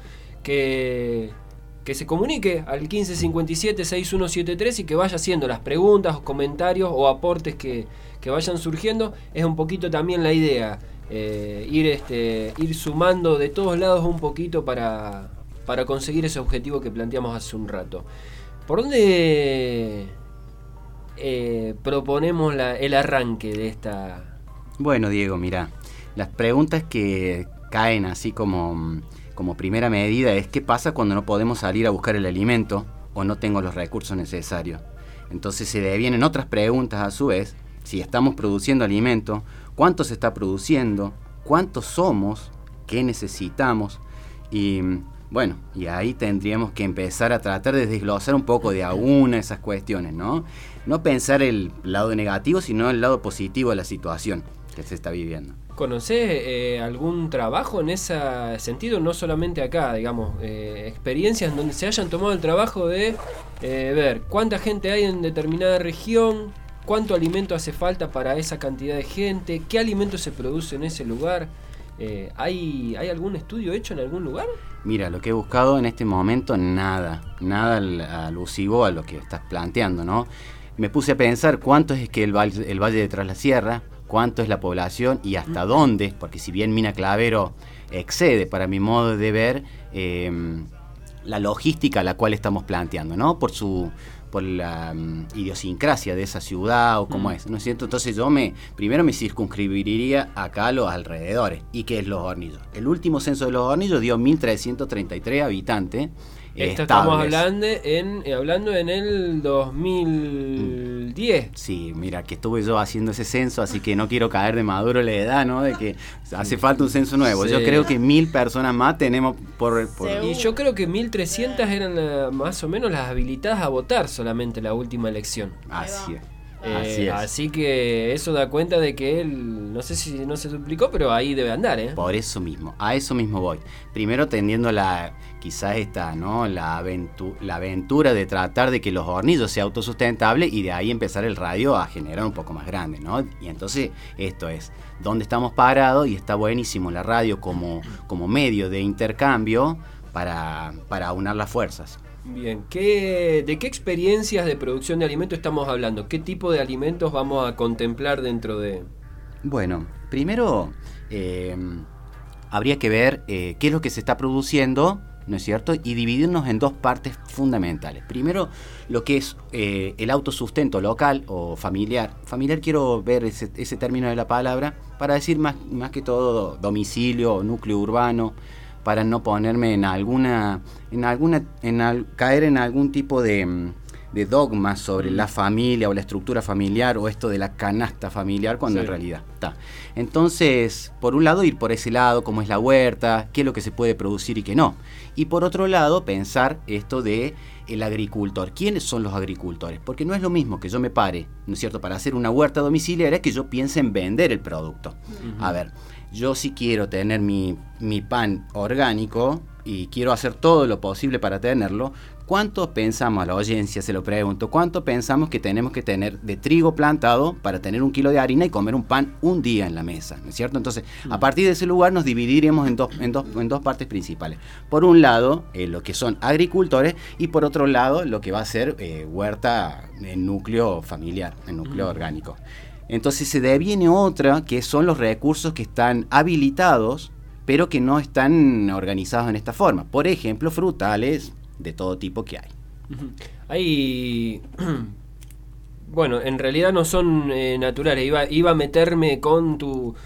que, que se comunique al quince cincuenta y siete sesenta y uno setenta y tres y que vaya haciendo las preguntas, comentarios o aportes que, que vayan surgiendo. Es un poquito también la idea, eh, ir, este, ir sumando de todos lados un poquito para, para conseguir ese objetivo que planteamos hace un rato. ¿Por dónde eh, proponemos la, el arranque de esta, Bueno, Diego, mira, las preguntas que caen así como, como primera medida es ¿qué pasa cuando no podemos salir a buscar el alimento o no tengo los recursos necesarios? Entonces se devienen otras preguntas a su vez, si estamos produciendo alimento, ¿cuánto se está produciendo? ¿Cuántos somos? ¿Qué necesitamos? Y bueno, y ahí tendríamos que empezar a tratar de desglosar un poco de a una esas cuestiones, ¿no? No pensar el lado negativo, sino el lado positivo de la situación que se está viviendo. ¿Conocés eh, algún trabajo en ese sentido? No solamente acá, digamos, eh, experiencias en donde se hayan tomado el trabajo de eh, ver cuánta gente hay en determinada región, cuánto alimento hace falta para esa cantidad de gente, qué alimento se produce en ese lugar. Eh, ¿hay, ¿Hay algún estudio hecho en algún lugar? Mira, lo que he buscado en este momento, nada, nada al- alusivo a lo que estás planteando, ¿no? Me puse a pensar cuánto es que el valle, el valle de Tras la Sierra, cuánto es la población y hasta dónde, porque si bien Mina Clavero excede, para mi modo de ver, eh, la logística a la cual estamos planteando, ¿no? Por su por la um, idiosincrasia de esa ciudad o cómo Mm. es, ¿no es cierto? Entonces yo me primero me circunscribiría acá a los alrededores. ¿Y qué es Los Hornillos? El último censo de Los Hornillos dio mil trescientos treinta y tres habitantes. Esto estables. estamos hablando en, eh, hablando en el dos mil diez. Sí, mira, que estuve yo haciendo ese censo, así que no quiero caer de maduro la edad, ¿no? De que hace falta un censo nuevo. Sí. Yo creo que mil personas más tenemos por... por Y yo creo que mil trescientas eran la- más o menos las habilitadas a votar solamente la última elección. Así es. Eh, Así es. así que eso da cuenta de que él, no sé si no se duplicó, pero ahí debe andar, ¿eh? Por eso mismo, a eso mismo voy. Primero tendiendo la, quizás esta, ¿no? La, aventu- la aventura de tratar de que Los Hornillos sea autosustentable y de ahí empezar el radio a generar un poco más grande, ¿no? Y entonces esto es, ¿dónde estamos parados? Y está buenísimo la radio como, como medio de intercambio para, para aunar las fuerzas. Bien, ¿qué, ¿de qué experiencias de producción de alimentos estamos hablando? ¿Qué tipo de alimentos vamos a contemplar dentro de...? Bueno, primero eh, habría que ver eh, qué es lo que se está produciendo, ¿no es cierto? Y dividirnos en dos partes fundamentales. Primero, lo que es eh, el autosustento local o familiar. Familiar quiero ver ese, ese término de la palabra para decir más, más que todo domicilio o núcleo urbano, para no ponerme en alguna, en alguna, en al, caer en algún tipo de, de dogma sobre la familia o la estructura familiar o esto de la canasta familiar cuando Sí. en realidad está. Entonces, por un lado ir por ese lado, cómo es la huerta, qué es lo que se puede producir y qué no. Y por otro lado, pensar esto de el agricultor. ¿Quiénes son los agricultores? Porque no es lo mismo que yo me pare, ¿no es cierto?, para hacer una huerta domiciliaria que yo piense en vender el producto. Ujú. A ver, yo sí quiero tener mi, mi pan orgánico y quiero hacer todo lo posible para tenerlo. ¿Cuánto pensamos, a la audiencia se lo pregunto, cuánto pensamos que tenemos que tener de trigo plantado para tener un kilo de harina y comer un pan un día en la mesa? ¿No es cierto? Entonces, a partir de ese lugar nos dividiremos en dos, en dos, en dos partes principales. Por un lado, eh, lo que son agricultores y por otro lado, lo que va a ser eh, huerta en núcleo familiar, en núcleo Mm. orgánico. Entonces se deviene otra, que son los recursos que están habilitados, pero que no están organizados en esta forma. Por ejemplo, frutales de todo tipo que hay. Ujú. Hay... Bueno, en realidad no son eh, naturales. Iba, iba a meterme con tu,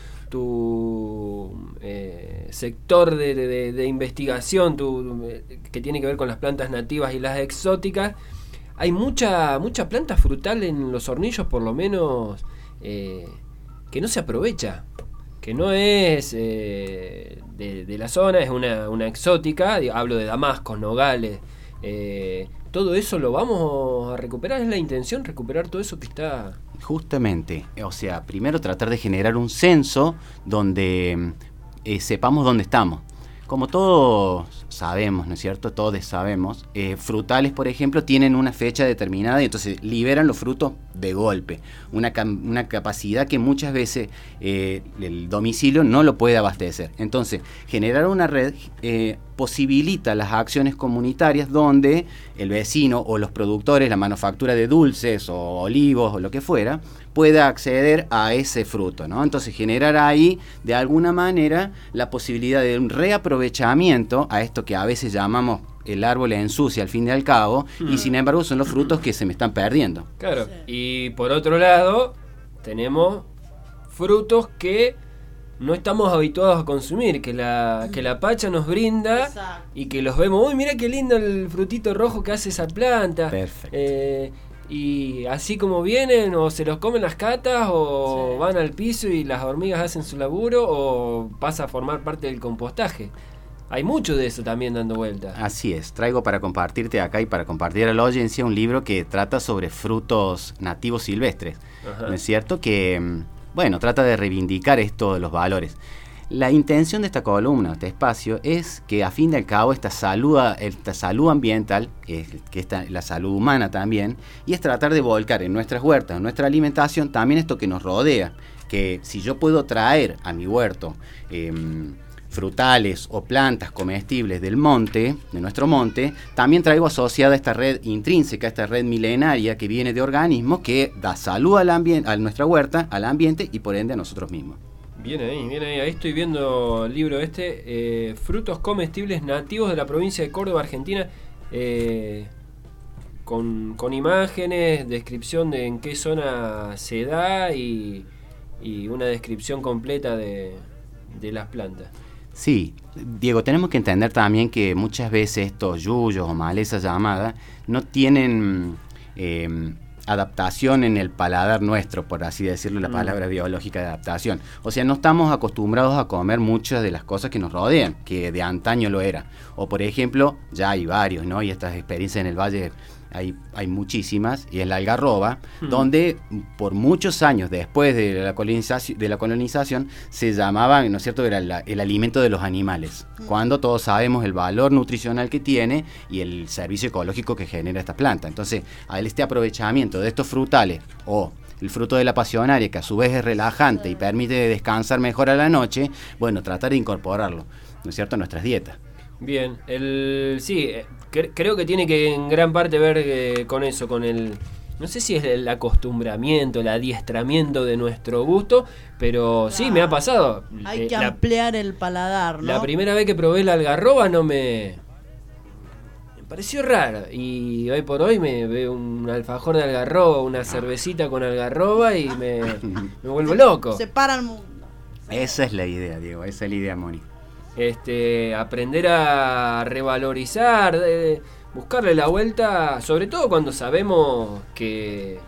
tu eh, sector de, de- de investigación tu, eh, que tiene que ver con las plantas nativas y las exóticas. Hay mucha, mucha planta frutal en Los Hornillos, por lo menos, eh, que no se aprovecha. Que no es eh, de, de la zona, es una, una exótica. Digo, hablo de damascos, nogales. Eh, todo eso lo vamos a recuperar. ¿Es la intención recuperar todo eso que está...? Justamente, o sea, primero tratar de generar un censo donde eh, sepamos dónde estamos. Como todos sabemos, ¿no es cierto? Todos sabemos, eh, frutales, por ejemplo, tienen una fecha determinada y entonces liberan los frutos de golpe. Una, cam- una capacidad que muchas veces eh, el domicilio no lo puede abastecer. Entonces, generar una red eh, posibilita las acciones comunitarias donde el vecino o los productores, la manufactura de dulces o olivos o lo que fuera, pueda acceder a ese fruto, ¿no? Entonces generar ahí de alguna manera la posibilidad de un reaprovechamiento a esto que a veces llamamos el árbol ensucia al fin y al cabo, Mm. y sin embargo son los frutos que se me están perdiendo. Claro. Y por otro lado, tenemos frutos que no estamos habituados a consumir, que la, que la Pacha nos brinda. Exacto. Y que los vemos, uy, mira qué lindo el frutito rojo que hace esa planta. Perfecto. Eh, y así como vienen, o se los comen las catas, o sí. van al piso y las hormigas hacen su laburo, o pasa a formar parte del compostaje. Hay mucho de eso también dando vuelta. Así es, traigo para compartirte acá y para compartir a la audiencia un libro que trata sobre frutos nativos silvestres. Ajá. ¿No es cierto? Que, bueno, trata de reivindicar esto de los valores. La intención de esta columna, este espacio, es que a fin de al cabo esta salud, esta salud ambiental, eh, que está la salud humana también, y es tratar de volcar en nuestras huertas, en nuestra alimentación, también esto que nos rodea. Que si yo puedo traer a mi huerto eh, frutales o plantas comestibles del monte, de nuestro monte, también traigo asociada esta red intrínseca, esta red milenaria que viene de organismos que da salud al ambiente, a nuestra huerta, al ambiente y por ende a nosotros mismos. Bien ahí, bien ahí, ahí estoy viendo el libro este, eh, frutos comestibles nativos de la provincia de Córdoba, Argentina, eh, con, con imágenes, descripción de en qué zona se da y, y una descripción completa de, de las plantas. Sí, Diego, tenemos que entender también que muchas veces estos yuyos o malezas llamadas no tienen eh, adaptación en el paladar nuestro, por así decirlo, la mm. palabra biológica de adaptación. O sea, no estamos acostumbrados a comer muchas de las cosas que nos rodean, que de antaño lo era. O por ejemplo, ya hay varios, ¿no? Y estas experiencias en el valle hay, hay muchísimas, y es la algarroba, mm. donde por muchos años después de la colonización, de la colonización se llamaba, ¿no es cierto?, era la, el alimento de los animales, mm. cuando todos sabemos el valor nutricional que tiene y el servicio ecológico que genera esta planta. Entonces, al este aprovechamiento de estos frutales o el fruto de la pasionaria, que a su vez es relajante y permite descansar mejor a la noche, bueno, tratar de incorporarlo, ¿no es cierto?, a nuestras dietas. Bien, el sí, cre- creo que tiene que en gran parte ver eh, con eso, con el, no sé si es el acostumbramiento, el adiestramiento de nuestro gusto, pero claro, sí, me ha pasado. Hay eh, que la, ampliar el paladar, ¿no? La primera vez que probé la algarroba no me... me pareció rara, y hoy por hoy me veo un alfajor de algarroba, una cervecita con algarroba y me, me vuelvo loco. Se para el mundo. Esa es la idea, Diego, esa es la idea, Moni. Este, aprender a revalorizar, de, buscarle la vuelta, sobre todo cuando sabemos que,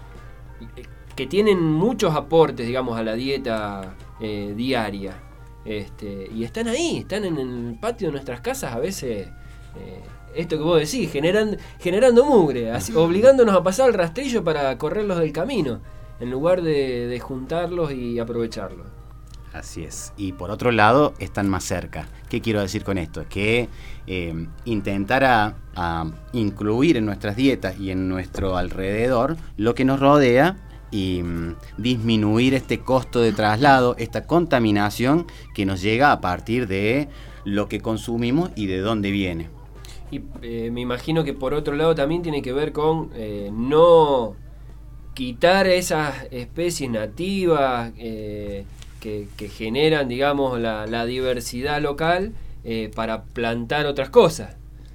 que tienen muchos aportes, digamos, a la dieta eh, diaria. Este, y están ahí, están en el patio de nuestras casas a veces, eh, esto que vos decís, generan, generando mugre, así, obligándonos a pasar el rastrillo para correrlos del camino, en lugar de, de juntarlos y aprovecharlos. Así es. Y por otro lado, están más cerca. ¿Qué quiero decir con esto? Que eh, intentar a, a incluir en nuestras dietas y en nuestro alrededor lo que nos rodea y mm, disminuir este costo de traslado, esta contaminación que nos llega a partir de lo que consumimos y de dónde viene. Y eh, me imagino que por otro lado también tiene que ver con eh, no quitar esas especies nativas eh, Que, que generan, digamos, la, la diversidad local eh, para plantar otras cosas.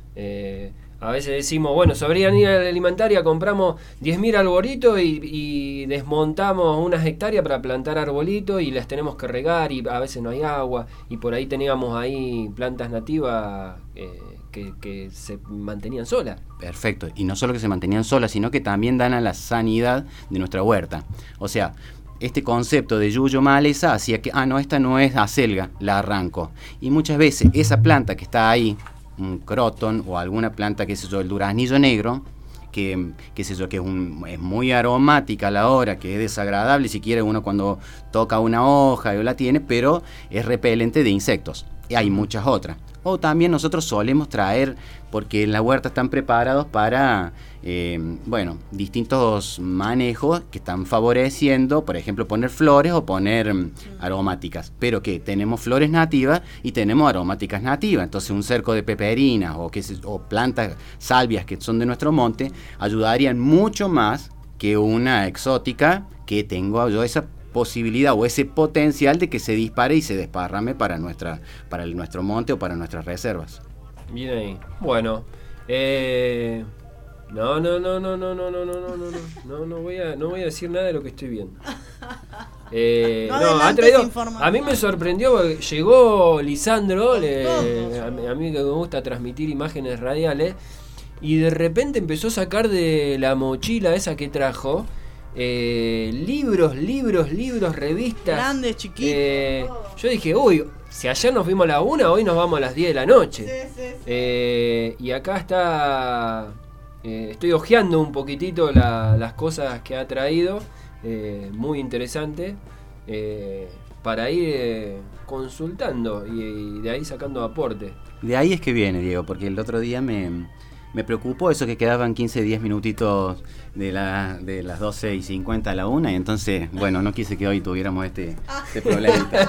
Eh, a veces decimos, bueno, soberanía alimentaria, compramos diez mil arbolitos y, y desmontamos unas hectáreas para plantar arbolitos y las tenemos que regar y a veces no hay agua y por ahí teníamos ahí plantas nativas eh, que, que se mantenían solas. Perfecto, y no solo que se mantenían solas, sino que también dan a la sanidad de nuestra huerta. O sea, este concepto de yuyo maleza hacía que, ah, no, esta no es acelga, la arranco. Y muchas veces esa planta que está ahí, un crotón o alguna planta, qué sé yo, el duraznillo negro, que, qué sé yo, que es, un, es muy aromática a la hora, que es desagradable si quiere uno cuando toca una hoja y la tiene, pero es repelente de insectos. Y hay muchas otras. O también nosotros solemos traer, porque en la huerta están preparados para, eh, bueno, distintos manejos que están favoreciendo, por ejemplo, poner flores o poner um, aromáticas. Pero que tenemos flores nativas y tenemos aromáticas nativas. Entonces un cerco de peperinas o, que se, o plantas salvias que son de nuestro monte ayudarían mucho más que una exótica que tengo yo esa posibilidad o ese potencial de que se dispare y se desparrame para nuestra para el, nuestro monte o para nuestras reservas. Bien ahí. Bueno, eh, no, no, no, no, no, no, no, no, no, no, no, no voy a, no voy a decir nada de lo que estoy viendo. Eh, No no, ha adelantes traído. información. A mí me sorprendió porque llegó Lisandro, le- a, mí- a mí que me gusta transmitir imágenes radiales, y de repente empezó a sacar de la mochila esa que trajo eh, libros, libros, libros, revistas. Grandes, chiquitos. Eh, yo dije, uy, si ayer nos fuimos a la una, hoy nos vamos a las diez de la noche. Sí, sí, sí. Eh, y acá está. eh, estoy hojeando un poquitito la- las cosas que ha traído. Eh, muy interesante. eh, para ir eh, consultando y, y de ahí sacando aporte. De ahí es que viene, Diego, porque el otro día me, me preocupó eso que quedaban quince, diez minutitos de, la, de las doce y cincuenta a la una, y entonces, bueno, no quise que hoy tuviéramos este, este problemita.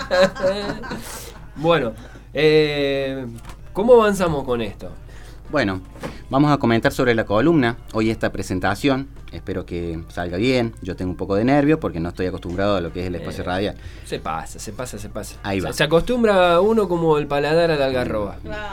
Bueno, eh, ¿cómo avanzamos con esto? Bueno, vamos a comentar sobre la columna, hoy esta presentación, espero que salga bien, yo tengo un poco de nervio porque no estoy acostumbrado a lo que es el espacio Eh, radial. Se pasa, se pasa, se pasa. Ahí se, va. se acostumbra uno como el paladar a la algarroba.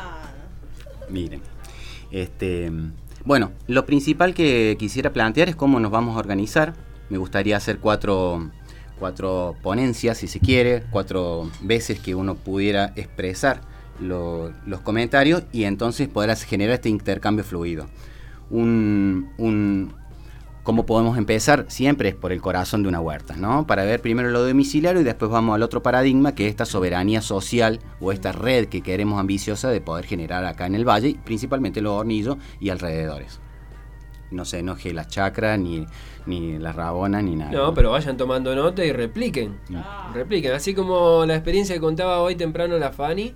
Miren, este, bueno, lo principal que quisiera plantear es cómo nos vamos a organizar. Me gustaría hacer cuatro, cuatro ponencias, si se quiere, cuatro veces que uno pudiera expresar lo- los comentarios y entonces poder generar este intercambio fluido. Un, un, ¿Cómo podemos empezar? Siempre es por el corazón de una huerta, ¿no? Para ver primero lo domiciliario y después vamos al otro paradigma, que es esta soberanía social o esta red que queremos ambiciosa de poder generar acá en el valle, principalmente los Hornillos y alrededores. No se enoje la chacra, ni, ni la rabona, ni nada. No, pero vayan tomando nota y repliquen. Repliquen. Así como la experiencia que contaba hoy temprano la Fanny,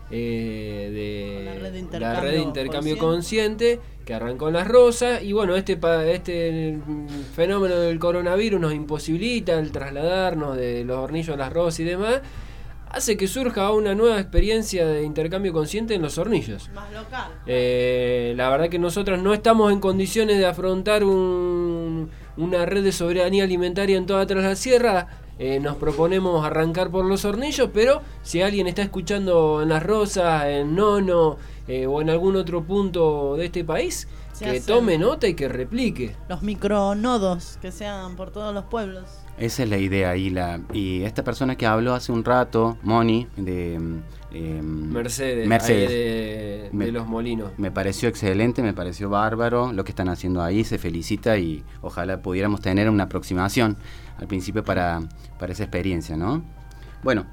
eh, de La red de la intercambio red de intercambio consciente. consciente, que arrancó en Las Rosas. Y bueno, este, pa- este mm, fenómeno del coronavirus nos imposibilita el trasladarnos de los Hornillos a Las Rosas y demás. Hace que surja una nueva experiencia de intercambio consciente en los Hornillos. Más local. Eh, la verdad que nosotros no estamos en condiciones de afrontar un, una red de soberanía alimentaria en toda Tras la Sierra. Eh, nos proponemos arrancar por los Hornillos, pero si alguien está escuchando en Las Rosas, en Nono eh, o en algún otro punto de este país, Se que hacen. tome nota y que replique. Los micronodos que se hagan por todos los pueblos. Esa es la idea. Y, la, y esta persona que habló hace un rato, Moni, de eh, Mercedes, Mercedes. ahí de, Me- de los Molinos. Me pareció excelente, me pareció bárbaro lo que están haciendo ahí, se felicita y ojalá pudiéramos tener una aproximación al principio para, para esa experiencia, ¿no? Bueno,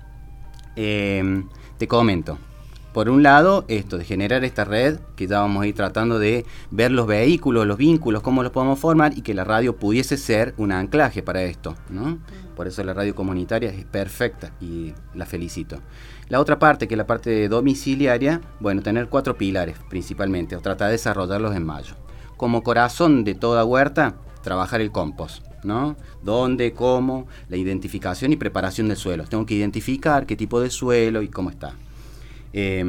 eh, te comento. Por un lado, esto de generar esta red, que ya vamos a ir tratando de ver los vehículos, los vínculos, cómo los podemos formar y que la radio pudiese ser un anclaje para esto, ¿no? Por eso la radio comunitaria es perfecta y la felicito. La otra parte, que es la parte domiciliaria, bueno, tener cuatro pilares principalmente, o tratar de desarrollarlos en mayo. Como corazón de toda huerta, trabajar el compost, ¿no? Dónde, cómo, la identificación y preparación del suelo. Tengo que identificar qué tipo de suelo y cómo está. Eh,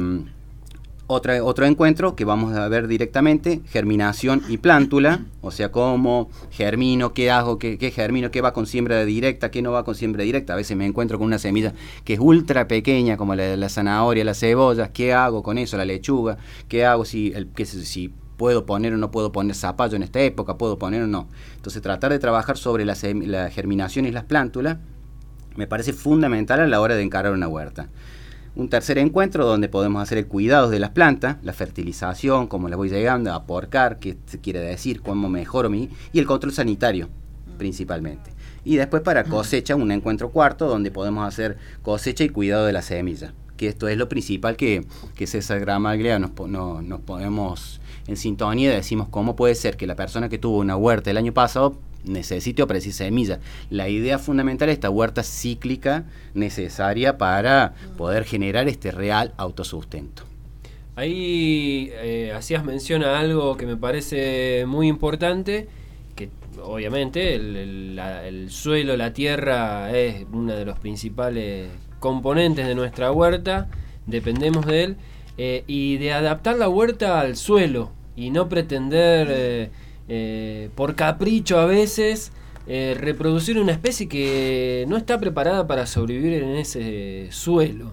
otra, otro encuentro que vamos a ver directamente, germinación y plántula, o sea, cómo germino, qué hago, qué, qué germino, qué va con siembra directa, qué no va con siembra directa. A veces me encuentro con una semilla que es ultra pequeña, como la, la zanahoria, la cebolla, qué hago con eso, la lechuga, qué hago si, el, qué, si puedo poner o no puedo poner zapallo en esta época, puedo poner o no. Entonces tratar de trabajar sobre la, sem- la germinación y las plántulas me parece fundamental a la hora de encarar una huerta. Un tercer encuentro donde podemos hacer el cuidado de las plantas, la fertilización, cómo las voy llegando, a porcar, qué se quiere decir, cómo mejoro mi... y el control sanitario, principalmente. Y después para cosecha, un encuentro cuarto donde podemos hacer cosecha y cuidado de la semilla, que esto es lo principal que, que César Gramaglia nos, po- no, nos ponemos en sintonía y decimos cómo puede ser que la persona que tuvo una huerta el año pasado necesite o precise semilla. La idea fundamental es esta huerta cíclica necesaria para poder generar este real autosustento. Ahí eh, hacías mención a algo que me parece muy importante, que obviamente el, el- la- el suelo, la tierra es uno de los principales componentes de nuestra huerta, dependemos de él, eh, y de adaptar la huerta al suelo y no pretender eh, eh, por capricho a veces eh, reproducir una especie que no está preparada para sobrevivir en ese suelo.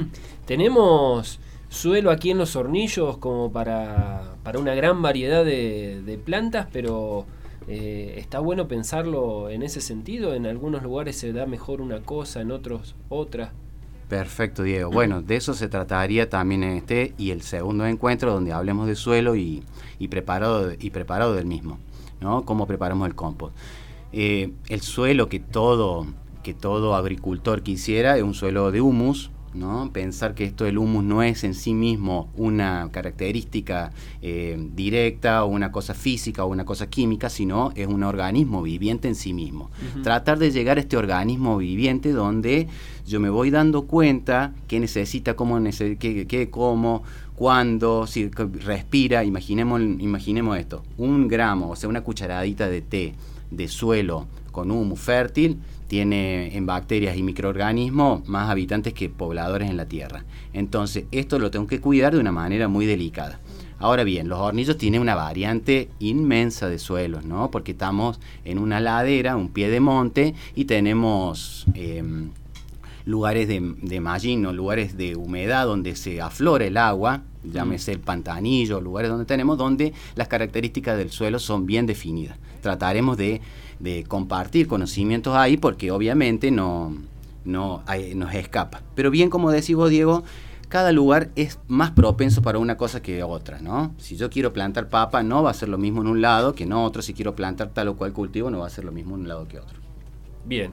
Tenemos suelo aquí en los Hornillos como para, para una gran variedad de, de plantas, pero Eh, ¿Está bueno pensarlo en ese sentido? En algunos lugares se da mejor una cosa, en otros otra. Perfecto, Diego. Bueno, de eso se trataría también en este y el segundo encuentro, donde hablemos de suelo y, y, preparado, y preparado del mismo, ¿no? Cómo preparamos el compost. Eh, el suelo que todo, que todo agricultor quisiera es un suelo de humus, ¿no? Pensar que esto del humus no es en sí mismo una característica eh, directa o una cosa física o una cosa química, sino es un organismo viviente en sí mismo. Uh-huh. Tratar de llegar a este organismo viviente donde yo me voy dando cuenta qué necesita, cómo nece- qué, qué como, cuándo, si respira. Imaginemos, imaginemos esto, un gramo, o sea, una cucharadita de té de suelo con humus fértil tiene en bacterias y microorganismos más habitantes que pobladores en la Tierra. Entonces, esto lo tengo que cuidar de una manera muy delicada. Ahora bien, los Hornillos tienen una variante inmensa de suelos, ¿no? Porque estamos en una ladera, un pie de monte, y tenemos eh, lugares de, de mallín, o lugares de humedad donde se aflora el agua, llámese el pantanillo, lugares donde tenemos, donde las características del suelo son bien definidas. Trataremos de, de compartir conocimientos ahí, porque obviamente no, no hay, nos escapa. Pero bien, como decís vos, Diego, cada lugar es más propenso para una cosa que otra, ¿no? Si yo quiero plantar papa, no va a ser lo mismo en un lado que en otro. Si quiero plantar tal o cual cultivo, no va a ser lo mismo en un lado que otro. Bien.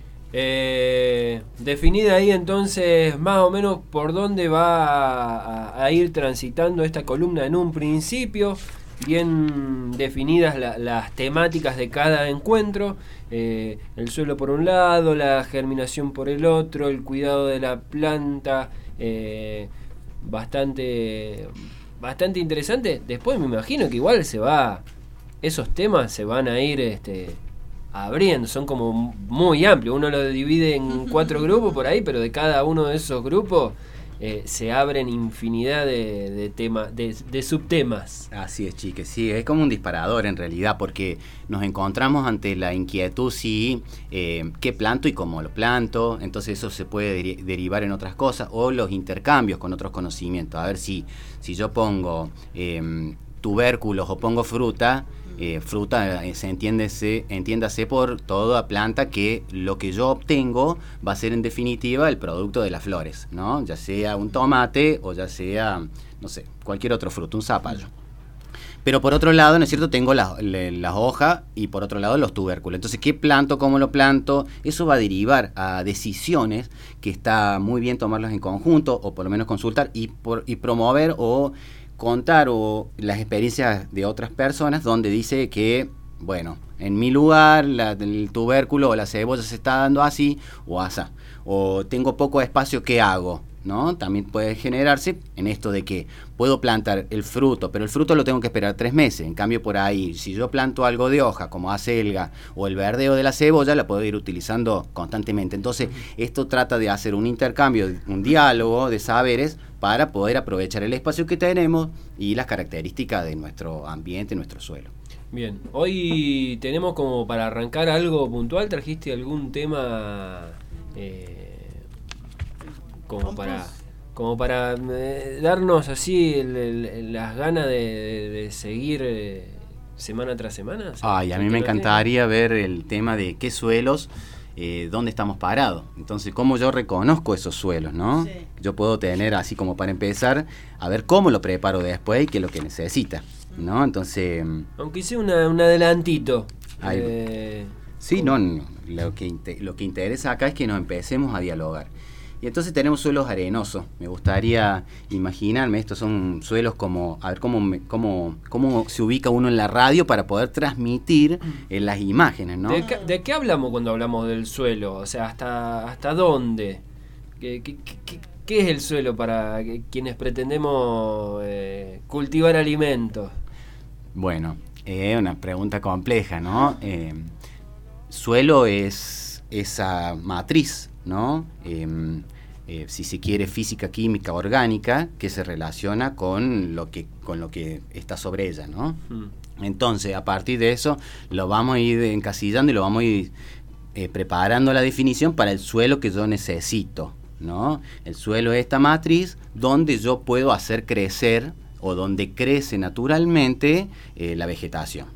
Eh, definida ahí entonces más o menos por dónde va a, a ir transitando esta columna en un principio, bien definidas la, las temáticas de cada encuentro, eh, el suelo por un lado, la germinación por el otro, el cuidado de la planta, eh, bastante bastante interesante. Después me imagino que igual se va, esos temas se van a ir este abriendo, son como muy amplios, uno lo divide en cuatro grupos por ahí, pero de cada uno de esos grupos eh, se abren infinidad de, de temas, de, de subtemas. Así es, chiques, sí, es como un disparador en realidad, porque nos encontramos ante la inquietud, sí, eh, qué planto y cómo lo planto. Entonces eso se puede deri- derivar en otras cosas, o los intercambios con otros conocimientos. A ver, si, si yo pongo eh, tubérculos o pongo fruta, Eh, fruta eh, se entiéndese, entiéndase por toda planta que lo que yo obtengo va a ser en definitiva el producto de las flores, ¿no? Ya sea un tomate o ya sea, no sé, cualquier otro fruto, un zapallo. Pero por otro lado, ¿no es cierto?, tengo las, las hojas y por otro lado los tubérculos. Entonces, ¿qué planto? ¿Cómo lo planto? Eso va a derivar a decisiones que está muy bien tomarlas en conjunto, o por lo menos consultar y, por, y promover o contar o las experiencias de otras personas, donde dice que, bueno, en mi lugar la, el tubérculo o la cebolla se está dando así o asá, o tengo poco espacio, ¿qué hago? ¿No? También puede generarse en esto de que puedo plantar el fruto, pero el fruto lo tengo que esperar tres meses. En cambio, por ahí, si yo planto algo de hoja, como acelga o el verdeo de la cebolla, la puedo ir utilizando constantemente. Entonces, esto trata de hacer un intercambio, un diálogo de saberes para poder aprovechar el espacio que tenemos y las características de nuestro ambiente, nuestro suelo. Bien, hoy tenemos como para arrancar algo puntual. ¿Trajiste algún tema eh, como para como para eh, darnos así el, el, las ganas de, de, de seguir eh, semana tras semana? Ay, a mí me encantaría ver el tema de qué suelos, eh, dónde estamos parados. Entonces, cómo yo reconozco esos suelos, ¿no? Sí. Yo puedo tener así como para empezar a ver cómo lo preparo después y qué es lo que necesita, ¿no? Entonces, aunque hice una, un adelantito. Ahí, eh, sí, no, no, lo que lo que interesa acá es que nos empecemos a dialogar. Y entonces tenemos suelos arenosos. Me gustaría imaginarme, estos son suelos como, a ver cómo, me, cómo, cómo se ubica uno en la radio para poder transmitir en las imágenes, ¿no? ¿De qué, ¿De qué hablamos cuando hablamos del suelo? O sea, ¿hasta, hasta dónde? ¿Qué, qué, qué, qué es el suelo para quienes pretendemos eh, cultivar alimentos? Bueno, es eh, una pregunta compleja, ¿no? Eh, suelo es esa matriz, ¿no? Eh, eh, si se quiere, física, química, orgánica, que se relaciona con lo que con lo que está sobre ella, ¿no? Mm. Entonces, a partir de eso, lo vamos a ir encasillando y lo vamos a ir eh, preparando la definición para el suelo que yo necesito, ¿no? El suelo es esta matriz donde yo puedo hacer crecer o donde crece naturalmente eh, la vegetación.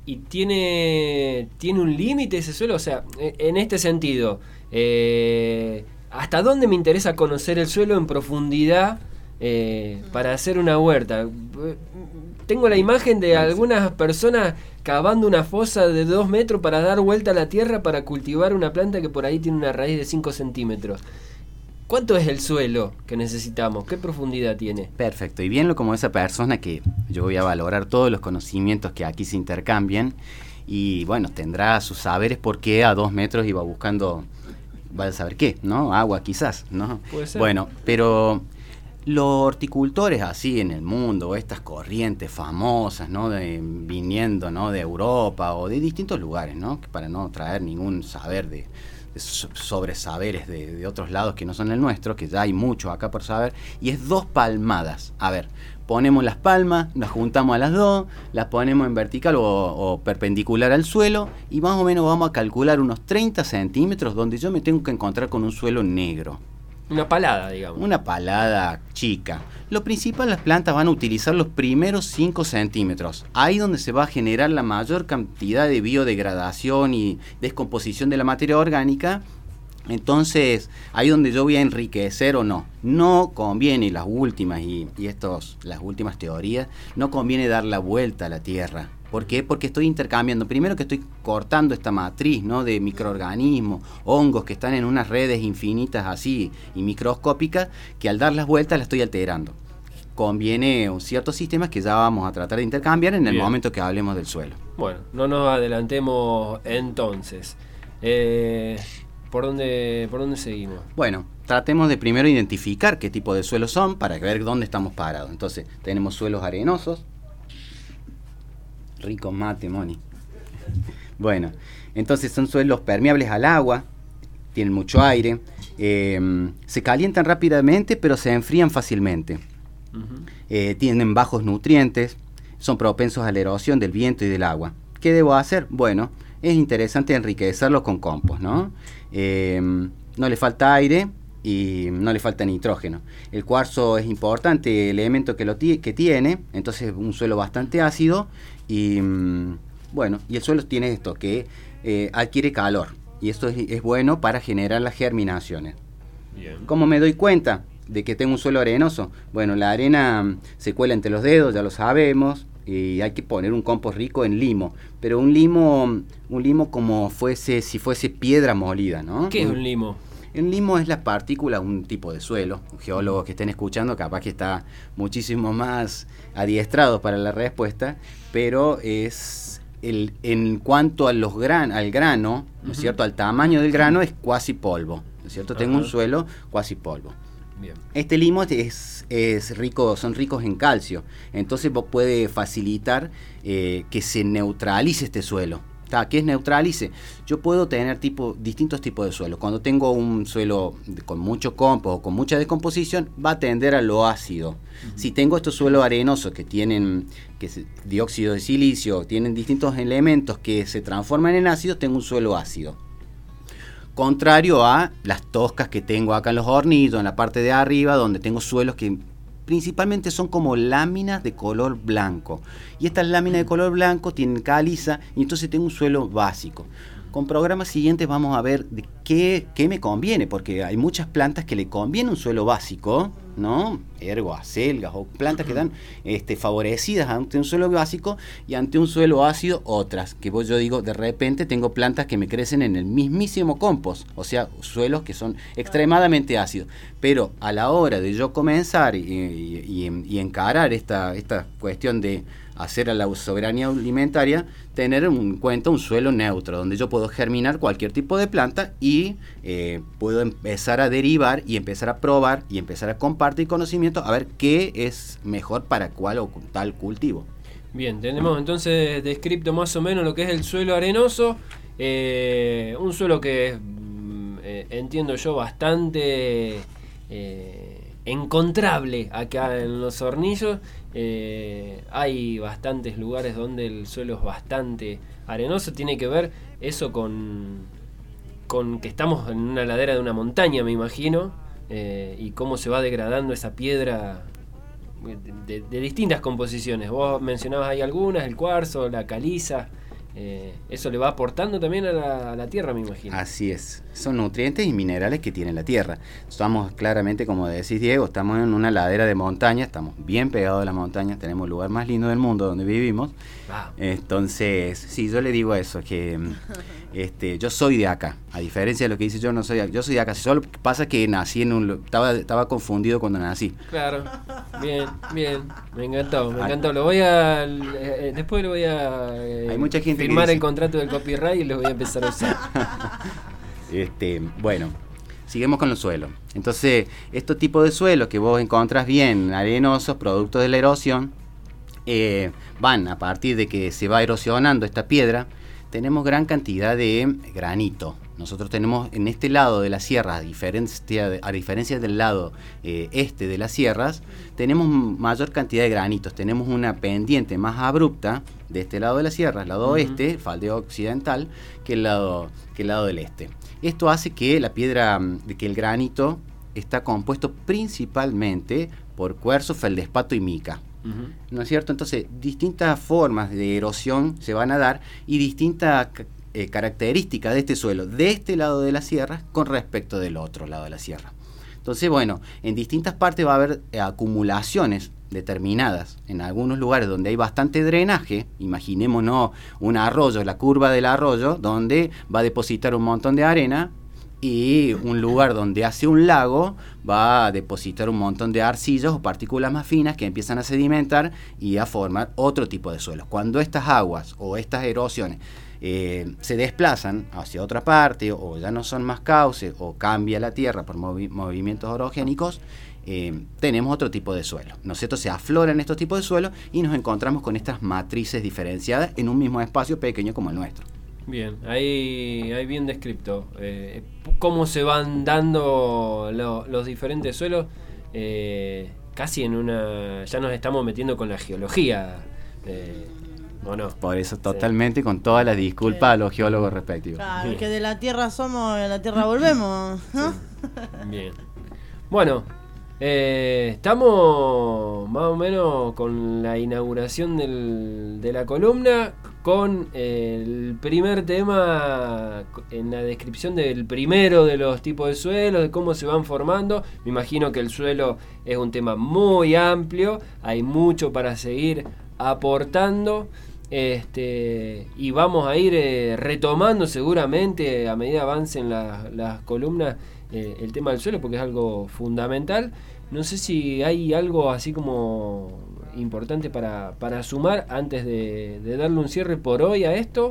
y tiene, tiene un límite ese suelo, o sea, en este sentido, eh, ¿hasta dónde me interesa conocer el suelo en profundidad eh, para hacer una huerta? Tengo la imagen de algunas personas cavando una fosa de dos metros para dar vuelta a la tierra para cultivar una planta que por ahí tiene una raíz de cinco centímetros. ¿Cuánto es el suelo que necesitamos? ¿Qué profundidad tiene? Perfecto, y bien como esa persona que yo voy a valorar todos los conocimientos que aquí se intercambian y bueno, tendrá sus saberes porque a dos metros iba buscando, vaya a saber qué, ¿no? Agua quizás, ¿no? Puede ser. Bueno, pero los horticultores así en el mundo, estas corrientes famosas, ¿no? De, viniendo, ¿no? De Europa o de distintos lugares, ¿no? Para no traer ningún saber de... sobre saberes de, de otros lados que no son el nuestro, que ya hay mucho acá por saber, y es dos palmadas. A ver, ponemos las palmas, las juntamos a las dos, las ponemos en vertical o, o perpendicular al suelo, y más o menos vamos a calcular unos treinta centímetros donde yo me tengo que encontrar con un suelo negro. Una palada, digamos. Una palada chica. Lo principal, las plantas van a utilizar los primeros cinco centímetros. Ahí donde se va a generar la mayor cantidad de biodegradación y descomposición de la materia orgánica. Entonces, ahí donde yo voy a enriquecer o no. No conviene, las últimas y, y estos, las últimas teorías, no conviene dar la vuelta a la tierra. ¿Por qué? Porque estoy intercambiando. Primero que estoy cortando esta matriz, ¿no? De microorganismos, hongos que están en unas redes infinitas así y microscópicas, que al dar las vueltas la estoy alterando. Conviene ciertos sistemas que ya vamos a tratar de intercambiar en el Bien. momento que hablemos del suelo. Bueno, no nos adelantemos entonces. Eh, ¿por dónde, ¿Por dónde seguimos? Bueno, tratemos de primero identificar qué tipo de suelos son para ver dónde estamos parados. Entonces, tenemos suelos arenosos. Rico mate, Moni. Bueno, entonces son suelos permeables al agua, tienen mucho aire, eh, se calientan rápidamente pero se enfrían fácilmente. Uh-huh. eh, tienen bajos nutrientes, son propensos a la erosión del viento y del agua. ¿Qué debo hacer? Bueno, es interesante enriquecerlos con compost, ¿no? Eh, no le falta aire y no le falta nitrógeno. El cuarzo es importante, el elemento que, lo t- que tiene, entonces un suelo bastante ácido. Y bueno, y el suelo tiene esto, que eh, adquiere calor, y esto es, es bueno para generar las germinaciones. Bien. ¿Cómo me doy cuenta de que tengo un suelo arenoso? Bueno, la arena se cuela entre los dedos, ya lo sabemos, y hay que poner un compost rico en limo, pero un limo, un limo como fuese, si fuese piedra molida, ¿no? ¿Qué es un limo? El limo es la partícula, un tipo de suelo. Geólogos que estén escuchando capaz que está muchísimo más adiestrado para la respuesta, pero es el, en cuanto a los gran, al grano, ¿no es cierto? Al tamaño del grano es cuasi polvo, ¿no es cierto? Ajá. Tengo un suelo cuasi polvo. Bien. Este limo es, es rico, son ricos en calcio, entonces puede facilitar eh, que se neutralice este suelo. ¿Qué es neutralice? Yo puedo tener tipo, distintos tipos de suelos. Cuando tengo un suelo con mucho compost o con mucha descomposición, va a tender a lo ácido. Uh-huh. Si tengo estos suelos arenosos que tienen que es, dióxido de silicio, tienen distintos elementos que se transforman en ácidos, tengo un suelo ácido. Contrario a las toscas que tengo acá en los hornillos, en la parte de arriba, donde tengo suelos que principalmente son como láminas de color blanco. Y estas láminas de color blanco tienen caliza y entonces tengo un suelo básico. Con programas siguientes vamos a ver de qué, qué me conviene, porque hay muchas plantas que le conviene un suelo básico, ¿no? Ergo, acelgas o plantas que están este, favorecidas ante un suelo básico y ante un suelo ácido otras. Que vos, yo digo, de repente tengo plantas que me crecen en el mismísimo compost, o sea, suelos que son extremadamente ácidos. Pero a la hora de yo comenzar y, y, y, y encarar esta, esta cuestión de hacer a la soberanía alimentaria, tener en cuenta un suelo neutro, donde yo puedo germinar cualquier tipo de planta y eh, puedo empezar a derivar y empezar a probar y empezar a compartir conocimiento a ver qué es mejor para cuál o tal cultivo. Bien, tenemos entonces descripto más o menos lo que es el suelo arenoso, eh, un suelo que es, eh, entiendo yo, bastante eh, encontrable acá en Los Hornillos. Eh, hay bastantes lugares donde el suelo es bastante arenoso. Tiene que ver eso con, con que estamos en una ladera de una montaña, me imagino, eh, y cómo se va degradando esa piedra de, de, de distintas composiciones. Vos mencionabas ahí algunas, el cuarzo, la caliza, Eh, eso le va aportando también a la, a la tierra, me imagino. Así es, son nutrientes y minerales que tiene la tierra. Estamos claramente, como decís Diego, estamos en una ladera de montaña, estamos bien pegados a la montaña, tenemos el lugar más lindo del mundo donde vivimos. Wow. Entonces, sí, yo le digo eso, que este, yo soy de acá, a diferencia de lo que dice yo, no soy de acá, yo soy de acá, solo pasa que nací en un, estaba, estaba confundido cuando nací. Claro, bien, bien, me encantó, me encantó, lo voy a, eh, después lo voy a eh, Hay mucha gente firmar que dice... el contrato del copyright y lo voy a empezar a usar. Este, bueno, seguimos con los suelos. Entonces, estos tipos de suelos que vos encontrás bien arenosos, producto de la erosión, eh, van a partir de que se va erosionando esta piedra, tenemos gran cantidad de granito. Nosotros tenemos en este lado de la sierra, a diferencia, de, a diferencia del lado eh, este de las sierras, tenemos mayor cantidad de granitos. Tenemos una pendiente más abrupta de este lado de la sierra, el lado uh-huh. oeste, faldeo occidental, que el lado, que el lado del este. Esto hace que la piedra, que el granito está compuesto principalmente por cuarzo, feldespato y mica. Uh-huh. ¿No es cierto? Entonces, distintas formas de erosión se van a dar y distintas eh, características de este suelo, de este lado de la sierra con respecto del otro lado de la sierra. Entonces, bueno, en distintas partes va a haber eh, acumulaciones determinadas. En algunos lugares donde hay bastante drenaje, imaginémonos un arroyo, la curva del arroyo, donde va a depositar un montón de arena, y un lugar donde hace un lago va a depositar un montón de arcillas o partículas más finas que empiezan a sedimentar y a formar otro tipo de suelos. Cuando estas aguas o estas erosiones eh, se desplazan hacia otra parte o ya no son más cauces o cambia la tierra por movi- movimientos orogénicos, eh, tenemos otro tipo de suelo. Nosotros se afloran estos tipos de suelos y nos encontramos con estas matrices diferenciadas en un mismo espacio pequeño como el nuestro. Bien, ahí, ahí bien descrito. Eh, cómo se van dando lo, los diferentes suelos, eh, casi en una... Ya nos estamos metiendo con la geología, eh, ¿o no? Por eso totalmente, sí. Con todas las disculpas a los geólogos respectivos. Claro, sí. Que de la tierra somos, de la tierra volvemos, ¿no? Sí. Bien. Bueno, eh, estamos más o menos con la inauguración del, de la columna, con el primer tema en la descripción del primero de los tipos de suelos, de cómo se van formando. Me imagino que el suelo es un tema muy amplio, hay mucho para seguir aportando, este, y vamos a ir eh, retomando seguramente a medida avancen la, las columnas eh, el tema del suelo, porque es algo fundamental. No sé si hay algo así como importante para, para sumar antes de, de darle un cierre por hoy a esto,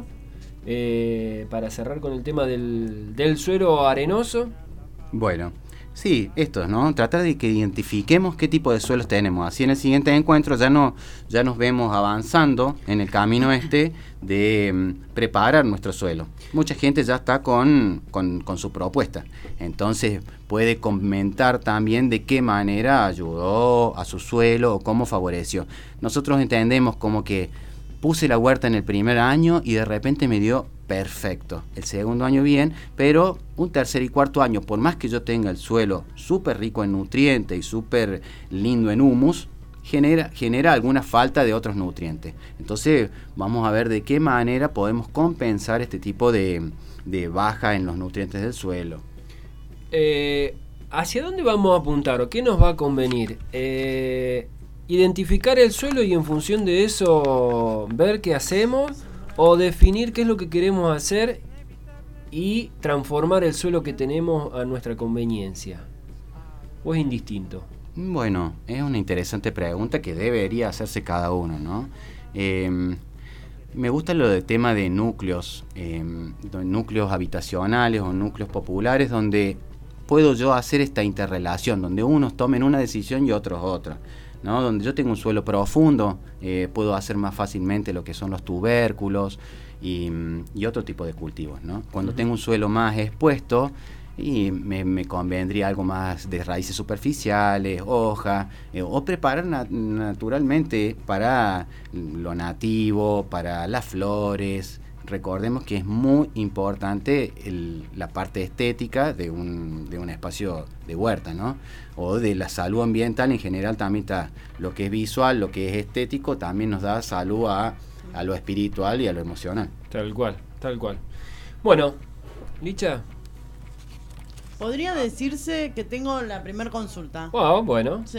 eh, para cerrar con el tema del, del suelo arenoso. Bueno, sí, esto, ¿no? Tratar de que identifiquemos qué tipo de suelos tenemos. Así en el siguiente encuentro ya, no, ya nos vemos avanzando en el camino este de um, preparar nuestro suelo. Mucha gente ya está con, con, con su propuesta. Entonces puede comentar también de qué manera ayudó a su suelo o cómo favoreció. Nosotros entendemos como que puse la huerta en el primer año y de repente me dio perfecto. El segundo año bien, pero un tercer y cuarto año, por más que yo tenga el suelo súper rico en nutrientes y súper lindo en humus, genera, genera alguna falta de otros nutrientes. Entonces vamos a ver de qué manera podemos compensar este tipo de, de baja en los nutrientes del suelo. Eh, ¿Hacia dónde vamos a apuntar o qué nos va a convenir? Eh, identificar el suelo y en función de eso ver qué hacemos, o definir qué es lo que queremos hacer y transformar el suelo que tenemos a nuestra conveniencia, o es indistinto. Bueno, es una interesante pregunta que debería hacerse cada uno, ¿no? Eh, me gusta lo del tema de núcleos, eh, núcleos habitacionales o núcleos populares, donde puedo yo hacer esta interrelación, donde unos tomen una decisión y otros otra, ¿no? Donde yo tengo un suelo profundo, eh, puedo hacer más fácilmente lo que son los tubérculos y, y otro tipo de cultivos, ¿no? Cuando uh-huh. tengo un suelo más expuesto, y me, me convendría algo más de raíces superficiales, hoja, eh, o preparar na- naturalmente para lo nativo, para las flores. Recordemos que es muy importante el, la parte estética de un, de un espacio de huerta, ¿no? O de la salud ambiental en general también está lo que es visual, lo que es estético, también nos da salud a, a lo espiritual y a lo emocional. Tal cual, tal cual. Bueno, Licha. Podría decirse que tengo la primera consulta. Wow, bueno. Sí.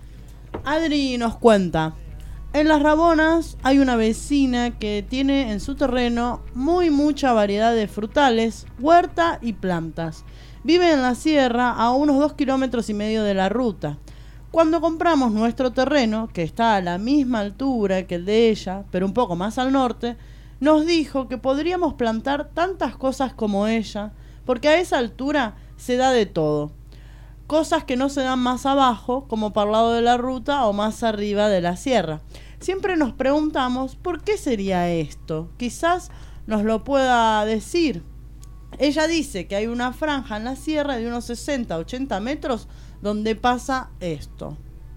Adri nos cuenta. En Las Rabonas hay una vecina que tiene en su terreno muy mucha variedad de frutales, huerta y plantas. Vive en la sierra a unos dos kilómetros y medio de la ruta. Cuando compramos nuestro terreno, que está a la misma altura que el de ella, pero un poco más al norte, nos dijo que podríamos plantar tantas cosas como ella, porque a esa altura se da de todo. Cosas que no se dan más abajo, como para el lado de la ruta o más arriba de la sierra. Siempre nos preguntamos por qué sería esto. Quizás nos lo pueda decir. Ella dice que hay una franja en la sierra de unos sesenta a ochenta metros donde pasa esto.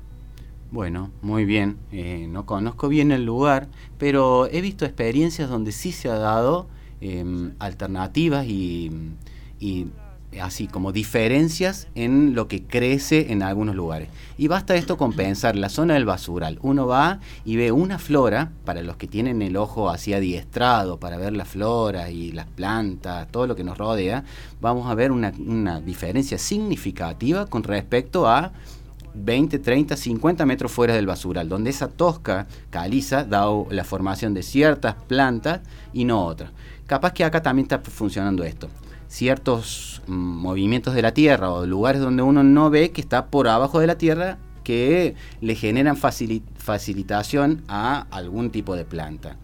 Bueno, muy bien. Eh, no conozco bien el lugar, pero he visto experiencias donde sí se ha dado eh, alternativas y, y así como diferencias en lo que crece en algunos lugares. Y basta esto con pensar la zona del basural. Uno va y ve una flora, para los que tienen el ojo así adiestrado para ver la flora y las plantas, todo lo que nos rodea, vamos a ver una, una diferencia significativa con respecto a veinte, treinta, cincuenta metros fuera del basural, donde esa tosca caliza da la formación de ciertas plantas y no otras. Capaz que acá también está funcionando esto. Ciertos mm, movimientos de la tierra o lugares donde uno no ve que está por abajo de la tierra que le generan facili- facilitación a algún tipo de planta.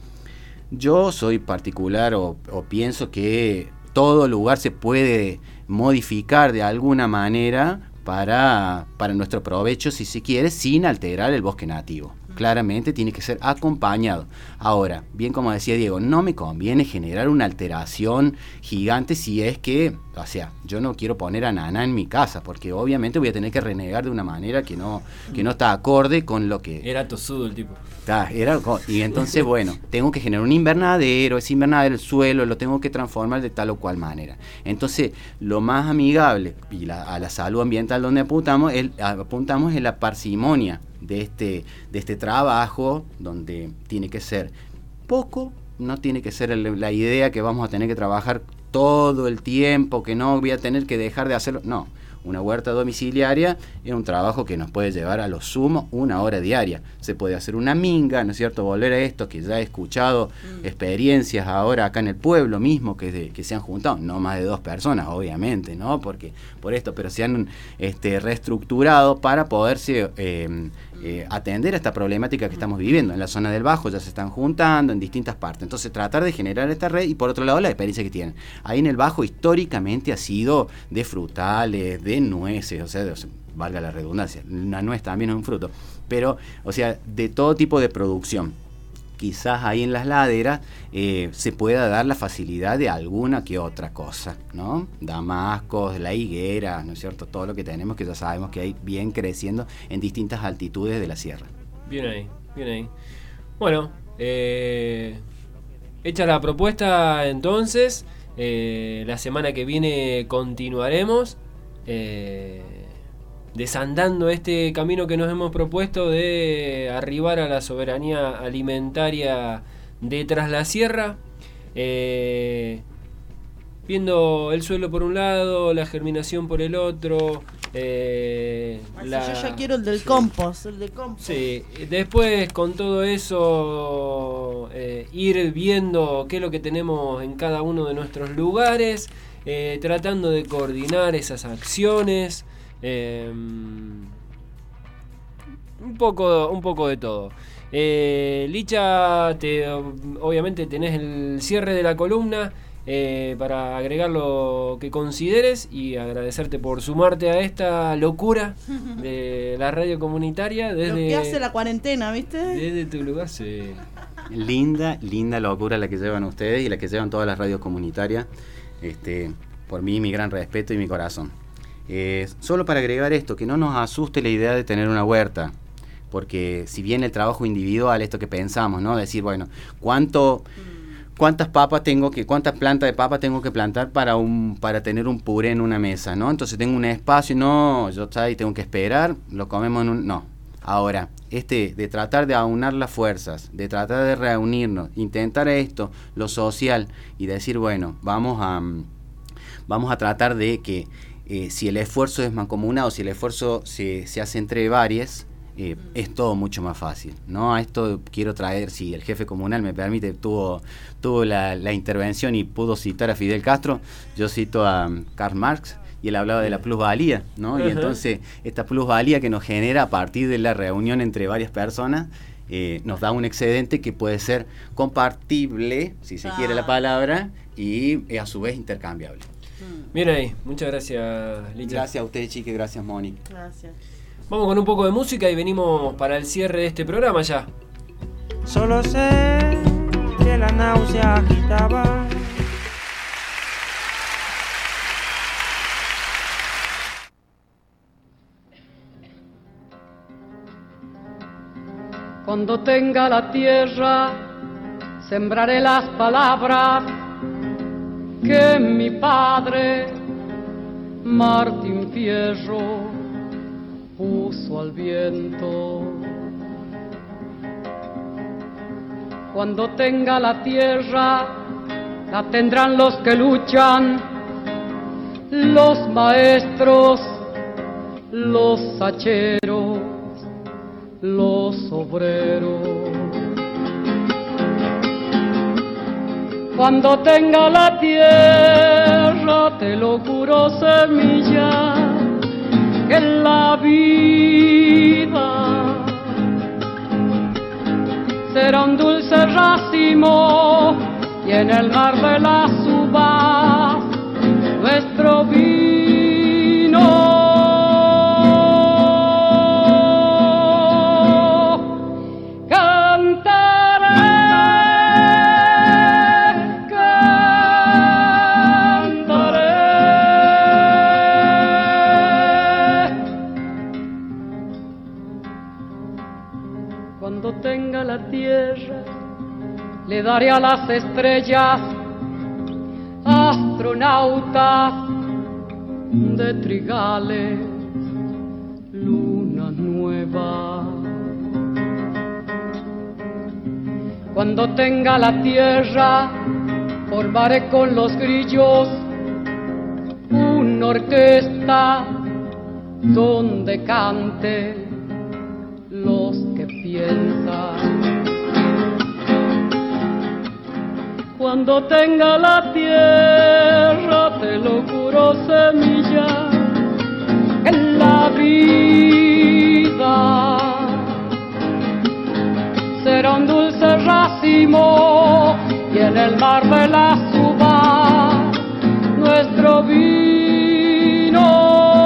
Yo soy particular o, o pienso que todo lugar se puede modificar de alguna manera para, para nuestro provecho, si se quiere, sin alterar el bosque nativo. Claramente tiene que ser acompañado. Ahora, bien como decía Diego, no me conviene generar una alteración gigante si es que, o sea, yo no quiero poner a Naná en mi casa, porque obviamente voy a tener que renegar de una manera que no, que no está acorde con lo que... Era tosudo el tipo. Está, era, y entonces, bueno, tengo que generar un invernadero, ese invernadero, el suelo, lo tengo que transformar de tal o cual manera. Entonces, lo más amigable y la, a la salud ambiental donde apuntamos, el, apuntamos es la parsimonia de este, de este trabajo, donde tiene que ser poco, no tiene que ser el, la idea que vamos a tener que trabajar todo el tiempo, que no voy a tener que dejar de hacerlo, no. Una huerta domiciliaria es un trabajo que nos puede llevar a lo sumo una hora diaria. Se puede hacer una minga, ¿no es cierto? Volver a esto, que ya he escuchado mm. experiencias ahora acá en el pueblo mismo que, de, que se han juntado, no más de dos personas, obviamente, ¿no? Porque por esto, pero se han este, reestructurado para poderse eh, eh, atender a esta problemática que estamos viviendo. En la zona del Bajo ya se están juntando en distintas partes. Entonces, tratar de generar esta red y por otro lado la experiencia que tienen. Ahí en el Bajo históricamente ha sido de frutales, de de nueces, o sea, de, valga la redundancia, una nuez también es un fruto, pero, o sea, de todo tipo de producción. Quizás ahí en las laderas eh, se pueda dar la facilidad de alguna que otra cosa, ¿no? Damascos, la higuera, ¿no es cierto? Todo lo que tenemos, que ya sabemos que hay bien creciendo en distintas altitudes de la sierra. Bien ahí, bien ahí. Bueno, eh, hecha la propuesta entonces, eh, la semana que viene continuaremos Eh, desandando este camino que nos hemos propuesto de arribar a la soberanía alimentaria de Tras la Sierra, eh, viendo el suelo por un lado, la germinación por el otro. Eh, la, yo ya quiero el del sí. compost, el del compost. Sí, después con todo eso eh, ir viendo qué es lo que tenemos en cada uno de nuestros lugares. Eh, tratando de coordinar esas acciones, eh, un poco, un poco de todo. Eh, Licha, te, obviamente tenés el cierre de la columna eh, para agregar lo que consideres y agradecerte por sumarte a esta locura de la radio comunitaria desde lo que hace la cuarentena, ¿viste? Desde tu lugar, sí. Linda, linda locura la que llevan ustedes y la que llevan todas las radios comunitarias. Este, por mí mi gran respeto y mi corazón. Eh, solo para agregar esto, que no nos asuste la idea de tener una huerta, porque si bien el trabajo individual, esto que pensamos, ¿no? Decir, bueno, ¿cuánto, cuántas papas tengo que, cuántas plantas de papa tengo que plantar para un, para tener un puré en una mesa, ¿no? Entonces tengo un espacio, no, yo ahí tengo que esperar, lo comemos en un, no. Ahora, este, de tratar de aunar las fuerzas, de tratar de reunirnos, intentar esto, lo social, y decir, bueno, vamos a, vamos a tratar de que eh, si el esfuerzo es mancomunado, si el esfuerzo se, se hace entre varias, eh, es todo mucho más fácil, ¿no? A esto quiero traer, si el jefe comunal me permite, tuvo, tuvo la, la intervención y pudo citar a Fidel Castro, yo cito a um, Karl Marx, y él hablaba de la plusvalía, ¿no? Uh-huh. Y entonces esta plusvalía que nos genera a partir de la reunión entre varias personas, eh, nos da un excedente que puede ser compartible, si se ah. quiere la palabra, y eh, a su vez intercambiable. Bien ahí, muchas gracias, Licha. Gracias a ustedes, chiques, gracias, Mónica. Gracias. Vamos con un poco de música y venimos para el cierre de este programa ya. Solo sé que la náusea agitaba. Cuando tenga la tierra, sembraré las palabras que mi padre, Martín Fierro, puso al viento. Cuando tenga la tierra, la tendrán los que luchan, los maestros, los hacheros, los obreros. Cuando tenga la tierra, te lo juro, semilla, que en la vida será un dulce racimo y en el mar de las uvas nuestro vino. Tenga la tierra, le daré a las estrellas astronautas de trigales, luna nueva. Cuando tenga la tierra, formaré con los grillos una orquesta donde cante los que piensan. Cuando tenga la tierra, te lo juro, semilla, en la vida será un dulce racimo y en el mar de las uvas nuestro vino.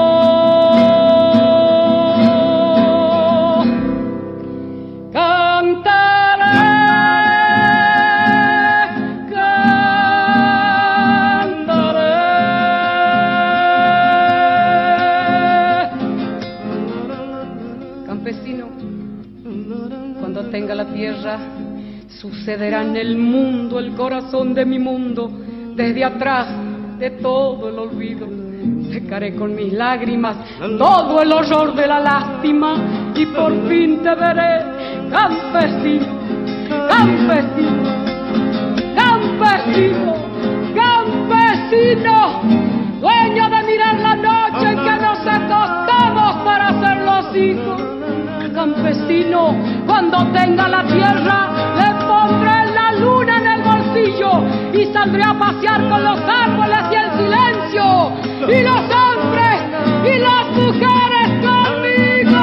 Tenga la tierra, sucederá en el mundo, el corazón de mi mundo, desde atrás de todo el olvido. Secaré con mis lágrimas todo el horror de la lástima y por fin te veré, campesino, campesino, campesino, campesino, dueño de mirar la noche en que nos acostamos para ser los hijos. Campesino, cuando tenga la tierra, le pondré la luna en el bolsillo y saldré a pasear con los árboles y el silencio, y los hombres y las mujeres conmigo.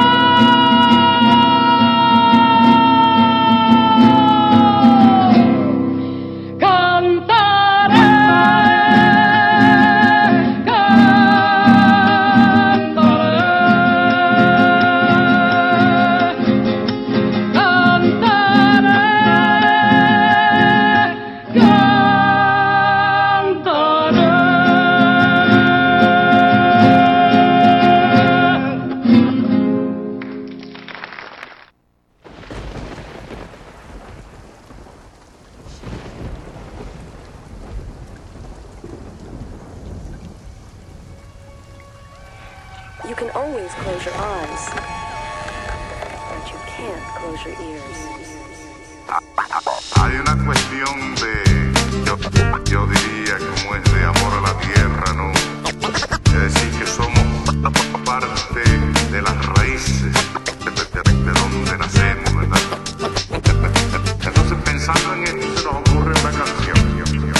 You can always close your eyes. Hay una cuestión de, yo, yo diría como es de amor a la tierra, ¿no? Es decir, que somos parte de las raíces de, de, de donde nacemos, ¿verdad? Entonces pensando en esto se nos ocurre una canción.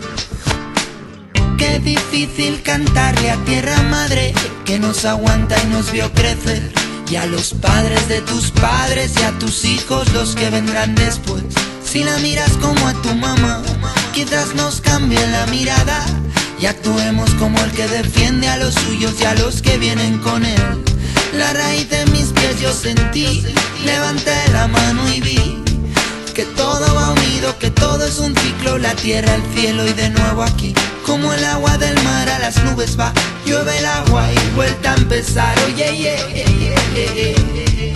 Qué difícil cantarle a tierra madre que nos aguanta y nos vio crecer, y a los padres de tus padres y a tus hijos los que vendrán después. Si la miras como a tu mamá, quizás nos cambie la mirada y actuemos como el que defiende a los suyos y a los que vienen con él. La raíz de mis pies yo sentí, levanté la mano y vi que todo va unido, que todo es un ciclo, la tierra, el cielo y de nuevo aquí. Como el agua del mar a las nubes va, llueve el agua y vuelta a empezar. Oye, oh, yeah, yeah, yeah, yeah, yeah.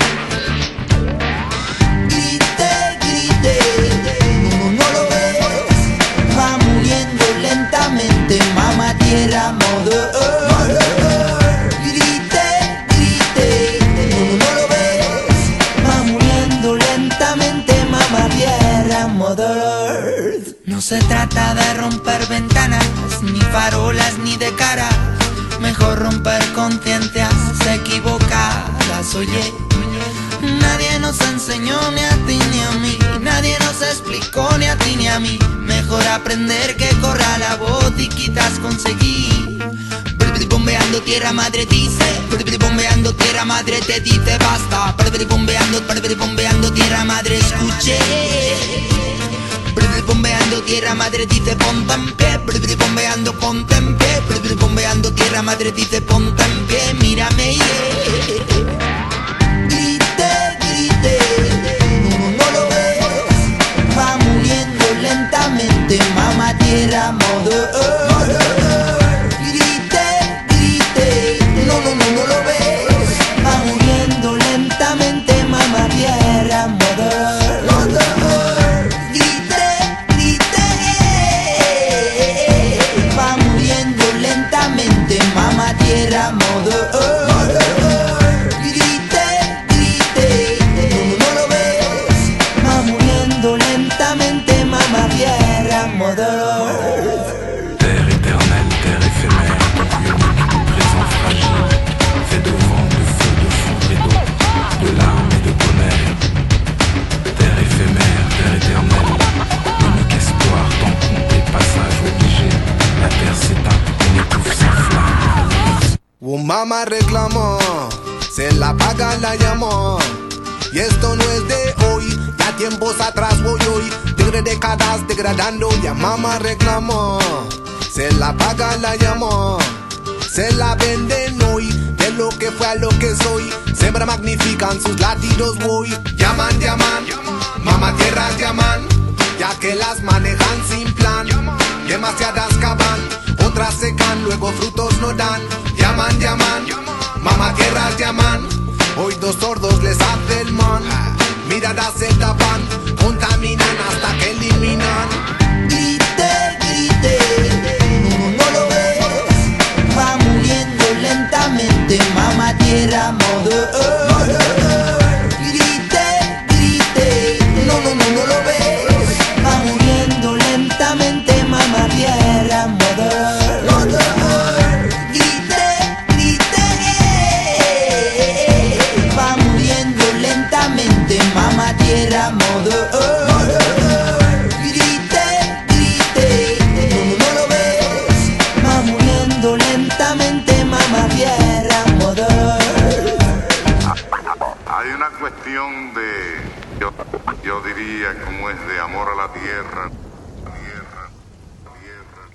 Grite, grite, no, no lo ves, va muriendo lentamente, mamá tierra, mother earth. Grite, grite, no, no lo ves, va muriendo lentamente, mamá tierra, mother earth. No se trata de romper ventanas, ni farolas, ni de cara. Mejor romper conciencias equivocadas. Oye, nadie nos enseñó ni a ti ni a mí, nadie nos explicó ni a ti ni a mí. Mejor aprender que corra la voz y quizás conseguir. Bombeando tierra madre dice, bombeando tierra madre te dice basta. Bombeando, bombeando tierra madre escuché. Bombeando tierra madre dice ponte en pie, bombeando ponte en pie, bombeando tierra madre dice ponte en pie, mírame yeah. Grite, grite, no, no lo ves, va muriendo lentamente, mamá tierra, mother earth. Grite, grite, no, no, no, no lo ves, va muriendo lentamente, mamá tierra, mother earth. Mamá tierra, mother earth. Grite, grite, no, no lo ves, va muriendo lentamente, mamá tierra, mother earth. Terre éternelle, terre éphémère, unique, présent fragile, fait de vent, de feu, de foudre et d'eau, de larmes et de tonnerre. Terre éphémère, terre éternelle, unique espoir, temps compté, passage obligé, la terre s'éteint, on étouffe sa flamme. Un mamá reclamó, se la paga la llamó. Y esto no es de hoy, ya tiempos atrás voy hoy. Tigre décadas degradando, ya mamá reclamó. Se la paga la llamó, se la venden hoy. De lo que fue a lo que soy, siempre magnifican sus latidos voy. Llaman, llaman, mamá tierras llaman, ya que las manejan sin plan. Demasiadas cavan, otras secan, luego frutos no dan. Llaman, llaman, mamá tierras llaman, hoy dos sordos les hace el man. Miradas se tapan, contaminan hasta que eliminan. Grite, grite, no, no lo ves, va muriendo lentamente, mamá tierra, mother earth. Grite, grite, no, no, no, no lo ves, va muriendo lentamente, mamá tierra, mother earth. Mamá tierra, mother earth. Grite, grite, no, no lo ves, va muriendo lentamente, mamá tierra, mother earth. Hay una cuestión de, yo, yo diría como es de amor a la tierra. Tierra, tierra,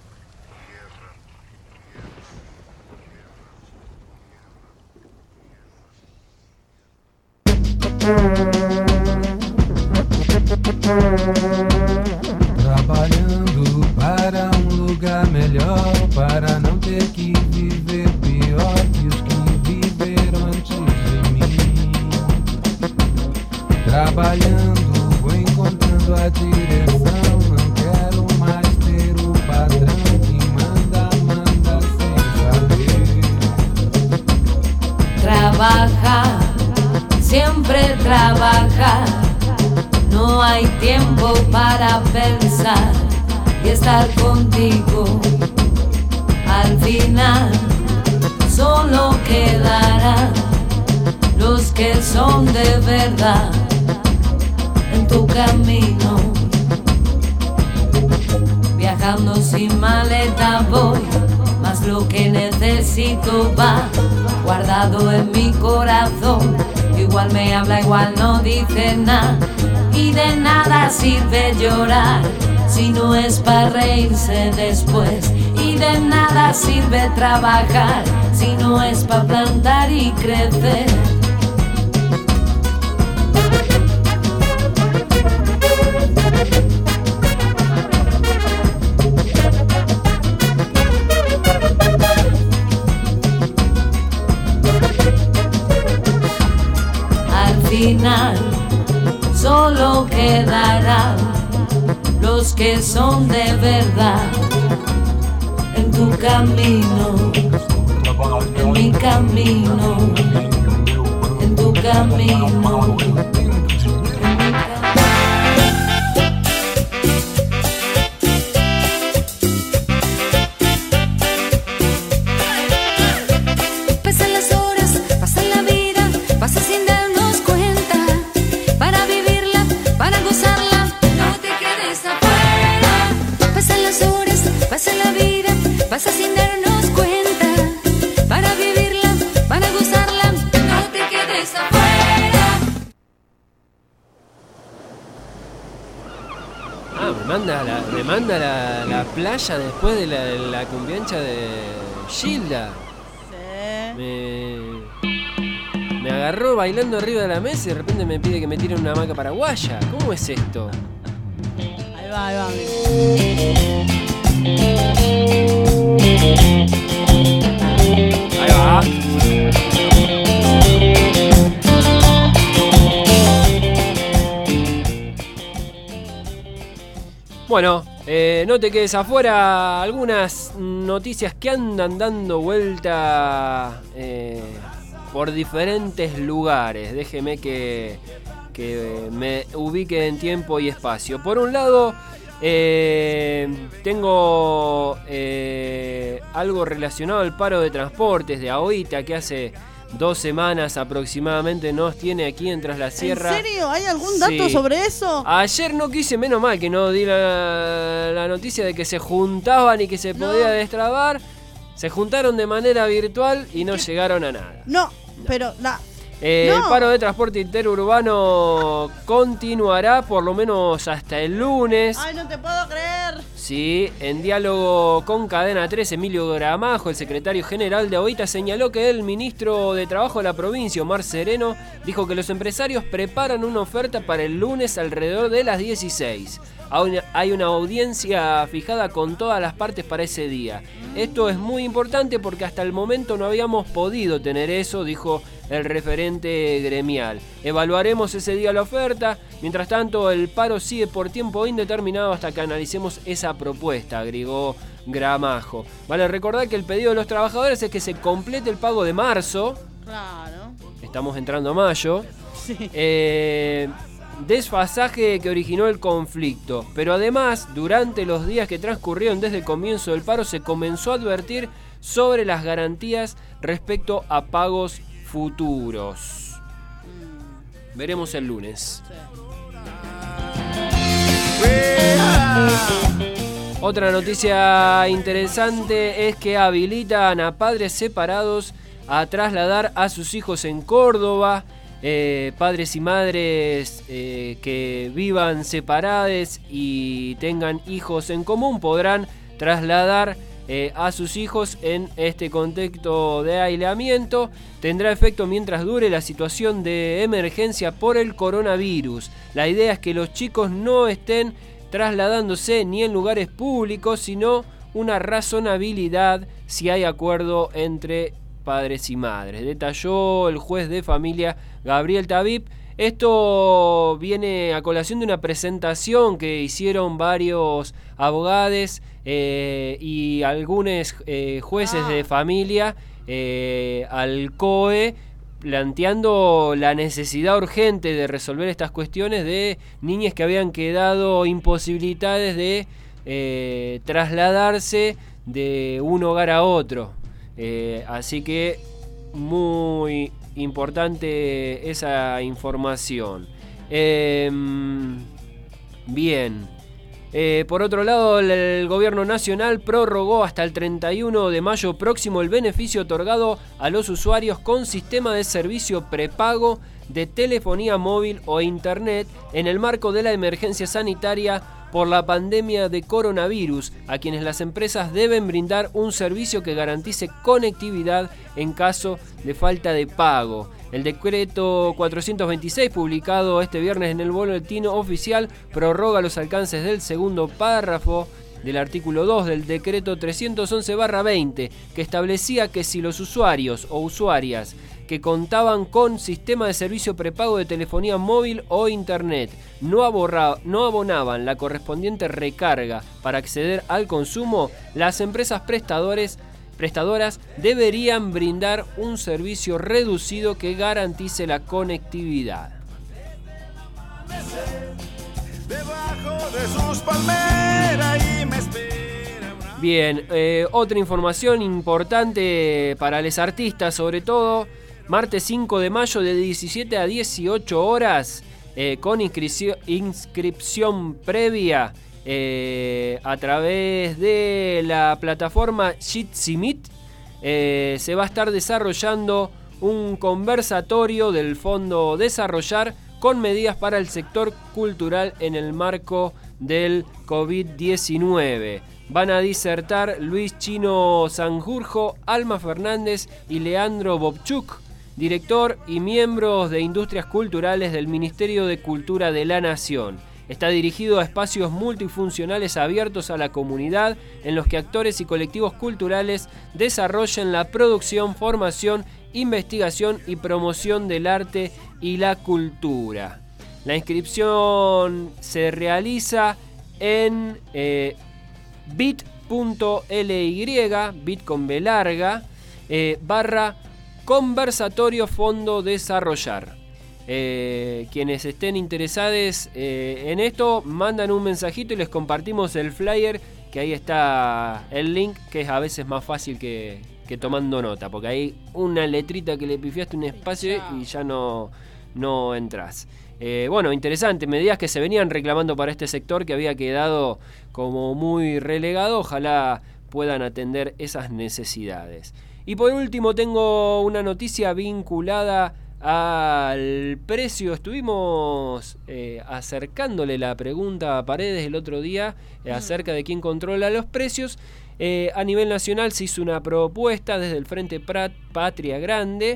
Trabalhando para um lugar melhor, para não ter que viver pior que os que viveram antes de mim. Trabalhando, vou encontrando a direção, não quero mais ter o padrão que manda, manda sem saber. Trabajar siempre trabajar. No hay tiempo para pensar y estar contigo. Al final solo quedarán los que son de verdad en tu camino. Viajando sin maleta voy, mas lo que necesito va guardado en mi corazón. Igual me habla, igual no dice nada, y de nada sirve llorar si no es para reírse después. Y de nada sirve trabajar si no es para plantar y crecer. Al final solo quedarán los que son de verdad en tu camino, en mi camino, en tu camino. Pasan las horas, pasa la vida, pasa sin darnos cuenta. Para vivirla, para gozarla, no te quedes afuera. Pasan las horas, pasa la vida, pasa sin darnos cuenta. Para vivirla, para gozarla, no te quedes afuera. Ah, me manda a la, me manda a la, la playa después de la, la cumbiancha de Gilda. Me, me agarró bailando arriba de la mesa y de repente me pide que me tire una hamaca paraguaya. ¿Cómo es esto? Ahí va, ahí va, Ahí va. Bueno, eh, no te quedes afuera. Algunas noticias que andan dando vuelta eh, por diferentes lugares. Déjeme que, que me ubique en tiempo y espacio. Por un lado, eh, tengo eh, algo relacionado al paro de transportes de AOITA, que hace dos semanas aproximadamente nos tiene aquí en Tras la Sierra. ¿En serio? ¿Hay algún dato Sí. sobre eso? Ayer no quise, menos mal que no di la, la noticia de que se juntaban y que se podía destrabar. Se juntaron de manera virtual y no llegaron a nada. No, pero la... Eh, No. El paro de transporte interurbano continuará por lo menos hasta el lunes. Ay, no te puedo creer. Sí, en diálogo con Cadena tres, Emilio Gramajo, el secretario general de AOITA, señaló que el ministro de Trabajo de la provincia, Omar Sereno, dijo que los empresarios preparan una oferta para el lunes alrededor de las dieciséis. Hay una audiencia fijada con todas las partes para ese día. Esto es muy importante porque hasta el momento no habíamos podido tener eso, dijo el referente gremial. Evaluaremos ese día la oferta. Mientras tanto, el paro sigue por tiempo indeterminado hasta que analicemos esa propuesta, agregó Gramajo. Vale recordar que el pedido de los trabajadores es que se complete el pago de marzo. Claro. Estamos entrando a mayo. Sí. Eh, desfasaje que originó el conflicto. Pero además, durante los días que transcurrieron desde el comienzo del paro, se comenzó a advertir sobre las garantías respecto a pagos futuros. Veremos el lunes. Otra noticia interesante es que habilitan a padres separados a trasladar a sus hijos en Córdoba. Eh, padres y madres eh, que vivan separados y tengan hijos en común podrán trasladar eh, a sus hijos en este contexto de aislamiento. Tendrá efecto mientras dure la situación de emergencia por el coronavirus. La idea es que los chicos no estén trasladándose ni en lugares públicos, sino una razonabilidad si hay acuerdo entre padres y madres. Detalló el juez de familia Gabriel Tabib. Esto viene a colación de una presentación que hicieron varios abogados eh, y algunos eh, jueces de familia eh, al C O E planteando la necesidad urgente de resolver estas cuestiones de niñas que habían quedado imposibilitadas de eh, trasladarse de un hogar a otro. Eh, así que muy importante esa información. Eh, bien. Eh, por otro lado, el, el gobierno nacional prorrogó hasta el treinta y uno de mayo próximo el beneficio otorgado a los usuarios con sistema de servicio prepago de telefonía móvil o internet en el marco de la emergencia sanitaria por la pandemia de coronavirus, a quienes las empresas deben brindar un servicio que garantice conectividad en caso de falta de pago. El decreto cuatrocientos veintiséis, publicado este viernes en el boletín oficial, prorroga los alcances del segundo párrafo del artículo dos del decreto trescientos once barra veinte, que establecía que si los usuarios o usuarias que contaban con sistema de servicio prepago de telefonía móvil o internet no, aborra, no abonaban la correspondiente recarga para acceder al consumo, las empresas prestadores prestadoras deberían brindar un servicio reducido que garantice la conectividad. Bien, eh, otra información importante para los artistas, sobre todo, martes cinco de mayo de diecisiete a dieciocho horas, eh, con inscripción, inscripción previa eh, a través de la plataforma Jitsi Meet, eh, se va a estar desarrollando un conversatorio del Fondo Desarrollar con medidas para el sector cultural en el marco del COVID diecinueve. Van a disertar Luis Chino Sanjurjo, Alma Fernández y Leandro Bobchuk, director y miembros de Industrias Culturales del Ministerio de Cultura de la Nación. Está dirigido a espacios multifuncionales abiertos a la comunidad, en los que actores y colectivos culturales desarrollen la producción, formación, investigación y promoción del arte y la cultura. La inscripción se realiza en eh, bit.ly, bit con B larga, eh, barra conversatorio Fondo Desarrollar. Eh, quienes estén interesados eh, en esto, mandan un mensajito y les compartimos el flyer, que ahí está el link, que es a veces más fácil que, que tomando nota, porque hay una letrita que le pifiaste un espacio y ya no, no entras. Eh, bueno, interesante, medidas que se venían reclamando para este sector que había quedado como muy relegado, ojalá puedan atender esas necesidades. Y por último tengo una noticia vinculada al precio. Estuvimos eh, acercándole la pregunta a Paredes el otro día eh, acerca de quién controla los precios. Eh, a nivel nacional se hizo una propuesta desde el Frente Patria Grande,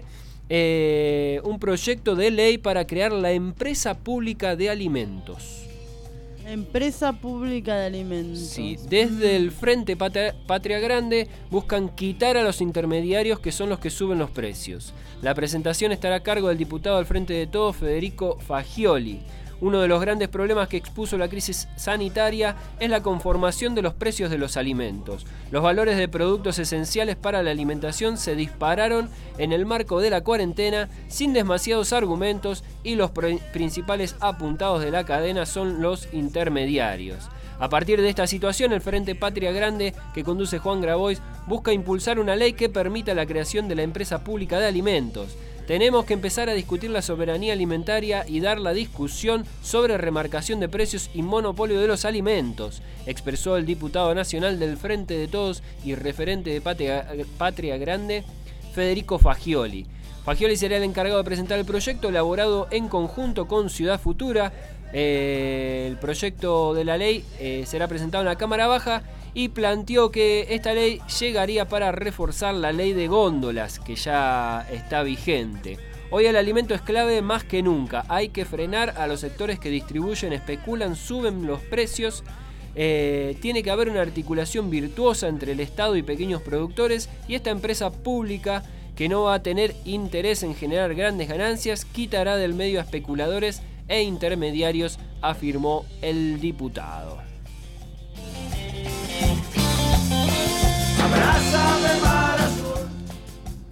eh, un proyecto de ley para crear la Empresa Pública de Alimentos. Empresa Pública de Alimentos. Sí, desde el Frente Patria, Patria Grande buscan quitar a los intermediarios, que son los que suben los precios. La presentación estará a cargo del diputado del Frente de Todos, Federico Fagioli. Uno de los grandes problemas que expuso la crisis sanitaria es la conformación de los precios de los alimentos. Los valores de productos esenciales para la alimentación se dispararon en el marco de la cuarentena sin demasiados argumentos, y los principales apuntados de la cadena son los intermediarios. A partir de esta situación, el Frente Patria Grande, que conduce Juan Grabois, busca impulsar una ley que permita la creación de la Empresa Pública de Alimentos. Tenemos que empezar a discutir la soberanía alimentaria y dar la discusión sobre remarcación de precios y monopolio de los alimentos, expresó el diputado nacional del Frente de Todos y referente de Patria, Patria Grande, Federico Fagioli. Fagioli será el encargado de presentar el proyecto, elaborado en conjunto con Ciudad Futura. Eh, el proyecto de la ley eh, será presentado en la Cámara Baja, y planteó que esta ley llegaría para reforzar la ley de góndolas, que ya está vigente. Hoy el alimento es clave más que nunca. Hay que frenar a los sectores que distribuyen, especulan, suben los precios. Eh, tiene que haber una articulación virtuosa entre el Estado y pequeños productores, y esta empresa pública, que no va a tener interés en generar grandes ganancias, quitará del medio a especuladores e intermediarios, afirmó el diputado.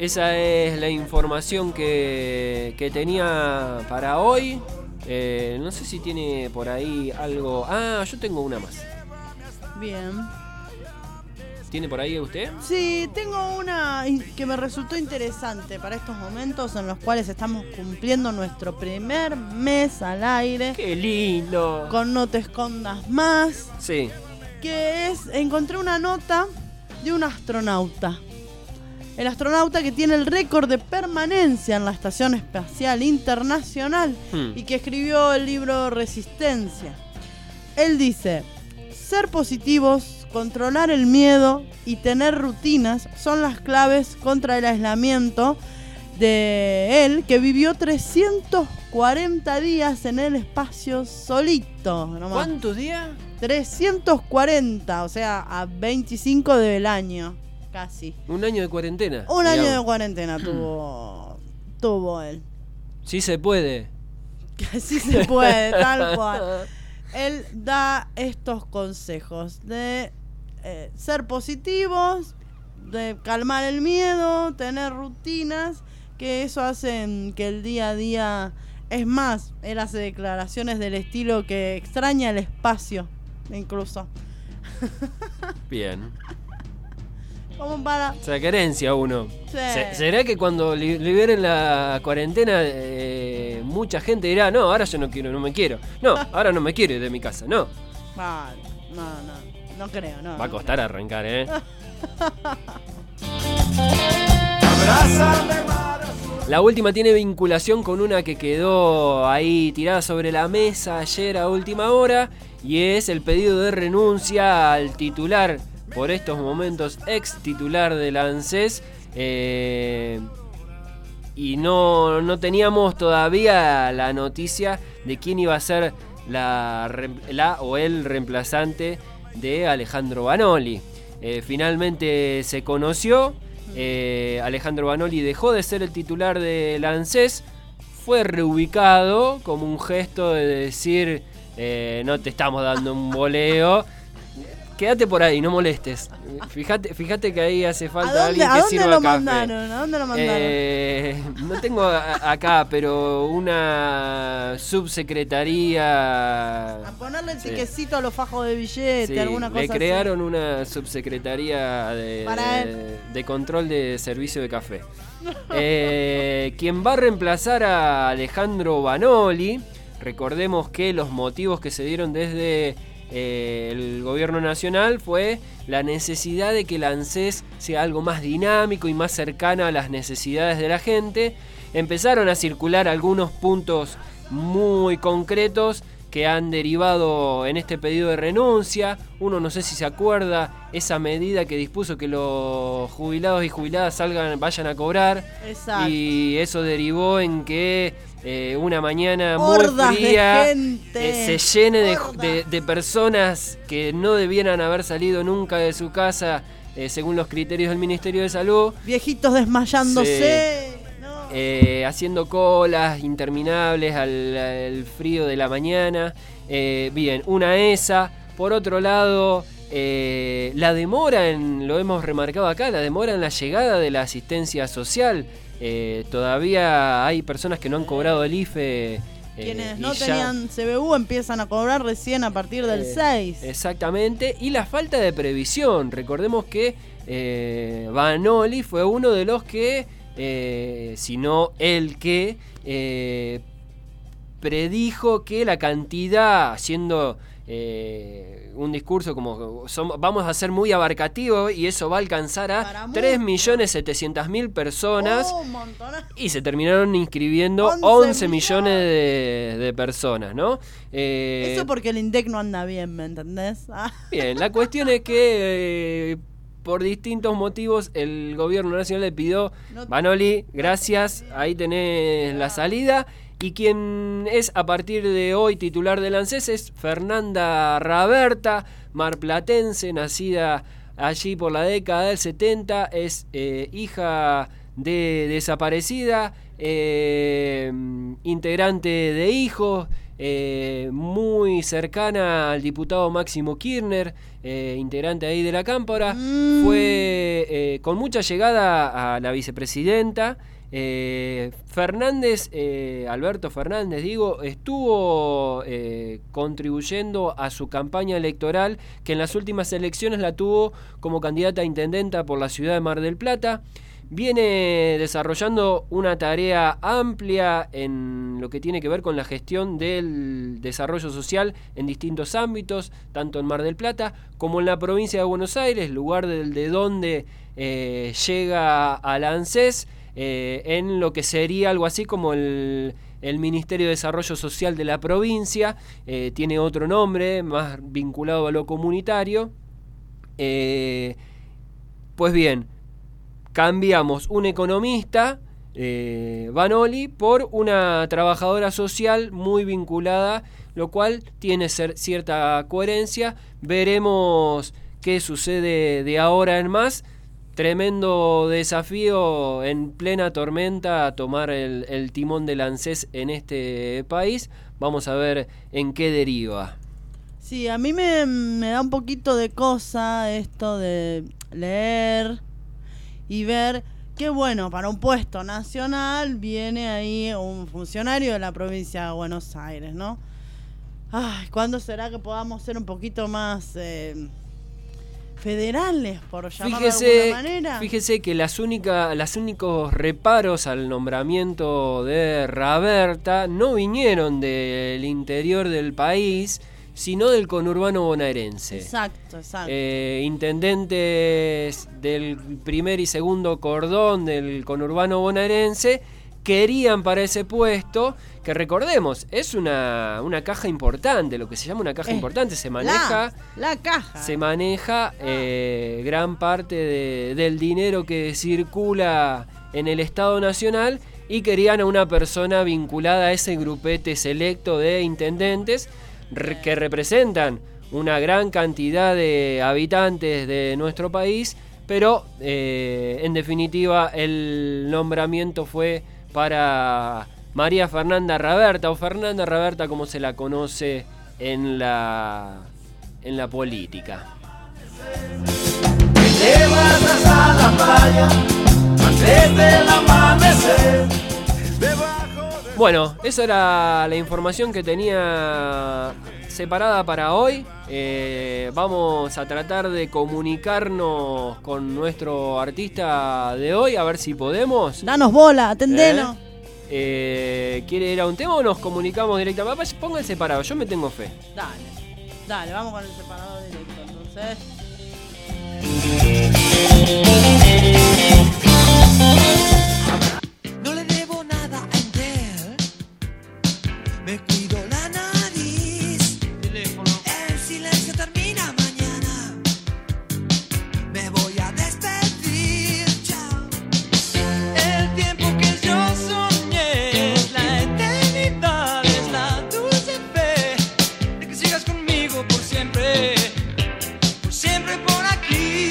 esa es la información que, que tenía para hoy. Eh, no sé si tiene por ahí algo. Ah, yo tengo una más. Bien. ¿Tiene por ahí usted? Sí, tengo una que me resultó interesante para estos momentos en los cuales estamos cumpliendo nuestro primer mes al aire. ¡Qué lindo! Con No Te Escondas Más. Sí. Que es, encontré una nota de un astronauta. El astronauta que tiene el récord de permanencia en la Estación Espacial Internacional hmm. y que escribió el libro Resistencia. Él dice: ser positivos, controlar el miedo y tener rutinas son las claves contra el aislamiento de él, que vivió trescientos cuarenta días en el espacio solito. Nomás. ¿Cuántos días? trescientos cuarenta, o sea, a veinticinco del año, casi. Un año de cuarentena. Un digamos. año de cuarentena tuvo, tuvo él. Sí se puede. Sí se puede, tal cual. Él da estos consejos de eh, ser positivos, de calmar el miedo, tener rutinas, que eso hace que el día a día... Es más, él hace declaraciones del estilo que extraña el espacio, incluso. Bien. Como para... O sea, querencia uno. Sí. ¿Será que cuando li- liberen la cuarentena eh, mucha gente dirá, no, ahora yo no quiero, no me quiero. No, ahora no me quiero ir de mi casa, no. Vale, no, no, no creo, no. Va a no costar creo. arrancar, ¿eh? La última tiene vinculación con una que quedó ahí tirada sobre la mesa ayer a última hora, y es el pedido de renuncia al titular, por estos momentos ex titular del ANSES, eh, y no, no teníamos todavía la noticia de quién iba a ser la, la o el reemplazante de Alejandro Vanoli. Eh, finalmente se conoció. Eh, Alejandro Vanoli dejó de ser el titular del ANSES, fue reubicado como un gesto de decir eh, no te estamos dando un boleo, quédate por ahí, no molestes. Fíjate, fíjate que ahí hace falta alguien que sirva lo café. Mandaron? ¿A dónde lo mandaron? Eh, no tengo a, acá, pero una subsecretaría. A ponerle el sí. tiquecito a los fajos de billete, Sí, alguna cosa le así. crearon una subsecretaría de, de, de control de servicio de café. Eh, quien va a reemplazar a Alejandro Vanoli, recordemos que los motivos que se dieron desde eh, el gobierno nacional fue la necesidad de que el ANSES sea algo más dinámico y más cercano a las necesidades de la gente. Empezaron a circular algunos puntos muy concretos que han derivado en este pedido de renuncia. Uno, no sé si se acuerda, esa medida que dispuso que los jubilados y jubiladas salgan, vayan a cobrar. Exacto. Y eso derivó en que eh, una mañana Hordas muy fría de gente. eh, se llene de, de, de personas que no debieran haber salido nunca de su casa, eh, según los criterios del Ministerio de Salud. Viejitos desmayándose. Sí. Eh, haciendo colas interminables al, al frío de la mañana. Eh, bien, una esa. Por otro lado, eh, la demora, en, lo hemos remarcado acá, la demora en la llegada de la asistencia social. Eh, todavía hay personas que no han cobrado el I F E. Eh, Quienes no ya, tenían C B U empiezan a cobrar recién a partir del eh, seis. Exactamente. Y la falta de previsión. Recordemos que eh, Vanoli fue uno de los que... Eh, sino el que eh, predijo que la cantidad, haciendo eh, un discurso como somos, vamos a ser muy abarcativos y eso va a alcanzar a tres millones setecientos mil personas, Oh, y se terminaron inscribiendo once once millones de, de personas, ¿no? Eh, Eso porque el INDEC no anda bien, ¿me entendés? Ah. Bien, la cuestión es que eh, por distintos motivos el gobierno nacional le pidió, No- Vanoli, gracias, ahí tenés la salida. Y quien es a partir de hoy titular del ANSES es Fernanda Raberta, marplatense, nacida allí por la década del setenta, es eh, hija de desaparecida, eh, integrante de Hijos, eh, muy cercana al diputado Máximo Kirchner, eh, integrante ahí de la Cámpora, mm. fue eh, con mucha llegada a la vicepresidenta. Eh, Fernández, eh, Alberto Fernández, digo, estuvo eh, contribuyendo a su campaña electoral, que en las últimas elecciones la tuvo como candidata a intendenta por la ciudad de Mar del Plata. Viene desarrollando una tarea amplia en lo que tiene que ver con la gestión del desarrollo social en distintos ámbitos, tanto en Mar del Plata como en la provincia de Buenos Aires, lugar de, de donde eh, llega al ANSES. Eh, en lo que sería algo así como el, el Ministerio de Desarrollo Social de la provincia, eh, tiene otro nombre, más vinculado a lo comunitario. Eh, pues bien, cambiamos un economista, eh, Vanoli, por una trabajadora social muy vinculada, lo cual tiene ser, cierta coherencia. Veremos qué sucede de ahora en más. Tremendo desafío en plena tormenta tomar el, el timón del ANSES en este país. Vamos a ver en qué deriva. Sí, a mí me, me da un poquito de cosa esto de leer y ver que, bueno, para un puesto nacional viene ahí un funcionario de la provincia de Buenos Aires, ¿no? Ay, ¿cuándo será que podamos ser un poquito más... Eh, federales, por llamarlo fíjese, de alguna manera? Fíjese que las únicas, las únicos reparos al nombramiento de Raberta no vinieron del interior del país, sino del conurbano bonaerense. Exacto, exacto. Eh, intendentes del primer y segundo cordón del conurbano bonaerense querían para ese puesto, que recordemos, es una, una caja importante, lo que se llama una caja es importante, se maneja... La, la caja. Se maneja eh, gran parte de, del dinero que circula en el Estado Nacional, y querían a una persona vinculada a ese grupete selecto de intendentes re, que representan una gran cantidad de habitantes de nuestro país, pero eh, en definitiva el nombramiento fue para María Fernanda Raberta, o Fernanda Raberta como se la conoce en la, en la política. Me llevas hasta la playa antes del amanecer. Bueno, esa era la información que tenía separada para hoy. Eh, vamos a tratar de comunicarnos con nuestro artista de hoy, a ver si podemos. Danos bola, atendenos. ¿Eh? Eh, ¿Quiere ir a un tema o nos comunicamos directamente? Ponga el separado, yo me tengo fe. Dale, dale, vamos con el separador directo entonces. No le debo nada a Intel, me cuido la nariz. Teléfono. El silencio termina mañana, me voy a despedir. Chao. El tiempo que yo soñé es la eternidad, es la dulce fe de que sigas conmigo por siempre, por siempre por aquí.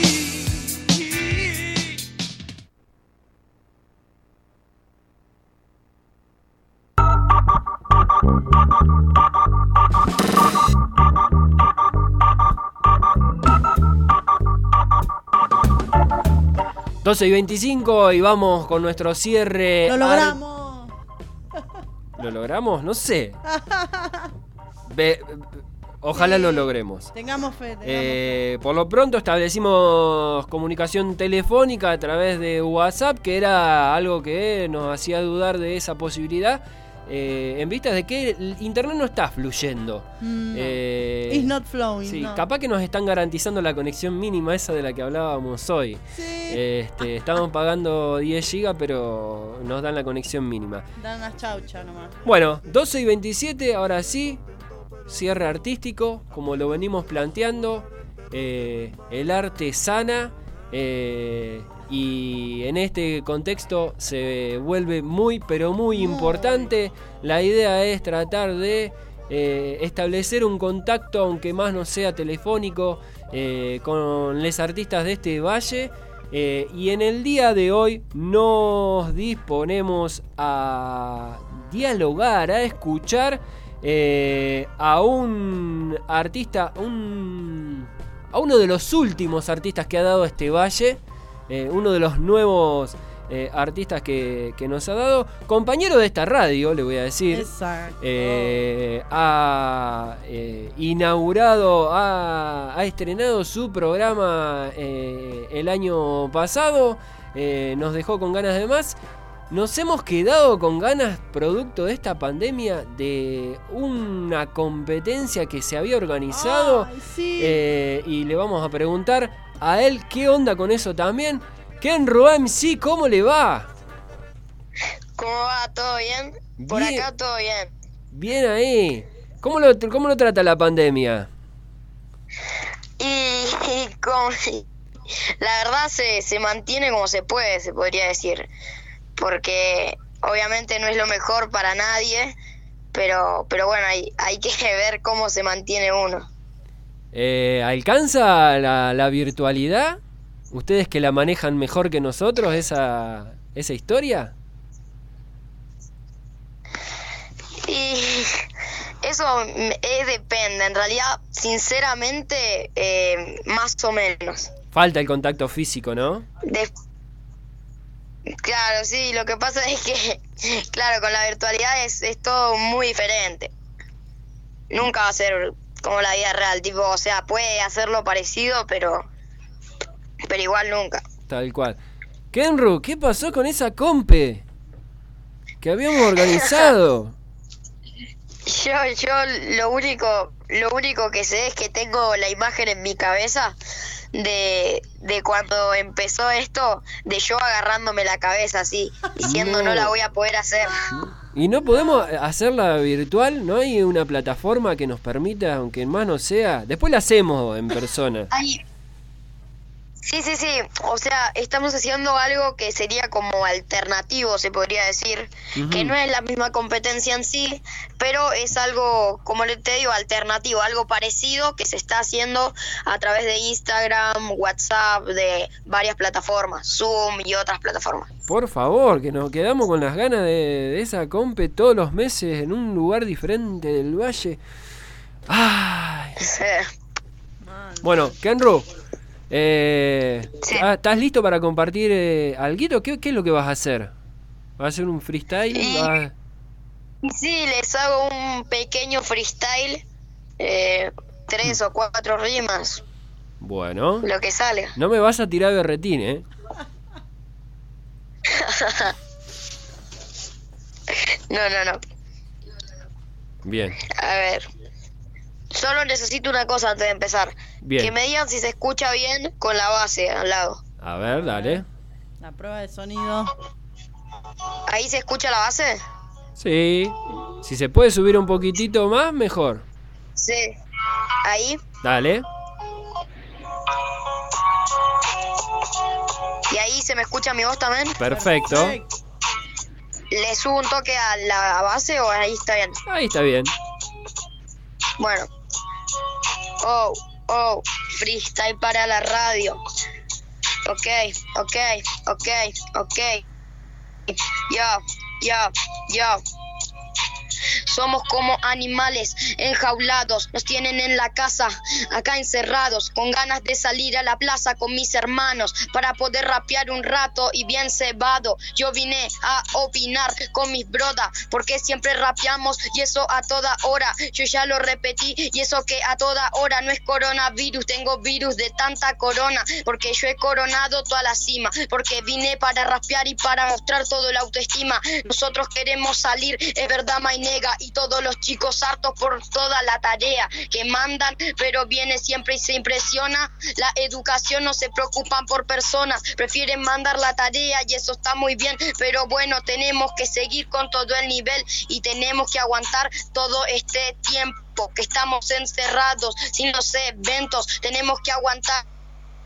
doce y veinticinco y vamos con nuestro cierre. ¡Lo logramos! ¿Lo logramos? No sé. Ve, ojalá sí, lo logremos. Tengamos fe. Tengamos eh, fe. Por lo pronto establecimos comunicación telefónica a través de WhatsApp, que era algo que nos hacía dudar de esa posibilidad. Eh, en vistas de que el internet no está fluyendo. Mm, eh, It's not flowing. Sí, no. Capaz que nos están garantizando la conexión mínima esa de la que hablábamos hoy. Sí. Este, estamos pagando diez gigas, pero nos dan la conexión mínima. Dan unas chauchas nomás. Bueno, doce y veintisiete, ahora sí, cierre artístico, como lo venimos planteando. Eh, el arte sana. Eh, Y en este contexto se vuelve muy, pero muy importante. La idea es tratar de eh, establecer un contacto, aunque más no sea telefónico, eh, con los artistas de este valle. Eh, y en el día de hoy nos disponemos a dialogar, a escuchar eh, a un artista, un, a uno de los últimos artistas que ha dado este valle, eh, uno de los nuevos eh, artistas que, que nos ha dado, compañero de esta radio, le voy a decir. Exacto. Eh, ha eh, inaugurado, ha, ha estrenado su programa eh, el año pasado, eh, nos dejó con ganas de más. Nos hemos quedado con ganas, producto de esta pandemia, de una competencia que se había organizado. Ay, sí. eh, y le vamos a preguntar a él qué onda con eso también. Kenro M C, ¿cómo le va? ¿Cómo va? ¿Todo bien? Por Bien. acá todo bien. Bien ahí. ¿Cómo lo, cómo lo trata la pandemia? Y, y con, la verdad se, se mantiene como se puede, se podría decir. Porque obviamente no es lo mejor para nadie, pero, pero bueno, hay, hay que ver cómo se mantiene uno. Eh, ¿Alcanza la, la virtualidad? ¿Ustedes que la manejan mejor que nosotros esa, esa historia? Y eso es, depende, en realidad, sinceramente, eh, más o menos. Falta el contacto físico, ¿no? De- claro, sí, lo que pasa es que, claro, con la virtualidad es, es todo muy diferente. Nunca va a ser como la vida real, tipo, o sea, puede hacerlo parecido, pero, pero igual nunca. Tal cual. Kenru, ¿qué pasó con esa compe que habíamos organizado? Yo, yo lo único, lo único que sé es que tengo la imagen en mi cabeza de, de cuando empezó esto, de yo agarrándome la cabeza así, diciendo no, No. la voy a poder hacer. ¿Y no podemos hacerla virtual? ¿No hay una plataforma que nos permita, aunque en más no sea? Después la hacemos en persona. Ay, sí, sí, sí, o sea, estamos haciendo algo que sería como alternativo, se podría decir, Ujú. que no es la misma competencia en sí, pero es algo, como le- te digo, alternativo, algo parecido que se está haciendo a través de Instagram, WhatsApp, de varias plataformas, Zoom y otras plataformas. Por favor, que nos quedamos con las ganas de, de esa compe todos los meses en un lugar diferente del valle. Ay. Bueno, Kenru, eh, ¿estás- ¿estás listo para compartir eh, alguito? ¿Qué, ¿Qué es lo que vas a hacer? ¿Vas a hacer un freestyle? Y- ¿Vas- Sí, les hago un pequeño freestyle, eh, tres o cuatro rimas, Bueno, lo que salga. no me vas a tirar berretín, ¿eh? No, no, no. Bien, A ver. Solo necesito una cosa antes de empezar. Bien. Que me digan si se escucha bien con la base al lado. a ver, dale. La prueba de sonido. ¿Ahí se escucha la base? Sí, si se puede subir un poquitito más, mejor. Sí. Ahí. Dale. ¿Y ahí se me escucha mi voz también? Perfecto. ¿Le subo un toque a la base o ahí está bien? Ahí está bien. Bueno. Oh, oh, freestyle para la radio. Ok, ok, ok, ok. Yo, yo, yo. Somos como animales enjaulados, nos tienen en la casa, acá encerrados, con ganas de salir a la plaza con mis hermanos para poder rapear un rato y bien cebado. Yo vine a opinar con mis brodas, porque siempre rapeamos y eso a toda hora. Yo ya lo repetí y eso que a toda hora no es coronavirus, tengo virus de tanta corona, porque yo he coronado toda la cima, porque vine para rapear y para mostrar todo la autoestima. Nosotros queremos salir, es verdad, Mainega, y todos los chicos hartos por toda la tarea que mandan, pero viene siempre y se impresiona. La educación, no se preocupan por personas, prefieren mandar la tarea y eso está muy bien, pero bueno, tenemos que seguir con todo el nivel y tenemos que aguantar todo este tiempo que estamos encerrados sin los eventos. Tenemos que aguantar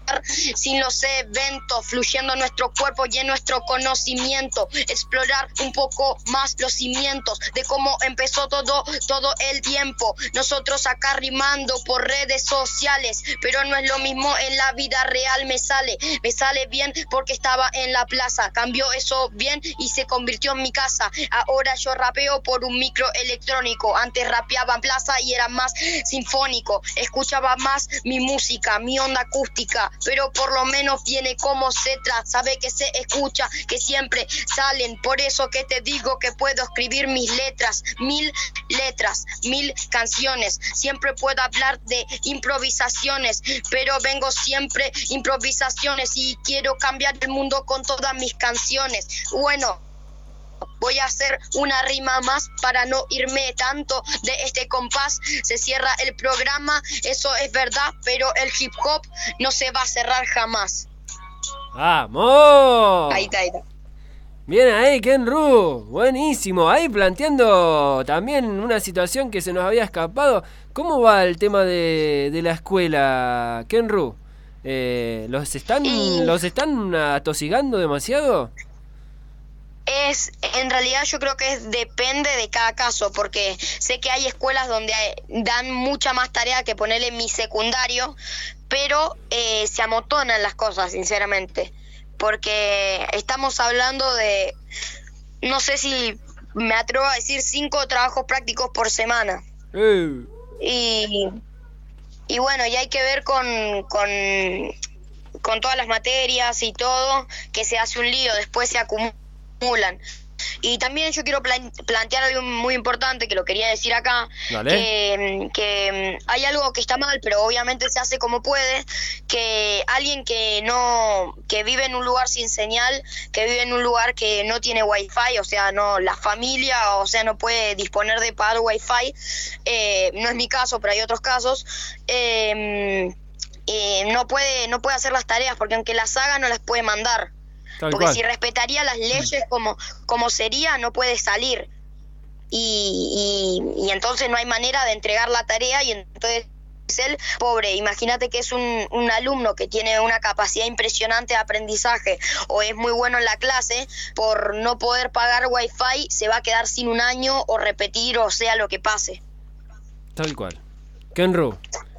sin los eventos, fluyendo en nuestro cuerpo y en nuestro conocimiento, explorar un poco más los cimientos de cómo empezó todo, todo el tiempo. Nosotros acá rimando por redes sociales, pero no es lo mismo en la vida real. Me sale, me sale bien porque estaba en la plaza, cambió eso bien y se convirtió en mi casa. Ahora yo rapeo por un micro electrónico, antes rapeaba en plaza y era más sinfónico, escuchaba más mi música, mi onda acústica, pero por lo menos viene como se trata, sabe que se escucha, que siempre salen, por eso que te digo que puedo escribir mis letras, mil letras, mil canciones, siempre puedo hablar de improvisaciones, pero vengo siempre improvisaciones y quiero cambiar el mundo con todas mis canciones. Bueno, voy a hacer una rima más para no irme tanto de este compás. Se cierra el programa, eso es verdad, pero el hip hop no se va a cerrar jamás. ¡Vamos! Ahí está, ahí está. Bien ahí, Kenru, buenísimo. Ahí planteando también una situación que se nos había escapado. ¿Cómo va el tema de, de la escuela, Kenru? Eh, ¿los están, Y- ¿Los están atosigando demasiado? Es, en realidad yo creo que es, depende de cada caso, porque sé que hay escuelas donde hay- dan mucha más tarea que ponerle mi secundario, pero eh, se amotonan las cosas, sinceramente, porque estamos hablando de, no sé si me atrevo a decir, cinco trabajos prácticos por semana. Eh. Y, y bueno, y hay que ver con, con, con todas las materias y todo, que se hace un lío, después se acumulan. Y también yo quiero plan- plantear algo muy importante que lo quería decir acá, Dale. que, que mm, hay algo que está mal, pero obviamente se hace como puede, que alguien que no, que vive en un lugar sin señal, que vive en un lugar que no tiene wifi, o sea, no, la familia, o sea, no puede disponer de pagar wifi, eh, no es mi caso, pero hay otros casos, eh, eh, no puede, no puede hacer las tareas, porque aunque las haga no las puede mandar. Tal Porque cual. si respetaría las leyes como, como sería, no puede salir. Y, y, y entonces no hay manera de entregar la tarea y entonces él, pobre, imagínate que es un, un alumno que tiene una capacidad impresionante de aprendizaje o es muy bueno en la clase, por no poder pagar wifi se va a quedar sin un año o repetir o sea lo que pase. Tal cual. Kenru,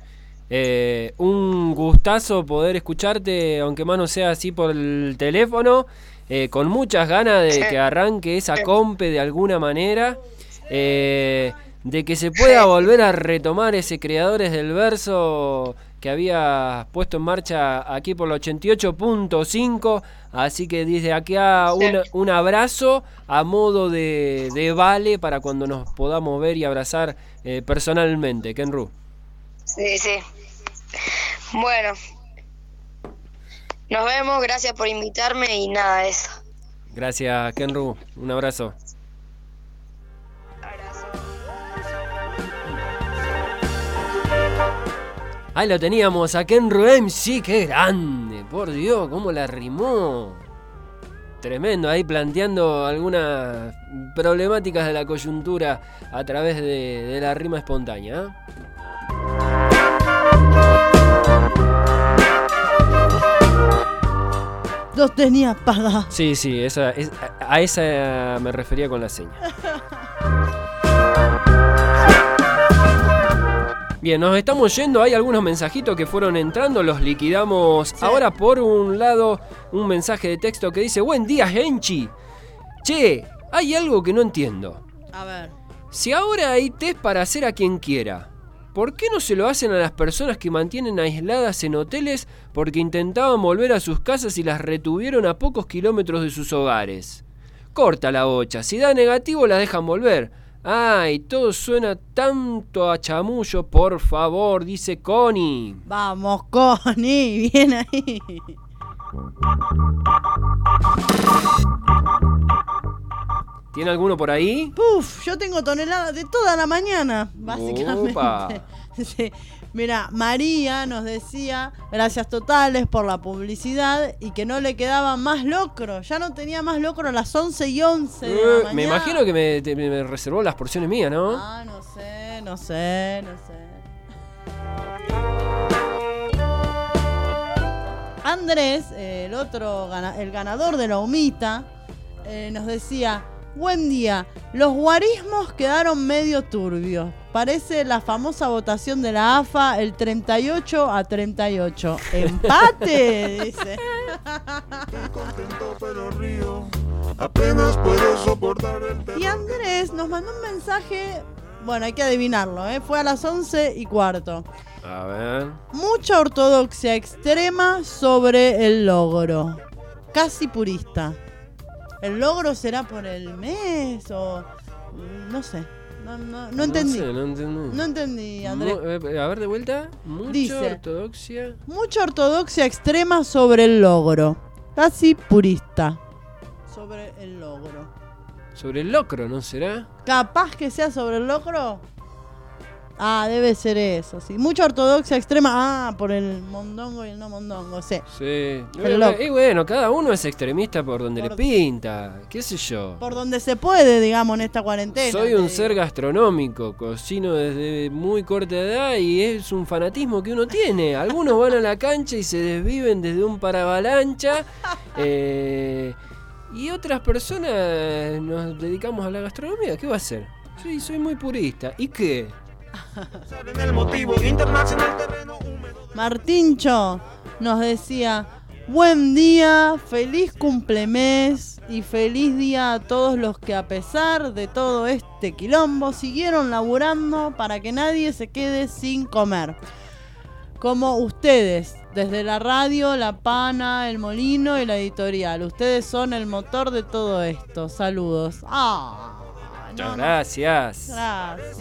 eh, un gustazo poder escucharte, aunque más no sea así por el teléfono, eh, con muchas ganas de que arranque esa compe de alguna manera, eh, de que se pueda volver a retomar ese Creadores del Verso que había puesto en marcha aquí por la ochenta y ocho punto cinco, así que desde acá un, un abrazo a modo de, de vale para cuando nos podamos ver y abrazar eh, personalmente, Kenru. Sí, sí. Bueno, nos vemos, gracias por invitarme y nada, eso. Gracias, Kenru, un abrazo. Ahí lo teníamos a Kenru M C, qué grande, por Dios, cómo la rimó. Tremendo, ahí planteando algunas problemáticas de la coyuntura a través de, de la rima espontánea, ¿eh? Los tenía pagados. Sí, sí, esa, es, a, a esa me refería con la seña. Bien, nos estamos yendo, hay algunos mensajitos que fueron entrando, los liquidamos. Sí. Ahora por un lado, un mensaje de texto que dice: buen día, Genchi. Che, hay algo que no entiendo. A ver. Si ahora hay test para hacer a quien quiera, ¿por qué no se lo hacen a las personas que mantienen aisladas en hoteles porque intentaban volver a sus casas y las retuvieron a pocos kilómetros de sus hogares? Corta la bocha, si da negativo las dejan volver. Ay, todo suena tanto a chamullo, por favor, dice Connie. Vamos, Connie, bien ahí. ¿Tiene alguno por ahí? Puf, yo tengo toneladas de toda la mañana, básicamente. Opa. Sí. Mira, María nos decía, gracias totales por la publicidad y que no le quedaba más locro. Ya no tenía más locro a las once y once de la Eh, mañana. me imagino que me, te- me reservó las porciones mías, ¿no? Ah, no sé, no sé, no sé. Andrés, eh, el otro, gana- el ganador de la humita, eh, nos decía: buen día, los guarismos quedaron medio turbios. Parece la famosa votación de la A F A, el treinta y ocho a treinta y ocho. ¡Empate! Dice. Apenas puedo soportar el Y Andrés nos mandó un mensaje, bueno, hay que adivinarlo, ¿eh? Fue a las once y cuarto. A ver. Mucha ortodoxia extrema sobre el logro. Casi purista. ¿El logro será por el mes o...? No sé. No, no, no entendí. No sé, no entendí. No entendí, Andrés. Mu- eh, a ver, de vuelta. Mucha Dice, ortodoxia. Mucha ortodoxia extrema sobre el logro. Casi purista. Sobre el logro. Sobre el locro, ¿no será? ¿Capaz que sea sobre el logro? Ah, debe ser eso, sí. Mucha ortodoxia extrema. Ah, por el mondongo y el no mondongo, sí. Sí. El locro. Y bueno, cada uno es extremista por donde le pinta. ¿Qué sé yo? Por donde se puede, digamos, en esta cuarentena. Soy un te ser gastronómico, cocino desde muy corta edad y es un fanatismo que uno tiene. Algunos van a la cancha y se desviven desde un paravalancha. Eh, y otras personas nos dedicamos a la gastronomía. ¿Qué va a hacer? Sí, soy muy purista. ¿Y qué? el motivo internacional terreno. Martincho nos decía: buen día, feliz cumplemes y feliz día a todos los que a pesar de todo este quilombo siguieron laburando para que nadie se quede sin comer. Como ustedes, desde la radio, la pana, el molino y la editorial. Ustedes son el motor de todo esto. Saludos. Ah, Muchas gracias. gracias.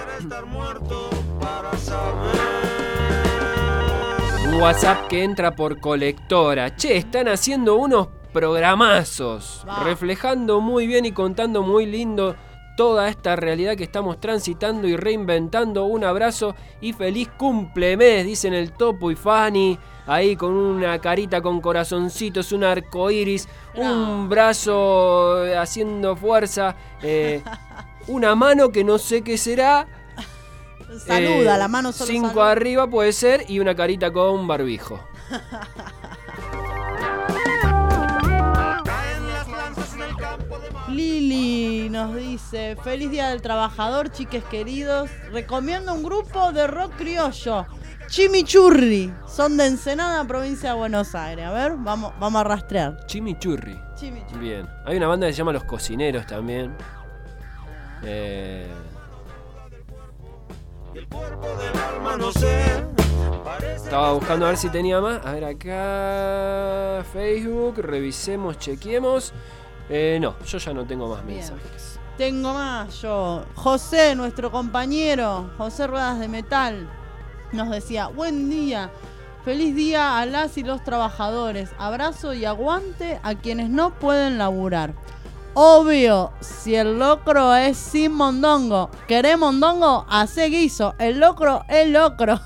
Un WhatsApp que entra por colectora. Che, están haciendo unos programazos, Va. reflejando muy bien y contando muy lindo toda esta realidad que estamos transitando y reinventando. Un abrazo y feliz cumplemes, dicen el Topo y Fanny, ahí con una carita con corazoncitos, un arco iris, un brazo haciendo fuerza, eh, una mano que no sé qué será. Saluda, Eh, la mano solo Cinco saluda. arriba puede ser y una carita con barbijo. Lili nos dice: feliz día del trabajador, chiques queridos. Recomiendo un grupo de rock criollo, Chimichurri. Son de Ensenada, provincia de Buenos Aires. A ver, vamos, vamos a rastrear. Chimichurri. Chimichurri. Bien. Hay una banda que se llama Los Cocineros también. Eh... Estaba buscando a ver si tenía más. A ver acá. Facebook. Revisemos, chequeemos. Eh, no, yo ya no tengo más Bien. mensajes. Tengo más yo. José, nuestro compañero, José Ruedas de Metal, nos decía: buen día, feliz día a las y los trabajadores. Abrazo y aguante a quienes no pueden laburar. Obvio, si el locro es sin mondongo, ¿querés mondongo? Hacé guiso. El locro es locro.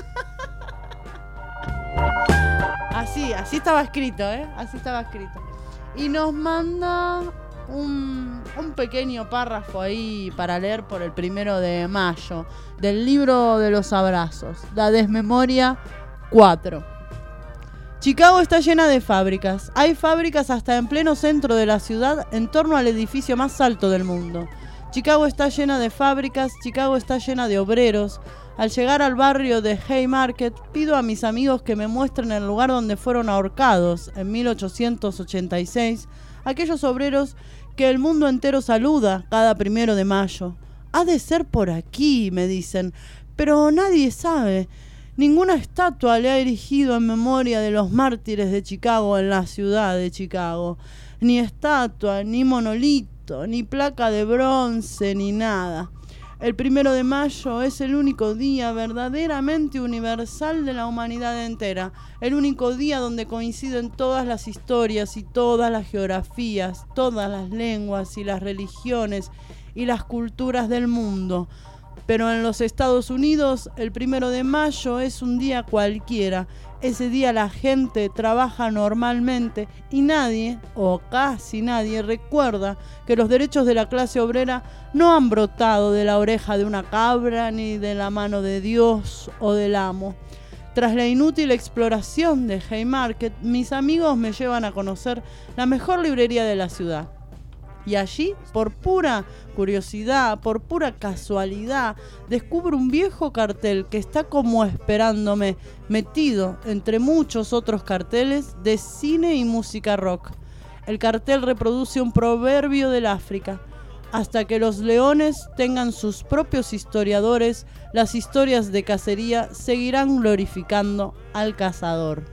Así, así estaba escrito, ¿eh? Así estaba escrito. Y nos manda un, un pequeño párrafo ahí para leer por el primero de mayo del libro de los abrazos, La Desmemoria cuatro. Chicago está llena de fábricas. Hay fábricas hasta en pleno centro de la ciudad, en torno al edificio más alto del mundo. Chicago está llena de fábricas, Chicago está llena de obreros. Al llegar al barrio de Haymarket, pido a mis amigos que me muestren el lugar donde fueron ahorcados en mil ochocientos ochenta y seis aquellos obreros que el mundo entero saluda cada primero de mayo. Ha de ser por aquí, me dicen, pero nadie sabe. Ninguna estatua le ha erigido en memoria de los mártires de Chicago en la ciudad de Chicago. Ni estatua, ni monolito, ni placa de bronce, ni nada. El primero de mayo es el único día verdaderamente universal de la humanidad entera. El único día donde coinciden todas las historias y todas las geografías, todas las lenguas y las religiones y las culturas del mundo. Pero en los Estados Unidos, el primero de mayo es un día cualquiera. Ese día la gente trabaja normalmente y nadie, o casi nadie, recuerda que los derechos de la clase obrera no han brotado de la oreja de una cabra ni de la mano de Dios o del amo. Tras la inútil exploración de Haymarket, mis amigos me llevan a conocer la mejor librería de la ciudad. Y allí, por pura curiosidad, por pura casualidad, descubro un viejo cartel que está como esperándome, metido entre muchos otros carteles de cine y música rock. El cartel reproduce un proverbio del África. Hasta que los leones tengan sus propios historiadores, las historias de cacería seguirán glorificando al cazador.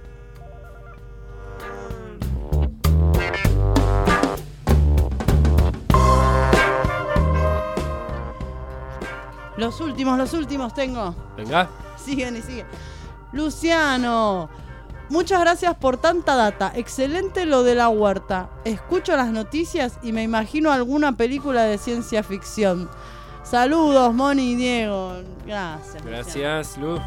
Los últimos, los últimos tengo. Venga. Siguen y siguen. Luciano, muchas gracias por tanta data. Excelente lo de la huerta. Escucho las noticias y me imagino alguna película de ciencia ficción. Saludos, Moni y Diego. Gracias. Gracias, Lu.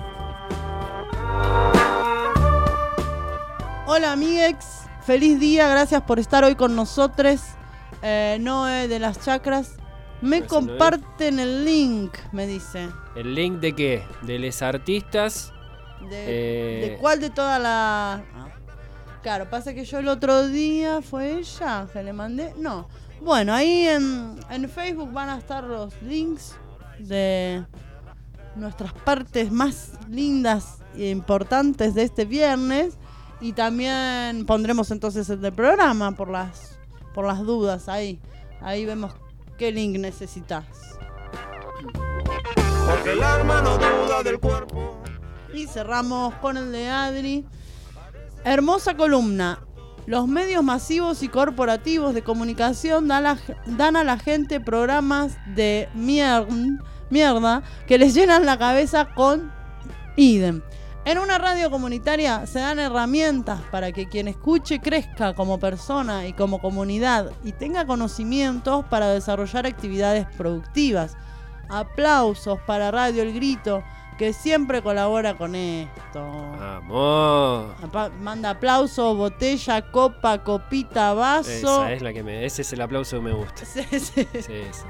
Hola, amiguex. Feliz día. Gracias por estar hoy con nosotros. Eh, Noé de las Chacras. Me Gracias, comparten Noé. El link, me dice. ¿El link de qué? ¿De los artistas? De, eh... ¿De cuál de toda la...? Ah. Claro, pasa que yo el otro día fue ella que le mandé. No. Bueno, ahí en, en Facebook van a estar los links de nuestras partes más lindas e importantes de este viernes. Y también pondremos entonces el del programa por las, por las dudas ahí. Ahí vemos qué link necesitas. Porque el alma no duda del cuerpo. Y cerramos con el de Adri. Hermosa columna. Los medios masivos y corporativos de comunicación dan, la, dan a la gente programas de mierda, mierda que les llenan la cabeza con idem. En una radio comunitaria se dan herramientas para que quien escuche crezca como persona y como comunidad y tenga conocimientos para desarrollar actividades productivas. Aplausos para Radio El Grito, que siempre colabora con esto. ¡Vamos! Manda aplausos, botella, copa, copita, vaso. Esa es la que me... Ese es el aplauso que me gusta. Sí, sí. Sí, sí.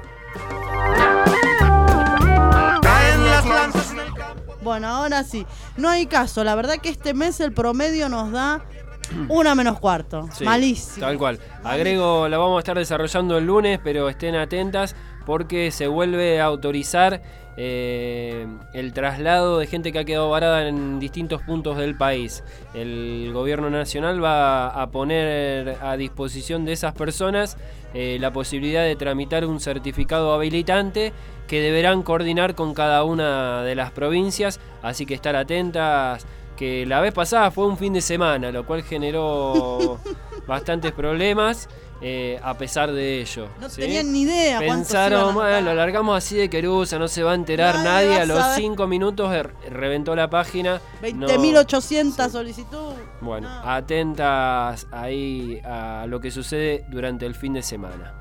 Caen las lanzas en el campo. Bueno, ahora sí. No hay caso. La verdad que este mes el promedio nos da una menos cuarto. Sí, malísimo. Tal cual. Agrego, la vamos a estar desarrollando el lunes, pero estén atentas porque se vuelve a autorizar eh, el traslado de gente que ha quedado varada en distintos puntos del país. El gobierno nacional va a poner a disposición de esas personas eh, la posibilidad de tramitar un certificado habilitante que deberán coordinar con cada una de las provincias, así que estar atentas, que la vez pasada fue un fin de semana, lo cual generó bastantes problemas. Eh, a pesar de ello, no ¿sí? tenían ni idea. Pensaron, bueno, lo largamos así de querusa, no se va a enterar nadie. nadie. A los cinco minutos er, reventó la página. veinte mil ochocientas no. solicitudes. Bueno, no. atentas ahí a lo que sucede durante el fin de semana.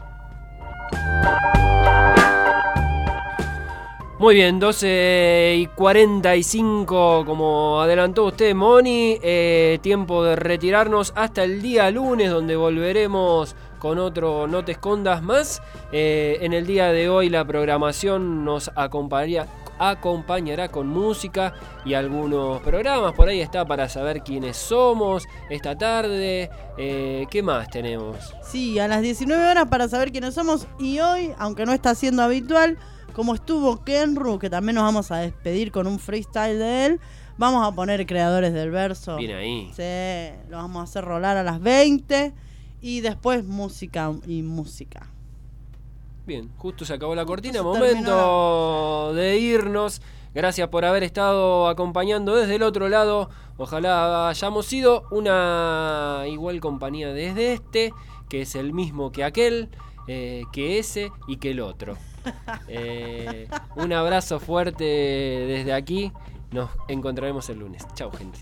Muy bien, doce y cuarenta y cinco, como adelantó usted, Moni. Eh, tiempo de retirarnos hasta el día lunes, donde volveremos con otro No Te Escondas más. Eh, en el día de hoy la programación nos acompañaría, acompañará con música y algunos programas. Por ahí está para saber quiénes somos esta tarde. Eh, ¿Qué más tenemos? Sí, a las diecinueve horas para saber quiénes somos. Y hoy, aunque no está siendo habitual, como estuvo Kenru, que también nos vamos a despedir con un freestyle de él, vamos a poner Creadores del Verso. Bien ahí. Sí, lo vamos a hacer rolar a las veinte. Y después música y música. Bien, justo se acabó la cortina. Momento de irnos. Gracias por haber estado acompañando desde el otro lado. Ojalá hayamos sido una igual compañía desde este, que es el mismo que aquel, eh, que ese y que el otro. Eh, un abrazo fuerte desde aquí. Nos encontraremos el lunes. Chau, gente.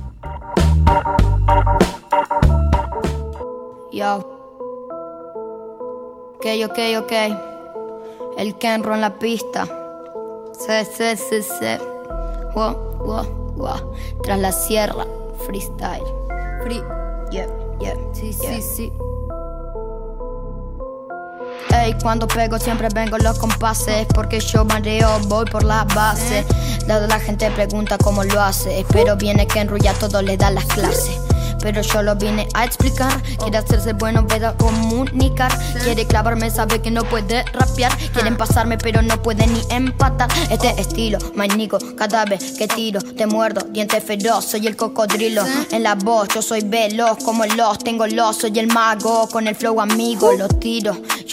Yo. Ok, ok, ok. El Kenro en la pista. Se, se, se, se. Wow, wow, wow. Tras la sierra. Freestyle. Free. Yeah, yeah. Sí, yeah. sí, sí. Ey. Y cuando pego siempre vengo los compases, porque yo mareo, voy por la base. La, la gente pregunta cómo lo hace, pero viene que enrulla todo, le da las clases. Pero yo lo vine a explicar. Quiere hacerse bueno, pero comunicar. Quiere clavarme, sabe que no puede rapear. Quieren pasarme, pero no puede ni empatar. Este estilo, manico, cada vez que tiro te muerdo, diente feroz, soy el cocodrilo. En la voz, yo soy veloz como los, tengo los, soy el mago. Con el flow amigo, lo tiro.